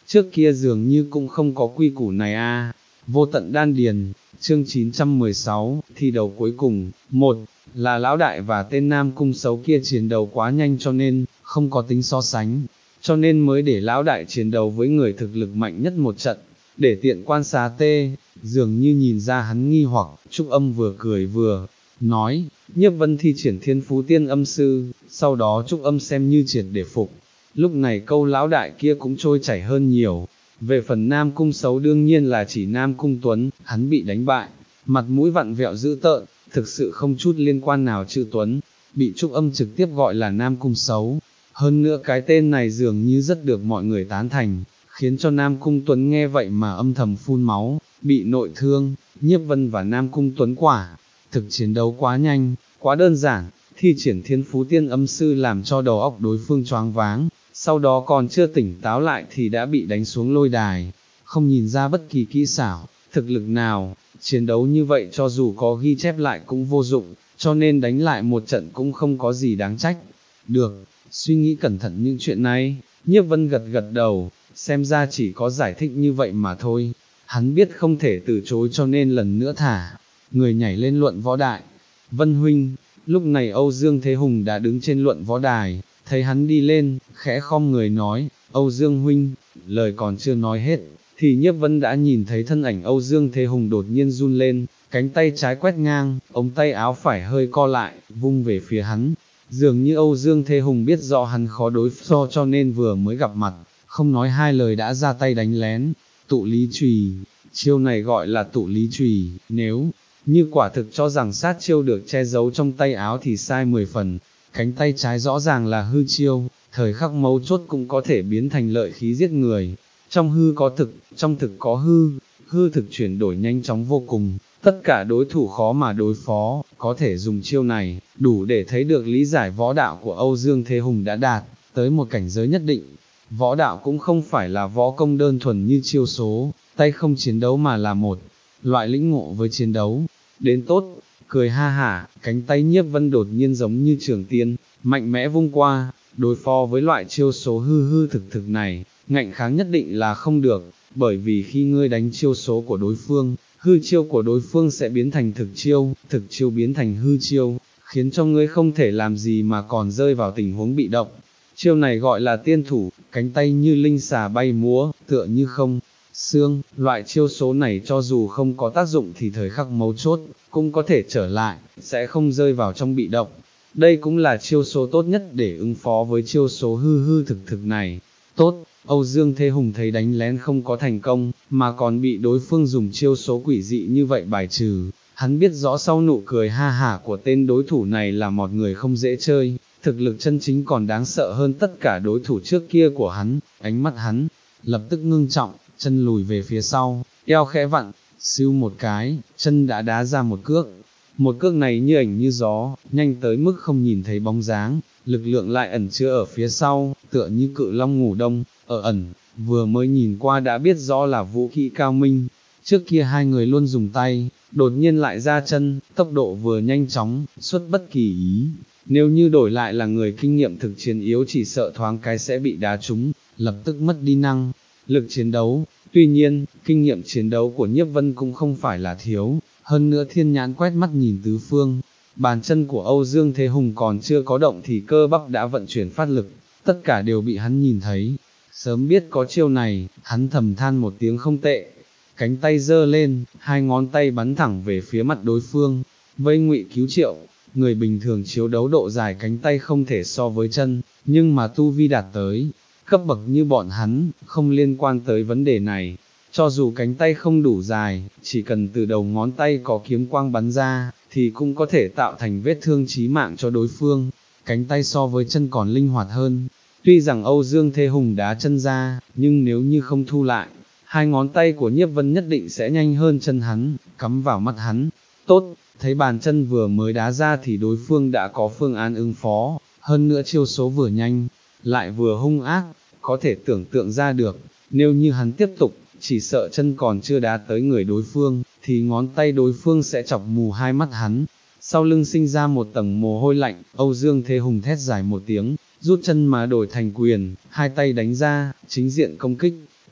trước kia dường như cũng không có quy củ này a. Vô tận đan điền, chương chín trăm mười sáu, thi đấu cuối cùng, một, là lão đại và tên nam cung xấu kia chiến đấu quá nhanh cho nên, không có tính so sánh, cho nên mới để lão đại chiến đấu với người thực lực mạnh nhất một trận, để tiện quan sát tê, dường như nhìn ra hắn nghi hoặc, Trúc Âm vừa cười vừa nói, Nhiếp Vân thi triển thiên phú tiên âm sư, sau đó Trúc Âm xem như triệt để phục. Lúc này câu lão đại kia cũng trôi chảy hơn nhiều. Về phần Nam Cung xấu đương nhiên là chỉ Nam Cung Tuấn, hắn bị đánh bại, mặt mũi vặn vẹo dữ tợn, thực sự không chút liên quan nào chữ Tuấn, bị Trúc Âm trực tiếp gọi là Nam Cung xấu. Hơn nữa cái tên này dường như rất được mọi người tán thành, khiến cho Nam Cung Tuấn nghe vậy mà âm thầm phun máu, bị nội thương. Nhiếp Vân và Nam Cung Tuấn quả thực chiến đấu quá nhanh, quá đơn giản, thi triển thiên phú tiên âm sư làm cho đầu óc đối phương choáng váng, sau đó còn chưa tỉnh táo lại thì đã bị đánh xuống lôi đài, không nhìn ra bất kỳ kỹ xảo, thực lực nào, chiến đấu như vậy cho dù có ghi chép lại cũng vô dụng, cho nên đánh lại một trận cũng không có gì đáng trách. Được, suy nghĩ cẩn thận những chuyện này, Nhiếp Vân gật gật đầu, xem ra chỉ có giải thích như vậy mà thôi, hắn biết không thể từ chối cho nên lần nữa thả người nhảy lên luận võ đại. Vân huynh, lúc này Âu Dương Thế Hùng đã đứng trên luận võ đài, thấy hắn đi lên, khẽ khom người nói, Âu Dương huynh, lời còn chưa nói hết, thì Nhiếp Vân đã nhìn thấy thân ảnh Âu Dương Thế Hùng đột nhiên run lên, cánh tay trái quét ngang, ống tay áo phải hơi co lại, vung về phía hắn, dường như Âu Dương Thế Hùng biết rõ hắn khó đối phó cho nên vừa mới gặp mặt, không nói hai lời đã ra tay đánh lén, tụ lý chùy, chiêu này gọi là tụ lý chùy, nếu như quả thực cho rằng sát chiêu được che giấu trong tay áo thì sai mười phần, cánh tay trái rõ ràng là hư chiêu, thời khắc mấu chốt cũng có thể biến thành lợi khí giết người, trong hư có thực, trong thực có hư, hư thực chuyển đổi nhanh chóng vô cùng, tất cả đối thủ khó mà đối phó, có thể dùng chiêu này, đủ để thấy được lý giải võ đạo của Âu Dương Thế Hùng đã đạt, tới một cảnh giới nhất định. Võ đạo cũng không phải là võ công đơn thuần như chiêu số, tay không chiến đấu mà là một loại lĩnh ngộ với chiến đấu. Đến tốt, cười ha hả, cánh tay Nhiếp Vân đột nhiên giống như trường tiên, mạnh mẽ vung qua, đối phó với loại chiêu số hư hư thực thực này, ngạnh kháng nhất định là không được, bởi vì khi ngươi đánh chiêu số của đối phương, hư chiêu của đối phương sẽ biến thành thực chiêu, thực chiêu biến thành hư chiêu, khiến cho ngươi không thể làm gì mà còn rơi vào tình huống bị động. Chiêu này gọi là tiên thủ, cánh tay như linh xà bay múa, tựa như không xương, loại chiêu số này cho dù không có tác dụng thì thời khắc mấu chốt, cũng có thể trở lại, sẽ không rơi vào trong bị động. Đây cũng là chiêu số tốt nhất để ứng phó với chiêu số hư hư thực thực này. Tốt, Âu Dương Thế Hùng thấy đánh lén không có thành công, mà còn bị đối phương dùng chiêu số quỷ dị như vậy bài trừ. Hắn biết rõ sau nụ cười ha hả của tên đối thủ này là một người không dễ chơi, thực lực chân chính còn đáng sợ hơn tất cả đối thủ trước kia của hắn, ánh mắt hắn lập tức ngưng trọng, chân lùi về phía sau, eo khẽ vặn, siêu một cái, chân đã đá ra một cước. Một cước này như ảnh như gió, nhanh tới mức không nhìn thấy bóng dáng, lực lượng lại ẩn chứa ở phía sau, tựa như cự long ngủ đông, ở ẩn, vừa mới nhìn qua đã biết rõ là vũ khí cao minh. Trước kia hai người luôn dùng tay, đột nhiên lại ra chân, tốc độ vừa nhanh chóng, xuất bất kỳ ý. Nếu như đổi lại là người kinh nghiệm thực chiến yếu chỉ sợ thoáng cái sẽ bị đá trúng, lập tức mất đi năng lực chiến đấu. Tuy nhiên, kinh nghiệm chiến đấu của Nhiếp Vân cũng không phải là thiếu, hơn nữa thiên nhãn quét mắt nhìn tứ phương. Bàn chân của Âu Dương Thế Hùng còn chưa có động thì cơ bắp đã vận chuyển phát lực, tất cả đều bị hắn nhìn thấy. Sớm biết có chiêu này, hắn thầm than một tiếng không tệ. Cánh tay giơ lên, hai ngón tay bắn thẳng về phía mặt đối phương, vây Ngụy Cứu Triệu. Người bình thường chiếu đấu độ dài cánh tay không thể so với chân, nhưng mà tu vi đạt tới cấp bậc như bọn hắn, không liên quan tới vấn đề này. Cho dù cánh tay không đủ dài, chỉ cần từ đầu ngón tay có kiếm quang bắn ra, thì cũng có thể tạo thành vết thương chí mạng cho đối phương. Cánh tay so với chân còn linh hoạt hơn. Tuy rằng Âu Dương Thế Hùng đá chân ra, nhưng nếu như không thu lại, hai ngón tay của Nhiếp Vân nhất định sẽ nhanh hơn chân hắn, cắm vào mắt hắn. Tốt, thấy bàn chân vừa mới đá ra thì đối phương đã có phương án ứng phó, hơn nữa chiêu số vừa nhanh, lại vừa hung ác, có thể tưởng tượng ra được, nếu như hắn tiếp tục, chỉ sợ chân còn chưa đá tới người đối phương, thì ngón tay đối phương sẽ chọc mù hai mắt hắn. Sau lưng sinh ra một tầng mồ hôi lạnh, Âu Dương Thế Hùng thét dài một tiếng, rút chân mà đổi thành quyền, hai tay đánh ra, chính diện công kích.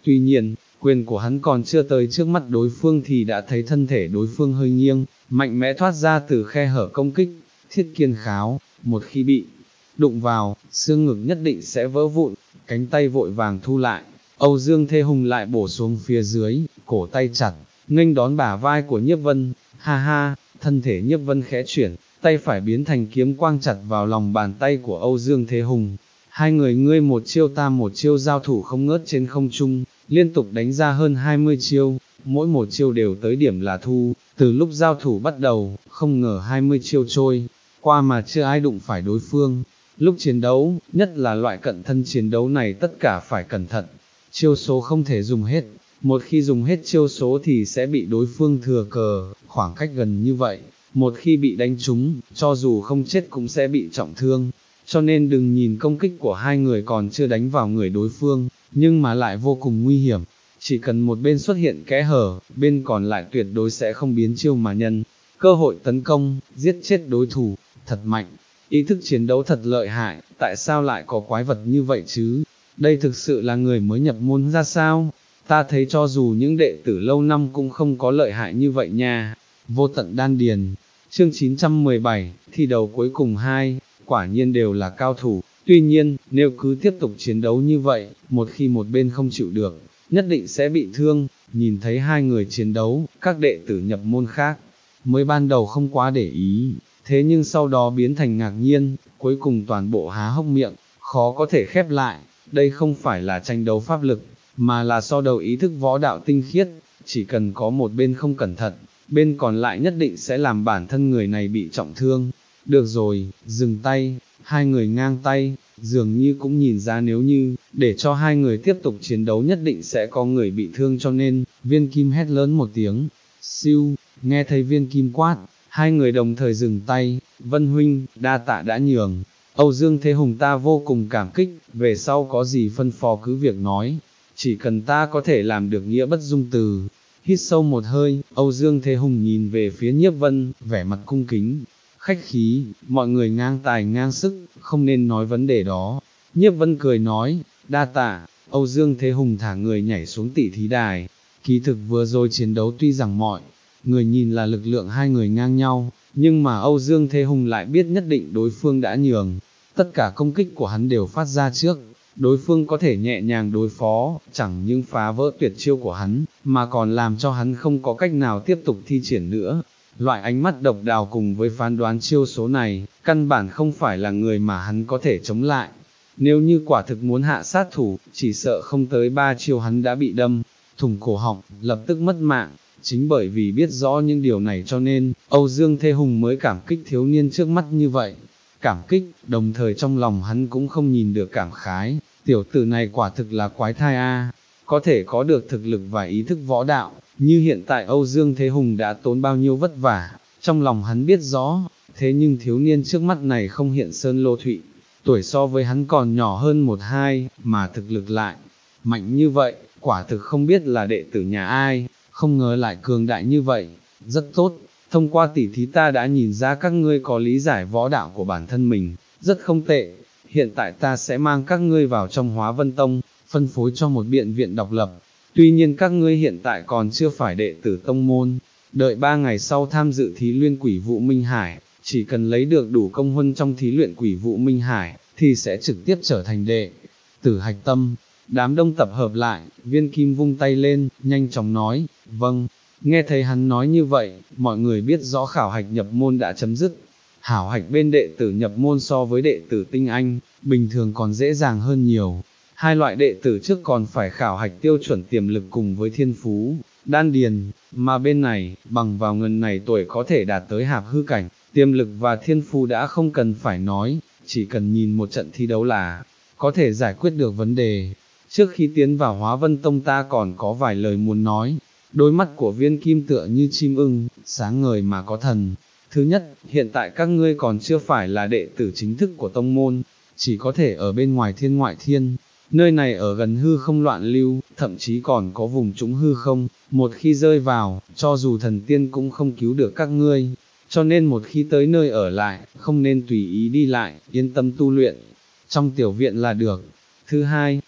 tuy nhiên, quyền của hắn còn chưa tới trước mắt đối phương thì đã thấy thân thể đối phương hơi nghiêng, mạnh mẽ thoát ra từ khe hở công kích, thiết kiên kháo, một khi bị đụng vào, xương ngực nhất định sẽ vỡ vụn, cánh tay vội vàng thu lại, Âu Dương Thế Hùng lại bổ xuống phía dưới, cổ tay chặt, nghênh đón bả vai của Nhiếp Vân, ha ha, thân thể Nhiếp Vân khẽ chuyển, tay phải biến thành kiếm quang chặt vào lòng bàn tay của Âu Dương Thế Hùng. Hai người ngươi một chiêu ta một chiêu giao thủ không ngớt trên không trung, liên tục đánh ra hơn hai mươi chiêu, mỗi một chiêu đều tới điểm là thu, từ lúc giao thủ bắt đầu, không ngờ hai mươi chiêu trôi, qua mà chưa ai đụng phải đối phương. Lúc chiến đấu, nhất là loại cận thân chiến đấu này tất cả phải cẩn thận, chiêu số không thể dùng hết, một khi dùng hết chiêu số thì sẽ bị đối phương thừa cờ, khoảng cách gần như vậy, một khi bị đánh trúng, cho dù không chết cũng sẽ bị trọng thương. Cho nên đừng nhìn công kích của hai người còn chưa đánh vào người đối phương, nhưng mà lại vô cùng nguy hiểm. Chỉ cần một bên xuất hiện kẽ hở, bên còn lại tuyệt đối sẽ không biến chiêu mà nhân. Cơ hội tấn công, giết chết đối thủ, thật mạnh. Ý thức chiến đấu thật lợi hại, tại sao lại có quái vật như vậy chứ? Đây thực sự là người mới nhập môn ra sao? Ta thấy cho dù những đệ tử lâu năm cũng không có lợi hại như vậy nha. Vô tận đan điền. Chương chín trăm mười bảy, thi đấu cuối cùng hai. Quả nhiên đều là cao thủ, tuy nhiên, nếu cứ tiếp tục chiến đấu như vậy, một khi một bên không chịu được, nhất định sẽ bị thương. Nhìn thấy hai người chiến đấu, các đệ tử nhập môn khác, mới ban đầu không quá để ý, thế nhưng sau đó biến thành ngạc nhiên, cuối cùng toàn bộ há hốc miệng, khó có thể khép lại. Đây không phải là tranh đấu pháp lực, mà là so đầu ý thức võ đạo tinh khiết, chỉ cần có một bên không cẩn thận, bên còn lại nhất định sẽ làm bản thân người này bị trọng thương. Được rồi, dừng tay, hai người ngang tay, dường như cũng nhìn ra nếu như, để cho hai người tiếp tục chiến đấu nhất định sẽ có người bị thương cho nên, viên kim hét lớn một tiếng, siêu, nghe thấy viên kim quát, hai người đồng thời dừng tay, Vân huynh, đa tạ đã nhường, Âu Dương Thế Hùng ta vô cùng cảm kích, về sau có gì phân phó cứ việc nói, chỉ cần ta có thể làm được nghĩa bất dung từ. Hít sâu một hơi, Âu Dương Thế Hùng nhìn về phía Nhiếp Vân, vẻ mặt cung kính. Khách khí, mọi người ngang tài ngang sức, không nên nói vấn đề đó. Nhiếp Vân cười nói, đa tạ, Âu Dương Thế Hùng thả người nhảy xuống tỷ thí đài. Kỳ thực vừa rồi chiến đấu tuy rằng mọi người nhìn là lực lượng hai người ngang nhau, nhưng mà Âu Dương Thế Hùng lại biết nhất định đối phương đã nhường. Tất cả công kích của hắn đều phát ra trước, đối phương có thể nhẹ nhàng đối phó, chẳng những phá vỡ tuyệt chiêu của hắn, mà còn làm cho hắn không có cách nào tiếp tục thi triển nữa. Loại ánh mắt độc đáo cùng với phán đoán chiêu số này, căn bản không phải là người mà hắn có thể chống lại. Nếu như quả thực muốn hạ sát thủ, chỉ sợ không tới ba chiêu hắn đã bị đâm, thủng cổ họng, lập tức mất mạng. Chính bởi vì biết rõ những điều này cho nên, Âu Dương Thế Hùng mới cảm kích thiếu niên trước mắt như vậy. Cảm kích, đồng thời trong lòng hắn cũng không nhìn được cảm khái, tiểu tử này quả thực là quái thai a, có thể có được thực lực và ý thức võ đạo, như hiện tại Âu Dương Thế Hùng đã tốn bao nhiêu vất vả, trong lòng hắn biết rõ, thế nhưng thiếu niên trước mắt này không hiện sơn lô thụy, tuổi so với hắn còn nhỏ hơn một hai, mà thực lực lại mạnh như vậy, quả thực không biết là đệ tử nhà ai, không ngờ lại cường đại như vậy, rất tốt. Thông qua tỉ thí ta đã nhìn ra các ngươi có lý giải võ đạo của bản thân mình, rất không tệ, hiện tại ta sẽ mang các ngươi vào trong Hóa Vân Tông, phân phối cho một biện viện độc lập, tuy nhiên các ngươi hiện tại còn chưa phải đệ tử tông môn, đợi ba ngày sau tham dự thí luyện quỷ vụ Minh Hải, chỉ cần lấy được đủ công huân trong thí luyện quỷ vụ Minh Hải, thì sẽ trực tiếp trở thành đệ tử hạch tâm. Đám đông tập hợp lại, viên kim vung tay lên, nhanh chóng nói, vâng. Nghe thấy hắn nói như vậy, mọi người biết rõ khảo hạch nhập môn đã chấm dứt. Khảo hạch bên đệ tử nhập môn so với đệ tử tinh anh, bình thường còn dễ dàng hơn nhiều. Hai loại đệ tử trước còn phải khảo hạch tiêu chuẩn tiềm lực cùng với thiên phú, đan điền, mà bên này, bằng vào ngần này tuổi có thể đạt tới hạp hư cảnh, tiềm lực và thiên phú đã không cần phải nói, chỉ cần nhìn một trận thi đấu là có thể giải quyết được vấn đề. Trước khi tiến vào Hóa Vân Tông ta còn có vài lời muốn nói. Đôi mắt của viên kim tựa như chim ưng, sáng ngời mà có thần. Thứ nhất, hiện tại các ngươi còn chưa phải là đệ tử chính thức của tông môn, chỉ có thể ở bên ngoài thiên ngoại thiên. Nơi này ở gần hư không loạn lưu, thậm chí còn có vùng trũng hư không, một khi rơi vào, cho dù thần tiên cũng không cứu được các ngươi. Cho nên một khi tới nơi ở lại, không nên tùy ý đi lại, yên tâm tu luyện. Trong tiểu viện là được. Thứ hai,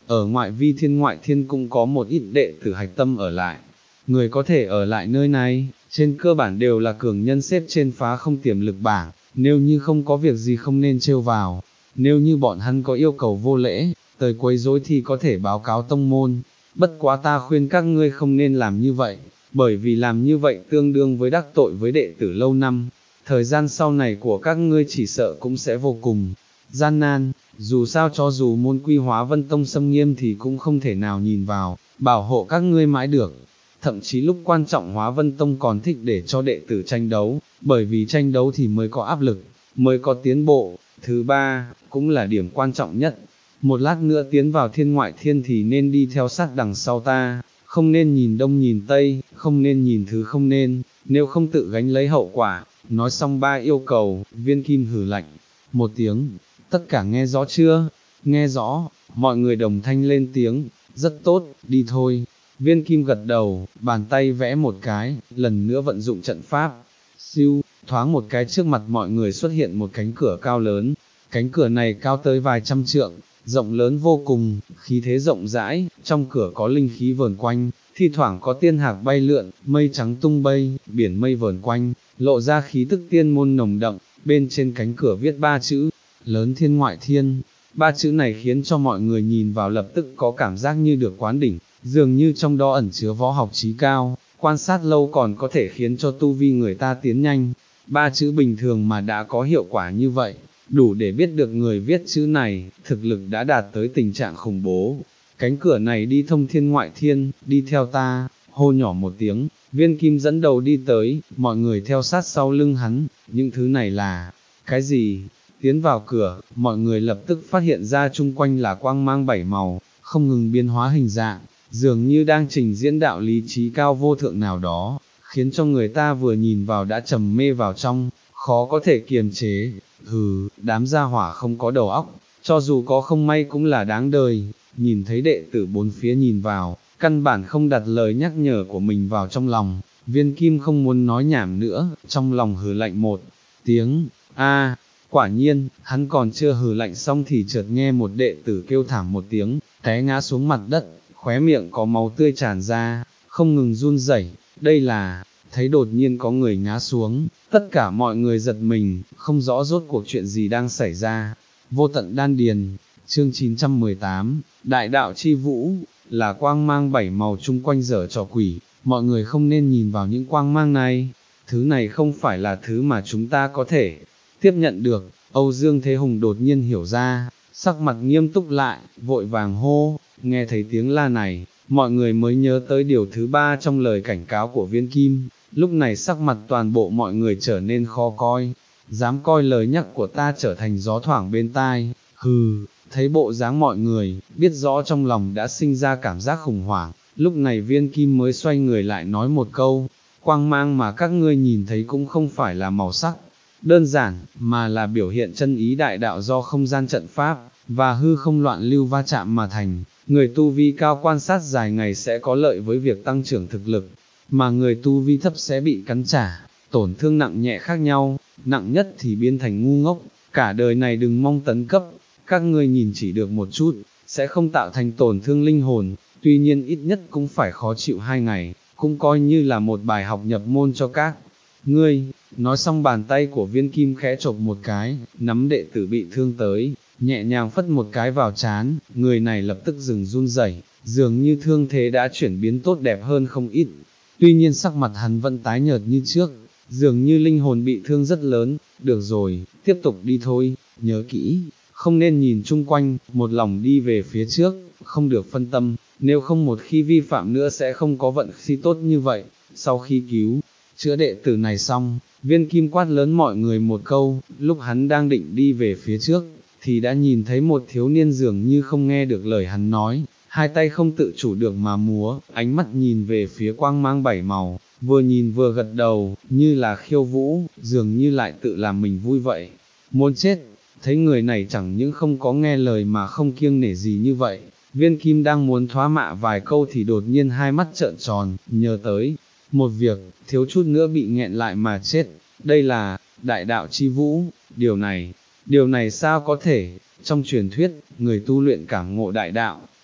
ở ngoại vi thiên ngoại thiên cũng có một ít đệ tử hạch tâm ở lại. Người có thể ở lại nơi này, trên cơ bản đều là cường nhân xếp trên phá không tiềm lực bảng, nếu như không có việc gì không nên trêu vào, nếu như bọn hắn có yêu cầu vô lễ, tới quấy rối thì có thể báo cáo tông môn, bất quá ta khuyên các ngươi không nên làm như vậy, bởi vì làm như vậy tương đương với đắc tội với đệ tử lâu năm, thời gian sau này của các ngươi chỉ sợ cũng sẽ vô cùng gian nan, dù sao cho dù môn quy Hóa Vân Tông xâm nghiêm thì cũng không thể nào nhìn vào, bảo hộ các ngươi mãi được. Thậm chí lúc quan trọng Hóa Vân Tông còn thích để cho đệ tử tranh đấu, bởi vì tranh đấu thì mới có áp lực, mới có tiến bộ. Thứ ba, cũng là điểm quan trọng nhất, một lát nữa tiến vào thiên ngoại thiên thì nên đi theo sát đằng sau ta, không nên nhìn đông nhìn tây, không nên nhìn thứ không nên, nếu không tự gánh lấy hậu quả. Nói xong ba yêu cầu, Viên Kim hử lạnh một tiếng, tất cả nghe rõ chưa? Nghe rõ, mọi người đồng thanh lên tiếng, rất tốt, đi thôi. Viên Kim gật đầu, bàn tay vẽ một cái, lần nữa vận dụng trận pháp, siêu, thoáng một cái trước mặt mọi người xuất hiện một cánh cửa cao lớn, cánh cửa này cao tới vài trăm trượng, rộng lớn vô cùng, khí thế rộng rãi, trong cửa có linh khí vờn quanh, thi thoảng có tiên hạc bay lượn, mây trắng tung bay, biển mây vờn quanh, lộ ra khí tức tiên môn nồng đậm, bên trên cánh cửa viết ba chữ, lớn thiên ngoại thiên, ba chữ này khiến cho mọi người nhìn vào lập tức có cảm giác như được quán đỉnh, dường như trong đó ẩn chứa võ học trí cao, quan sát lâu còn có thể khiến cho tu vi người ta tiến nhanh, ba chữ bình thường mà đã có hiệu quả như vậy, đủ để biết được người viết chữ này, thực lực đã đạt tới tình trạng khủng bố. Cánh cửa này đi thông thiên ngoại thiên, đi theo ta, hô nhỏ một tiếng, Viên Kim dẫn đầu đi tới, mọi người theo sát sau lưng hắn, những thứ này là, cái gì? Tiến vào cửa, mọi người lập tức phát hiện ra chung quanh là quang mang bảy màu, không ngừng biến hóa hình dạng, dường như đang trình diễn đạo lý trí cao vô thượng nào đó, khiến cho người ta vừa nhìn vào đã trầm mê vào trong, khó có thể kiềm chế. Hừ, đám gia hỏa không có đầu óc, cho dù có không may cũng là đáng đời. Nhìn thấy đệ tử bốn phía nhìn vào, căn bản không đặt lời nhắc nhở của mình vào trong lòng, Viên Kim không muốn nói nhảm nữa, trong lòng hừ lạnh một tiếng, a, quả nhiên, hắn còn chưa hừ lạnh xong thì chợt nghe một đệ tử kêu thảm một tiếng, té ngã xuống mặt đất, khóe miệng có máu tươi tràn ra, không ngừng run rẩy. Đây là, thấy đột nhiên có người ngã xuống, tất cả mọi người giật mình, không rõ rốt cuộc chuyện gì đang xảy ra. Vô tận đan điền, chương chín trăm mười tám, đại đạo chi vũ, là quang mang bảy màu chung quanh dở trò quỷ, mọi người không nên nhìn vào những quang mang này, thứ này không phải là thứ mà chúng ta có thể tiếp nhận được. Âu Dương Thế Hùng đột nhiên hiểu ra, sắc mặt nghiêm túc lại, vội vàng hô. Nghe thấy tiếng la này, mọi người mới nhớ tới điều thứ ba trong lời cảnh cáo của Viên Kim, lúc này sắc mặt toàn bộ mọi người trở nên khó coi, dám coi lời nhắc của ta trở thành gió thoảng bên tai, hừ. Thấy bộ dáng mọi người, biết rõ trong lòng đã sinh ra cảm giác khủng hoảng, lúc này Viên Kim mới xoay người lại nói một câu, quang mang mà các ngươi nhìn thấy cũng không phải là màu sắc đơn giản, mà là biểu hiện chân ý đại đạo do không gian trận pháp, và hư không loạn lưu va chạm mà thành. Người tu vi cao quan sát dài ngày sẽ có lợi với việc tăng trưởng thực lực, mà người tu vi thấp sẽ bị cắn trả, tổn thương nặng nhẹ khác nhau, nặng nhất thì biến thành ngu ngốc, cả đời này đừng mong tấn cấp. Các ngươi nhìn chỉ được một chút, sẽ không tạo thành tổn thương linh hồn, tuy nhiên ít nhất cũng phải khó chịu hai ngày, cũng coi như là một bài học nhập môn cho các ngươi. Nói xong bàn tay của Viên Kim khẽ chộp một cái, nắm đệ tử bị thương tới, nhẹ nhàng phất một cái vào trán, người này lập tức dừng run rẩy, dường như thương thế đã chuyển biến tốt đẹp hơn không ít. Tuy nhiên sắc mặt hắn vẫn tái nhợt như trước, dường như linh hồn bị thương rất lớn. Được rồi, tiếp tục đi thôi, nhớ kỹ, không nên nhìn chung quanh, một lòng đi về phía trước, không được phân tâm, nếu không một khi vi phạm nữa sẽ không có vận khí tốt như vậy. Sau khi cứu chữa đệ tử này xong, Viên Kim quát lớn mọi người một câu, lúc hắn đang định đi về phía trước, thì đã nhìn thấy một thiếu niên dường như không nghe được lời hắn nói, hai tay không tự chủ được mà múa, ánh mắt nhìn về phía quang mang bảy màu, vừa nhìn vừa gật đầu, như là khiêu vũ, dường như lại tự làm mình vui vậy. Muốn chết, thấy người này chẳng những không có nghe lời mà không kiêng nể gì như vậy, Viên Kim đang muốn thoá mạ vài câu thì đột nhiên hai mắt trợn tròn, nhớ tới một việc, thiếu chút nữa bị nghẹn lại mà chết. Đây là đại đạo chi vũ, điều này, điều này sao có thể? Trong truyền thuyết, người tu luyện cảm ngộ đại đạo,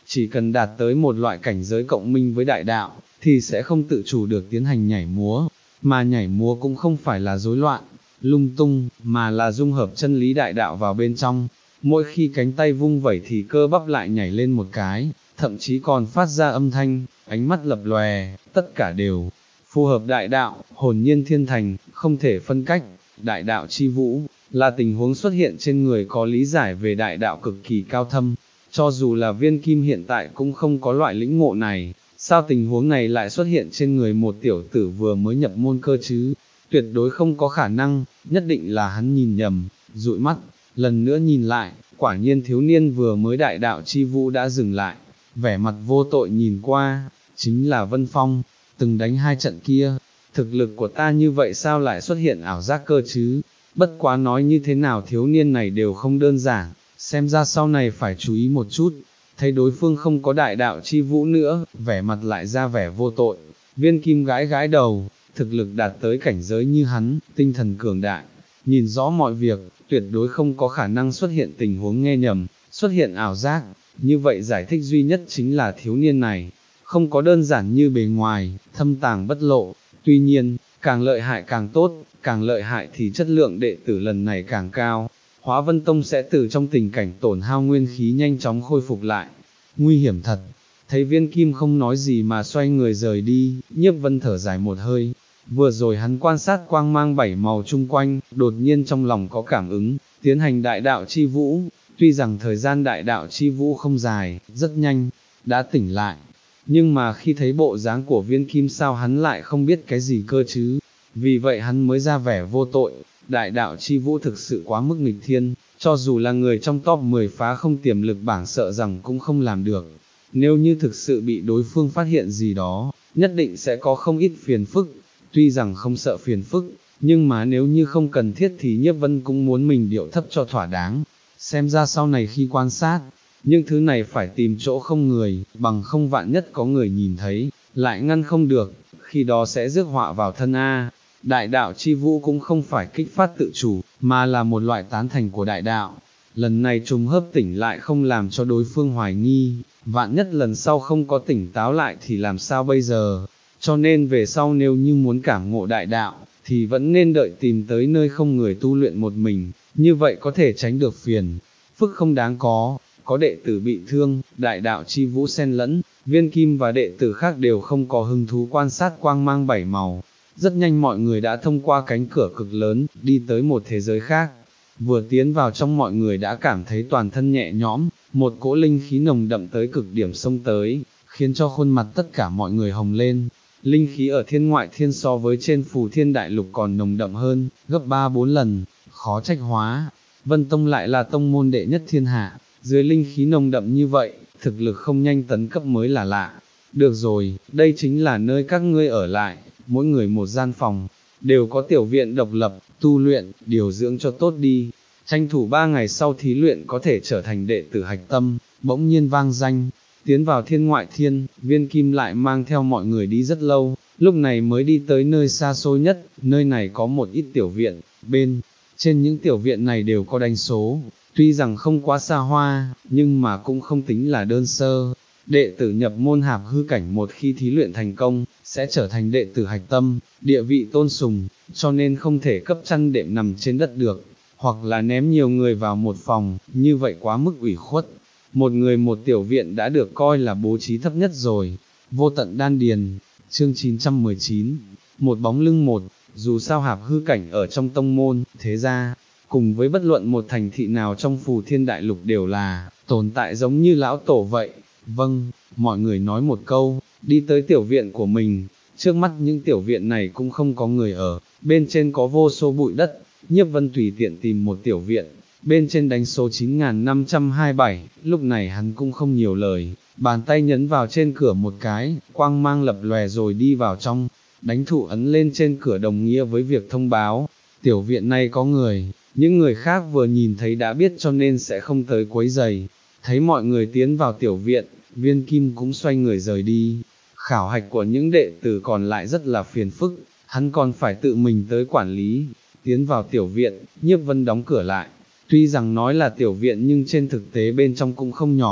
chỉ cần đạt tới một loại cảnh giới cộng minh với đại đạo, thì sẽ không tự chủ được tiến hành nhảy múa, mà nhảy múa cũng không phải là rối loạn, lung tung, mà là dung hợp chân lý đại đạo vào bên trong. Mỗi khi cánh tay vung vẩy thì cơ bắp lại nhảy lên một cái, thậm chí còn phát ra âm thanh, ánh mắt lập lòe, tất cả đều phù hợp đại đạo, hồn nhiên thiên thành, không thể phân cách. Đại đạo chi vũ, là tình huống xuất hiện trên người có lý giải về đại đạo cực kỳ cao thâm, cho dù là Viên Kim hiện tại cũng không có loại lĩnh ngộ này, sao tình huống này lại xuất hiện trên người một tiểu tử vừa mới nhập môn cơ chứ, tuyệt đối không có khả năng, nhất định là hắn nhìn nhầm, dụi mắt, lần nữa nhìn lại, quả nhiên thiếu niên vừa mới đại đạo chi vũ đã dừng lại, vẻ mặt vô tội nhìn qua, chính là Vân Phong, từng đánh hai trận kia, thực lực của ta như vậy sao lại xuất hiện ảo giác cơ chứ, bất quá nói như thế nào thiếu niên này đều không đơn giản, xem ra sau này phải chú ý một chút, thấy đối phương không có đại đạo chi vũ nữa, vẻ mặt lại ra vẻ vô tội, Viên Kim gãi gãi đầu, thực lực đạt tới cảnh giới như hắn, tinh thần cường đại, nhìn rõ mọi việc, tuyệt đối không có khả năng xuất hiện tình huống nghe nhầm, xuất hiện ảo giác, như vậy giải thích duy nhất chính là thiếu niên này, không có đơn giản như bề ngoài, thâm tàng bất lộ, tuy nhiên, càng lợi hại càng tốt, càng lợi hại thì chất lượng đệ tử lần này càng cao, Hóa Vân Tông sẽ từ trong tình cảnh tổn hao nguyên khí nhanh chóng khôi phục lại, nguy hiểm thật. Thấy Viên Kim không nói gì mà xoay người rời đi, Nhiếp Vân thở dài một hơi, vừa rồi hắn quan sát quang mang bảy màu chung quanh, đột nhiên trong lòng có cảm ứng, tiến hành đại đạo chi vũ, tuy rằng thời gian đại đạo chi vũ không dài, rất nhanh, đã tỉnh lại, nhưng mà khi thấy bộ dáng của Viên Kim sao hắn lại không biết cái gì cơ chứ, vì vậy hắn mới ra vẻ vô tội, đại đạo chi vũ thực sự quá mức nghịch thiên, cho dù là người trong top mười phá không tiềm lực bảng sợ rằng cũng không làm được. Nếu như thực sự bị đối phương phát hiện gì đó, nhất định sẽ có không ít phiền phức, tuy rằng không sợ phiền phức, nhưng mà nếu như không cần thiết thì Nhiếp Vân cũng muốn mình điệu thấp cho thỏa đáng, xem ra sau này khi quan sát, những thứ này phải tìm chỗ không người, bằng không vạn nhất có người nhìn thấy, lại ngăn không được, khi đó sẽ rước họa vào thân A. Đại đạo chi vũ cũng không phải kích phát tự chủ, mà là một loại tán thành của đại đạo, lần này trùng hấp tỉnh lại không làm cho đối phương hoài nghi, vạn nhất lần sau không có tỉnh táo lại thì làm sao bây giờ, cho nên về sau nếu như muốn cảm ngộ đại đạo, thì vẫn nên đợi tìm tới nơi không người tu luyện một mình, như vậy có thể tránh được phiền, phức không đáng có, có đệ tử bị thương, đại đạo chi vũ xen lẫn, Viên Kim và đệ tử khác đều không có hứng thú quan sát quang mang bảy màu, rất nhanh mọi người đã thông qua cánh cửa cực lớn, đi tới một thế giới khác. Vừa tiến vào trong mọi người đã cảm thấy toàn thân nhẹ nhõm, một cỗ linh khí nồng đậm tới cực điểm xông tới, khiến cho khuôn mặt tất cả mọi người hồng lên. Linh khí ở thiên ngoại thiên so với trên phù thiên đại lục còn nồng đậm hơn, gấp ba bốn lần, khó trách hóa. Vân Tông lại là tông môn đệ nhất thiên hạ, dưới linh khí nồng đậm như vậy, thực lực không nhanh tấn cấp mới là lạ. Được rồi, đây chính là nơi các ngươi ở lại, mỗi người một gian phòng, đều có tiểu viện độc lập, tu luyện, điều dưỡng cho tốt đi, tranh thủ ba ngày sau thí luyện có thể trở thành đệ tử hạch tâm, bỗng nhiên vang danh, tiến vào thiên ngoại thiên, Viên Kim lại mang theo mọi người đi rất lâu, lúc này mới đi tới nơi xa xôi nhất, nơi này có một ít tiểu viện, bên trên những tiểu viện này đều có đánh số, tuy rằng không quá xa hoa, nhưng mà cũng không tính là đơn sơ. Đệ tử nhập môn hạp hư cảnh một khi thí luyện thành công, sẽ trở thành đệ tử hạch tâm, địa vị tôn sùng, cho nên không thể cấp chăn đệm nằm trên đất được, hoặc là ném nhiều người vào một phòng, như vậy quá mức ủy khuất. Một người một tiểu viện đã được coi là bố trí thấp nhất rồi. Vô tận đan điền, chương chín trăm mười chín, một bóng lưng một, dù sao hạp hư cảnh ở trong tông môn, thế ra, cùng với bất luận một thành thị nào trong phù thiên đại lục đều là, tồn tại giống như lão tổ vậy. Vâng, mọi người nói một câu, đi tới tiểu viện của mình, trước mắt những tiểu viện này cũng không có người ở, bên trên có vô số bụi đất, Nhiếp Vân tùy tiện tìm một tiểu viện, bên trên đánh số chín nghìn năm trăm hai mươi bảy, lúc này hắn cũng không nhiều lời, bàn tay nhấn vào trên cửa một cái, quang mang lập lòe rồi đi vào trong, đánh thủ ấn lên trên cửa đồng nghĩa với việc thông báo, tiểu viện này có người, những người khác vừa nhìn thấy đã biết cho nên sẽ không tới quấy giày. Thấy mọi người tiến vào tiểu viện, Viên Kim cũng xoay người rời đi. Khảo hạch của những đệ tử còn lại rất là phiền phức, hắn còn phải tự mình tới quản lý. Tiến vào tiểu viện, Nhiếp Vân đóng cửa lại. Tuy rằng nói là tiểu viện nhưng trên thực tế bên trong cũng không nhỏ,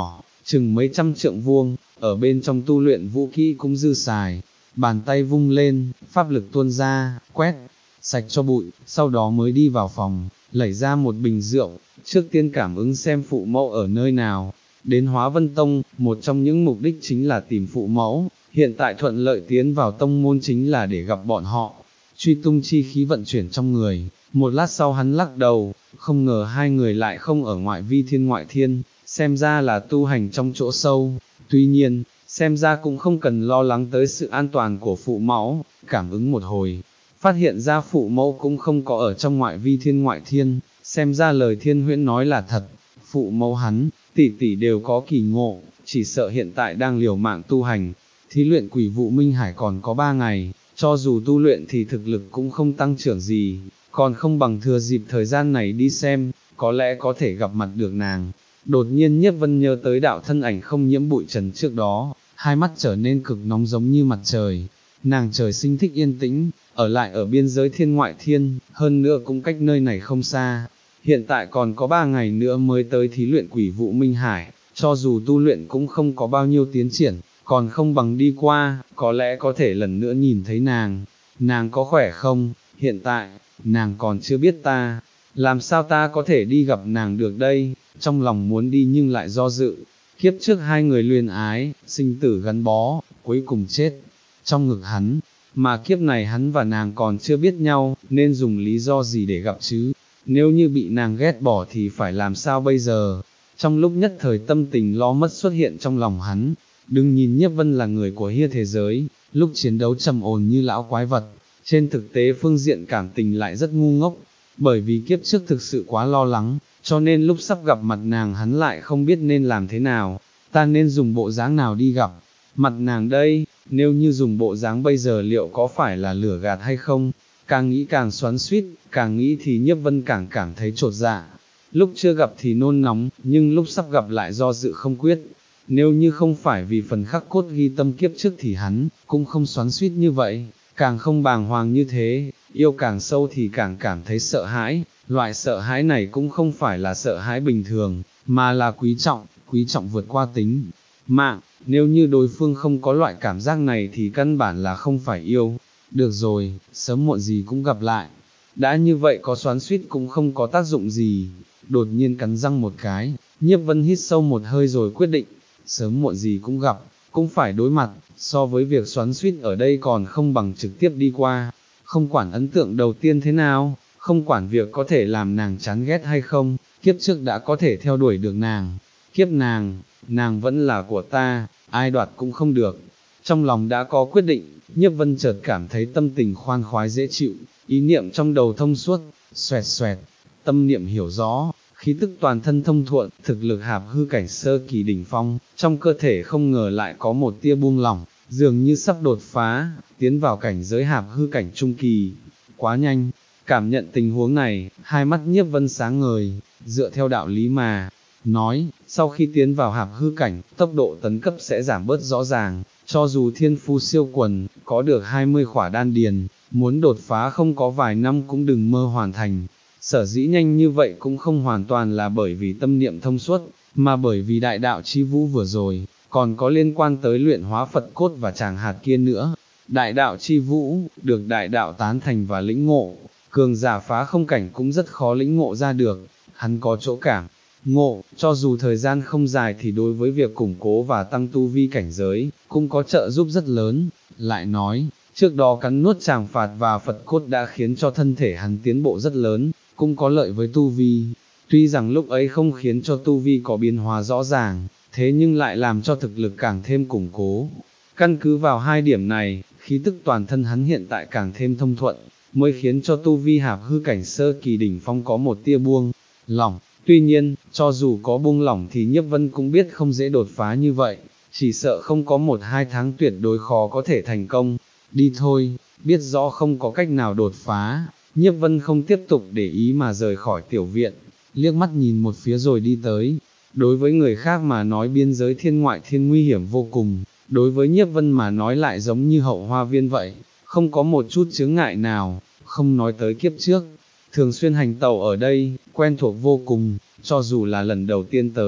chừng mấy trăm trượng vuông, ở bên trong tu luyện vũ kỹ cũng dư xài, bàn tay vung lên, pháp lực tuôn ra, quét sạch cho bụi, sau đó mới đi vào phòng, lấy ra một bình rượu, trước tiên cảm ứng xem phụ mẫu ở nơi nào. Đến Hóa Vân Tông, một trong những mục đích chính là tìm phụ mẫu, hiện tại thuận lợi tiến vào tông môn chính là để gặp bọn họ. Truy tung chi khí vận chuyển trong người, một lát sau hắn lắc đầu, không ngờ hai người lại không ở ngoại vi thiên ngoại thiên, xem ra là tu hành trong chỗ sâu. Tuy nhiên, xem ra cũng không cần lo lắng tới sự an toàn của phụ mẫu, cảm ứng một hồi, phát hiện ra phụ mẫu cũng không có ở trong ngoại vi thiên ngoại thiên, xem ra lời Thiên Huyễn nói là thật, phụ mẫu hắn, tỷ tỷ đều có kỳ ngộ, chỉ sợ hiện tại đang liều mạng tu hành, thí luyện quỷ vụ Minh Hải còn có ba ngày, cho dù tu luyện thì thực lực cũng không tăng trưởng gì, còn không bằng thừa dịp thời gian này đi xem, có lẽ có thể gặp mặt được nàng. Đột nhiên Nhiếp Vân nhớ tới đạo thân ảnh không nhiễm bụi trần trước đó, hai mắt trở nên cực nóng giống như mặt trời. Nàng trời sinh thích yên tĩnh, ở lại ở biên giới thiên ngoại thiên, hơn nữa cũng cách nơi này không xa. Hiện tại còn có ba ngày nữa mới tới thí luyện quỷ vụ Minh Hải, cho dù tu luyện cũng không có bao nhiêu tiến triển, còn không bằng đi qua, có lẽ có thể lần nữa nhìn thấy nàng. Nàng có khỏe không? Hiện tại, nàng còn chưa biết ta, làm sao ta có thể đi gặp nàng được đây? Trong lòng muốn đi nhưng lại do dự. Kiếp trước hai người luyên ái, sinh tử gắn bó, cuối cùng chết trong ngực hắn, mà kiếp này hắn và nàng còn chưa biết nhau, nên dùng lý do gì để gặp chứ? Nếu như bị nàng ghét bỏ thì phải làm sao bây giờ? Trong lúc nhất thời tâm tình lo mất xuất hiện trong lòng hắn. Đừng nhìn Nhiếp Vân là người của hia thế giới, lúc chiến đấu trầm ổn như lão quái vật, trên thực tế phương diện cảm tình lại rất ngu ngốc, bởi vì kiếp trước thực sự quá lo lắng, cho nên lúc sắp gặp mặt nàng hắn lại không biết nên làm thế nào, ta nên dùng bộ dáng nào đi gặp mặt nàng đây, nếu như dùng bộ dáng bây giờ liệu có phải là lửa gạt hay không? Càng nghĩ càng xoắn xuýt, càng nghĩ thì Nhiếp Vân càng cảm thấy chột dạ. Lúc chưa gặp thì nôn nóng, nhưng lúc sắp gặp lại do dự không quyết. Nếu như không phải vì phần khắc cốt ghi tâm kiếp trước thì hắn cũng không xoắn xuýt như vậy, càng không bàng hoàng như thế. Yêu càng sâu thì càng cảm thấy sợ hãi, loại sợ hãi này cũng không phải là sợ hãi bình thường, mà là quý trọng, quý trọng vượt qua tính mạng. Nếu như đối phương không có loại cảm giác này thì căn bản là không phải yêu. Được rồi, sớm muộn gì cũng gặp lại. Đã như vậy có xoắn xuýt cũng không có tác dụng gì. Đột nhiên cắn răng một cái, Nhiếp Vân hít sâu một hơi rồi quyết định, sớm muộn gì cũng gặp, cũng phải đối mặt, so với việc xoắn xuýt ở đây còn không bằng trực tiếp đi qua. Không quản ấn tượng đầu tiên thế nào, không quản việc có thể làm nàng chán ghét hay không, kiếp trước đã có thể theo đuổi được nàng. Kiếp nàng, nàng vẫn là của ta, ai đoạt cũng không được. Trong lòng đã có quyết định, Nhiếp Vân chợt cảm thấy tâm tình khoan khoái dễ chịu, ý niệm trong đầu thông suốt, xoẹt xoẹt, tâm niệm hiểu rõ, khí tức toàn thân thông thuận, thực lực hạp hư cảnh sơ kỳ đỉnh phong, trong cơ thể không ngờ lại có một tia buông lỏng, dường như sắp đột phá, tiến vào cảnh giới hạp hư cảnh trung kỳ. Quá nhanh, cảm nhận tình huống này, hai mắt Nhiếp Vân sáng ngời, dựa theo đạo lý mà nói, sau khi tiến vào hạp hư cảnh, tốc độ tấn cấp sẽ giảm bớt rõ ràng, cho dù thiên phu siêu quần, có được hai mươi khỏa đan điền, muốn đột phá không có vài năm cũng đừng mơ hoàn thành. Sở dĩ nhanh như vậy cũng không hoàn toàn là bởi vì tâm niệm thông suốt, mà bởi vì đại đạo chi vũ vừa rồi, còn có liên quan tới luyện hóa Phật cốt và tràng hạt kia nữa. Đại đạo chi vũ, được đại đạo tán thành và lĩnh ngộ, cường giả phá không cảnh cũng rất khó lĩnh ngộ ra được, hắn có chỗ cảm ngộ, cho dù thời gian không dài thì đối với việc củng cố và tăng tu vi cảnh giới, cũng có trợ giúp rất lớn. Lại nói, trước đó cắn nuốt tràng phạt và Phật cốt đã khiến cho thân thể hắn tiến bộ rất lớn, cũng có lợi với tu vi. Tuy rằng lúc ấy không khiến cho tu vi có biến hóa rõ ràng, thế nhưng lại làm cho thực lực càng thêm củng cố. Căn cứ vào hai điểm này, khí tức toàn thân hắn hiện tại càng thêm thông thuận, mới khiến cho tu vi hạp hư cảnh sơ kỳ đỉnh phong có một tia buông lỏng. Tuy nhiên, cho dù có buông lỏng thì Nhiếp Vân cũng biết không dễ đột phá như vậy, chỉ sợ không có một hai tháng tuyệt đối khó có thể thành công. Đi thôi, biết rõ không có cách nào đột phá, Nhiếp Vân không tiếp tục để ý mà rời khỏi tiểu viện, liếc mắt nhìn một phía rồi đi tới. Đối với người khác mà nói biên giới thiên ngoại thiên nguy hiểm vô cùng, đối với Nhiếp Vân mà nói lại giống như hậu hoa viên vậy, không có một chút chướng ngại nào, không nói tới kiếp trước. Thường xuyên hành tẩu ở đây, quen thuộc vô cùng, cho dù là lần đầu tiên tới,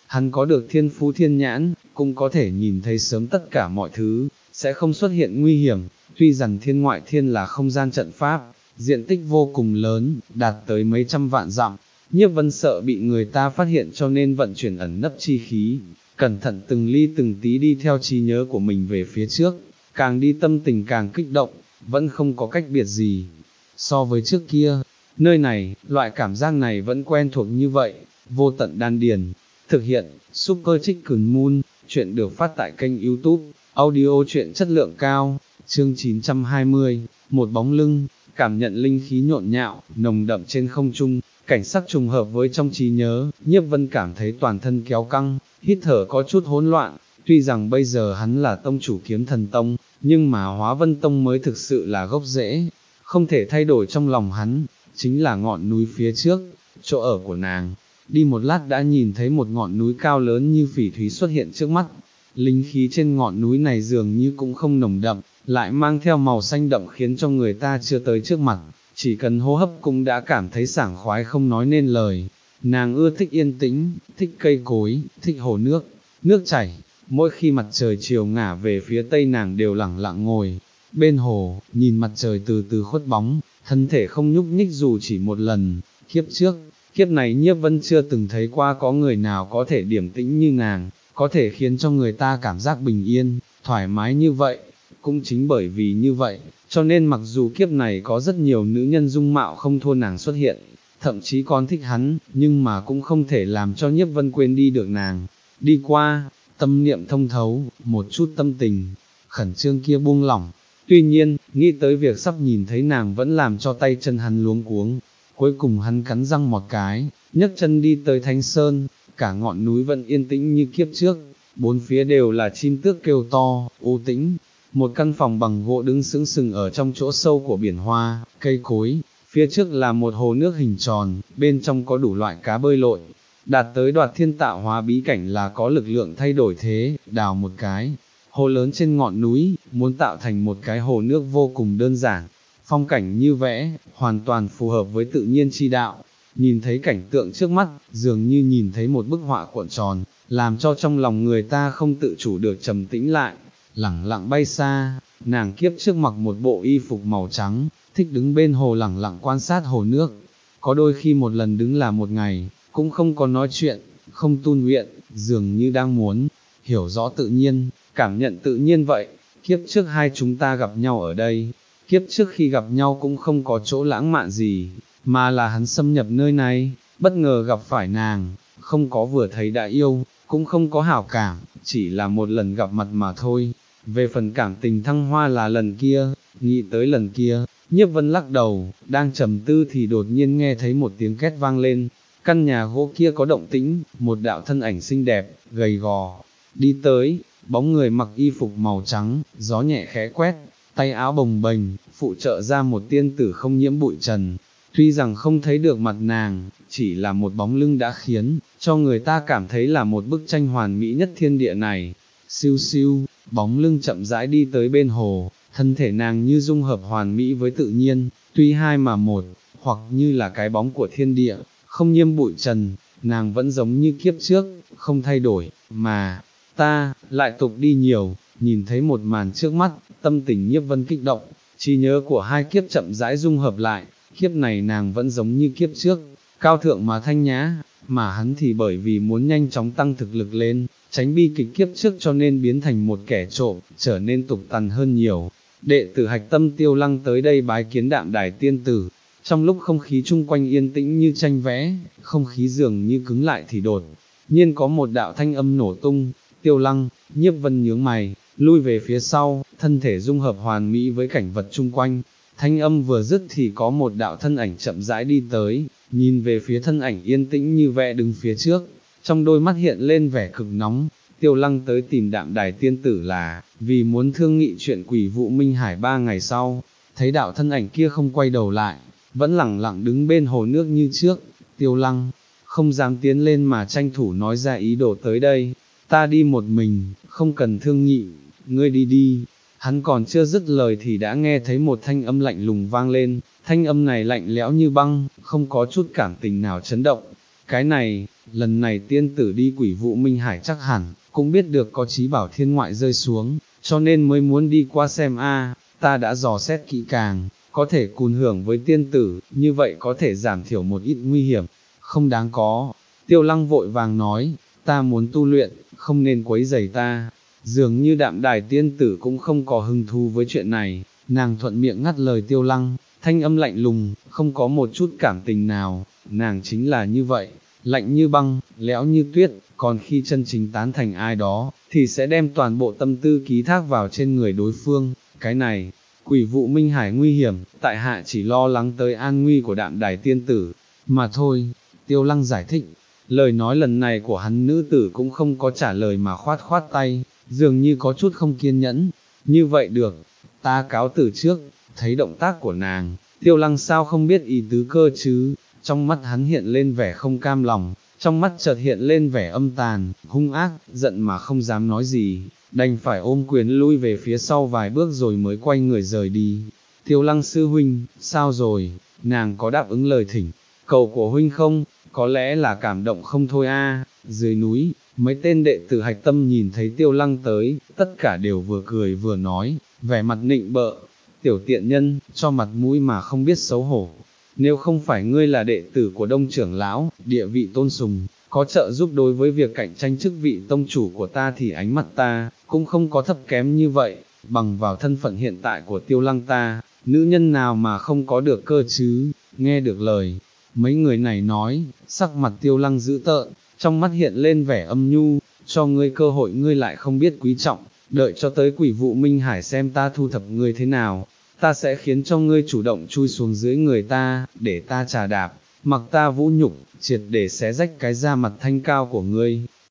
hắn có được thiên phú thiên nhãn, cũng có thể nhìn thấy sớm tất cả mọi thứ, sẽ không xuất hiện nguy hiểm, tuy rằng thiên ngoại thiên là không gian trận pháp, diện tích vô cùng lớn, đạt tới mấy trăm vạn dặm. Nhiếp Vân sợ bị người ta phát hiện cho nên vận chuyển ẩn nấp chi khí, cẩn thận từng ly từng tí đi theo trí nhớ của mình về phía trước, càng đi tâm tình càng kích động, vẫn không có cách biệt gì. So với trước kia, nơi này, loại cảm giác này vẫn quen thuộc như vậy, vô tận đan điền. Thực hiện, Super Chicken Moon, chuyện được phát tại kênh YouTube, audio truyện chất lượng cao, chương chín trăm hai mươi, một bóng lưng, cảm nhận linh khí nhộn nhạo, nồng đậm trên không trung. Cảnh sắc trùng hợp với trong trí nhớ, Nhiếp Vân cảm thấy toàn thân kéo căng, hít thở có chút hỗn loạn, tuy rằng bây giờ hắn là tông chủ Kiếm Thần Tông, nhưng mà Hóa Vân Tông mới thực sự là gốc rễ, không thể thay đổi trong lòng hắn, chính là ngọn núi phía trước, chỗ ở của nàng. Đi một lát đã nhìn thấy một ngọn núi cao lớn như phỉ thúy xuất hiện trước mắt, linh khí trên ngọn núi này dường như cũng không nồng đậm, lại mang theo màu xanh đậm khiến cho người ta chưa tới trước mặt. Chỉ cần hô hấp cũng đã cảm thấy sảng khoái không nói nên lời. Nàng ưa thích yên tĩnh, thích cây cối, thích hồ nước, nước chảy. Mỗi khi mặt trời chiều ngả về phía tây nàng đều lẳng lặng ngồi bên hồ, nhìn mặt trời từ từ khuất bóng, thân thể không nhúc nhích dù chỉ một lần. Kiếp trước, kiếp này Nhiếp Vân chưa từng thấy qua có người nào có thể điềm tĩnh như nàng, có thể khiến cho người ta cảm giác bình yên, thoải mái như vậy. Cũng chính bởi vì như vậy, cho nên mặc dù kiếp này có rất nhiều nữ nhân dung mạo không thua nàng xuất hiện, thậm chí còn thích hắn, nhưng mà cũng không thể làm cho Nhiếp Vân quên đi được nàng. Đi qua, tâm niệm thông thấu, một chút tâm tình, khẩn trương kia buông lỏng. Tuy nhiên, nghĩ tới việc sắp nhìn thấy nàng vẫn làm cho tay chân hắn luống cuống. Cuối cùng hắn cắn răng một cái, nhấc chân đi tới Thánh Sơn, cả ngọn núi vẫn yên tĩnh như kiếp trước, bốn phía đều là chim tước kêu to, u tĩnh. Một căn phòng bằng gỗ đứng sững sừng ở trong chỗ sâu của biển hoa, cây cối, phía trước là một hồ nước hình tròn, bên trong có đủ loại cá bơi lội. Đạt tới đoạt thiên tạo hóa bí cảnh là có lực lượng thay đổi thế, đào một cái hồ lớn trên ngọn núi, muốn tạo thành một cái hồ nước vô cùng đơn giản. Phong cảnh như vẽ, hoàn toàn phù hợp với tự nhiên chi đạo. Nhìn thấy cảnh tượng trước mắt, dường như nhìn thấy một bức họa cuộn tròn, làm cho trong lòng người ta không tự chủ được trầm tĩnh lại. Lẳng lặng bay xa, nàng kiếp trước mặc một bộ y phục màu trắng, thích đứng bên hồ lẳng lặng quan sát hồ nước. Có đôi khi một lần đứng là một ngày, cũng không có nói chuyện, không tu luyện, dường như đang muốn hiểu rõ tự nhiên, cảm nhận tự nhiên vậy. Kiếp trước hai chúng ta gặp nhau ở đây, kiếp trước khi gặp nhau cũng không có chỗ lãng mạn gì, mà là hắn xâm nhập nơi này, bất ngờ gặp phải nàng, không có vừa thấy đã yêu, cũng không có hảo cảm, chỉ là một lần gặp mặt mà thôi. Về phần cảm tình thăng hoa là lần kia, nghĩ tới lần kia, Nhiếp Vân lắc đầu, đang trầm tư thì đột nhiên nghe thấy một tiếng két vang lên, căn nhà gỗ kia có động tĩnh, một đạo thân ảnh xinh đẹp, gầy gò, đi tới, bóng người mặc y phục màu trắng, gió nhẹ khẽ quét, tay áo bồng bềnh, phụ trợ ra một tiên tử không nhiễm bụi trần. Tuy rằng không thấy được mặt nàng, chỉ là một bóng lưng đã khiến cho người ta cảm thấy là một bức tranh hoàn mỹ nhất thiên địa này. Siêu siêu, bóng lưng chậm rãi đi tới bên hồ, thân thể nàng như dung hợp hoàn mỹ với tự nhiên, tuy hai mà một, hoặc như là cái bóng của thiên địa, không nhiễm bụi trần, nàng vẫn giống như kiếp trước, không thay đổi, mà ta lại tục đi nhiều. Nhìn thấy một màn trước mắt, tâm tình Nhiếp Vân kích động, trí nhớ của hai kiếp chậm rãi dung hợp lại. Kiếp này nàng vẫn giống như kiếp trước, cao thượng mà thanh nhã, mà hắn thì bởi vì muốn nhanh chóng tăng thực lực lên, tránh bi kịch kiếp trước cho nên biến thành một kẻ trộm, trở nên tục tằn hơn nhiều. Đệ tử Hạch Tâm Tiêu Lăng tới đây bái kiến Đạm Đài tiên tử, trong lúc không khí chung quanh yên tĩnh như tranh vẽ, không khí dường như cứng lại thì đột nhiên có một đạo thanh âm nổ tung. Tiêu Lăng, Nhiếp Vân nhướng mày, lui về phía sau, thân thể dung hợp hoàn mỹ với cảnh vật chung quanh. Thanh âm vừa dứt thì có một đạo thân ảnh chậm rãi đi tới, nhìn về phía thân ảnh yên tĩnh như vẽ đứng phía trước, trong đôi mắt hiện lên vẻ cực nóng. Tiêu Lăng tới tìm Đạm Đài tiên tử là vì muốn thương nghị chuyện Quỷ Vụ Minh Hải ba ngày sau. Thấy đạo thân ảnh kia không quay đầu lại, vẫn lẳng lặng đứng bên hồ nước như trước, Tiêu Lăng không dám tiến lên mà tranh thủ nói ra ý đồ tới đây. Ta đi một mình, không cần thương nghị, ngươi đi đi. Hắn còn chưa dứt lời thì đã nghe thấy một thanh âm lạnh lùng vang lên, thanh âm này lạnh lẽo như băng, không có chút cảm tình nào chấn động. Cái này, lần này tiên tử đi Quỷ Vụ Minh Hải chắc hẳn, cũng biết được có trí bảo thiên ngoại rơi xuống, cho nên mới muốn đi qua xem a. Ta đã dò xét kỹ càng, có thể cùng hưởng với tiên tử, như vậy có thể giảm thiểu một ít nguy hiểm, không đáng có. Tiêu Lăng vội vàng nói, ta muốn tu luyện, không nên quấy rầy ta. Dường như Đạm Đài tiên tử cũng không có hứng thú với chuyện này, nàng thuận miệng ngắt lời Tiêu Lăng, thanh âm lạnh lùng, không có một chút cảm tình nào, nàng chính là như vậy, lạnh như băng, lẽo như tuyết, còn khi chân chính tán thành ai đó, thì sẽ đem toàn bộ tâm tư ký thác vào trên người đối phương, cái này, Quỷ Vụ Minh Hải nguy hiểm, tại hạ chỉ lo lắng tới an nguy của Đạm Đài tiên tử, mà thôi. Tiêu Lăng giải thích, lời nói lần này của hắn nữ tử cũng không có trả lời mà khoát khoát tay, dường như có chút không kiên nhẫn, như vậy được, ta cáo từ trước. Thấy động tác của nàng, Tiêu Lăng sao không biết ý tứ cơ chứ, trong mắt hắn hiện lên vẻ không cam lòng, trong mắt chợt hiện lên vẻ âm tàn, hung ác, giận mà không dám nói gì, đành phải ôm quyền lui về phía sau vài bước rồi mới quay người rời đi. Tiêu Lăng sư huynh, sao rồi, nàng có đáp ứng lời thỉnh cầu của huynh không? Có lẽ là cảm động không thôi a. Dưới núi, mấy tên đệ tử Hạch Tâm nhìn thấy Tiêu Lăng tới, tất cả đều vừa cười vừa nói, vẻ mặt nịnh bợ, tiểu tiện nhân, cho mặt mũi mà không biết xấu hổ. Nếu không phải ngươi là đệ tử của Đông trưởng lão, địa vị tôn sùng, có trợ giúp đối với việc cạnh tranh chức vị tông chủ của ta thì ánh mặt ta, cũng không có thấp kém như vậy, bằng vào thân phận hiện tại của Tiêu Lăng ta, nữ nhân nào mà không có được cơ chứ. Nghe được lời mấy người này nói, sắc mặt Tiêu Lăng dữ tợn, trong mắt hiện lên vẻ âm nhu, cho ngươi cơ hội ngươi lại không biết quý trọng, đợi cho tới Quỷ Vụ Minh Hải xem ta thu thập ngươi thế nào, ta sẽ khiến cho ngươi chủ động chui xuống dưới người ta, để ta trà đạp, mặc ta vũ nhục, triệt để xé rách cái da mặt thanh cao của ngươi.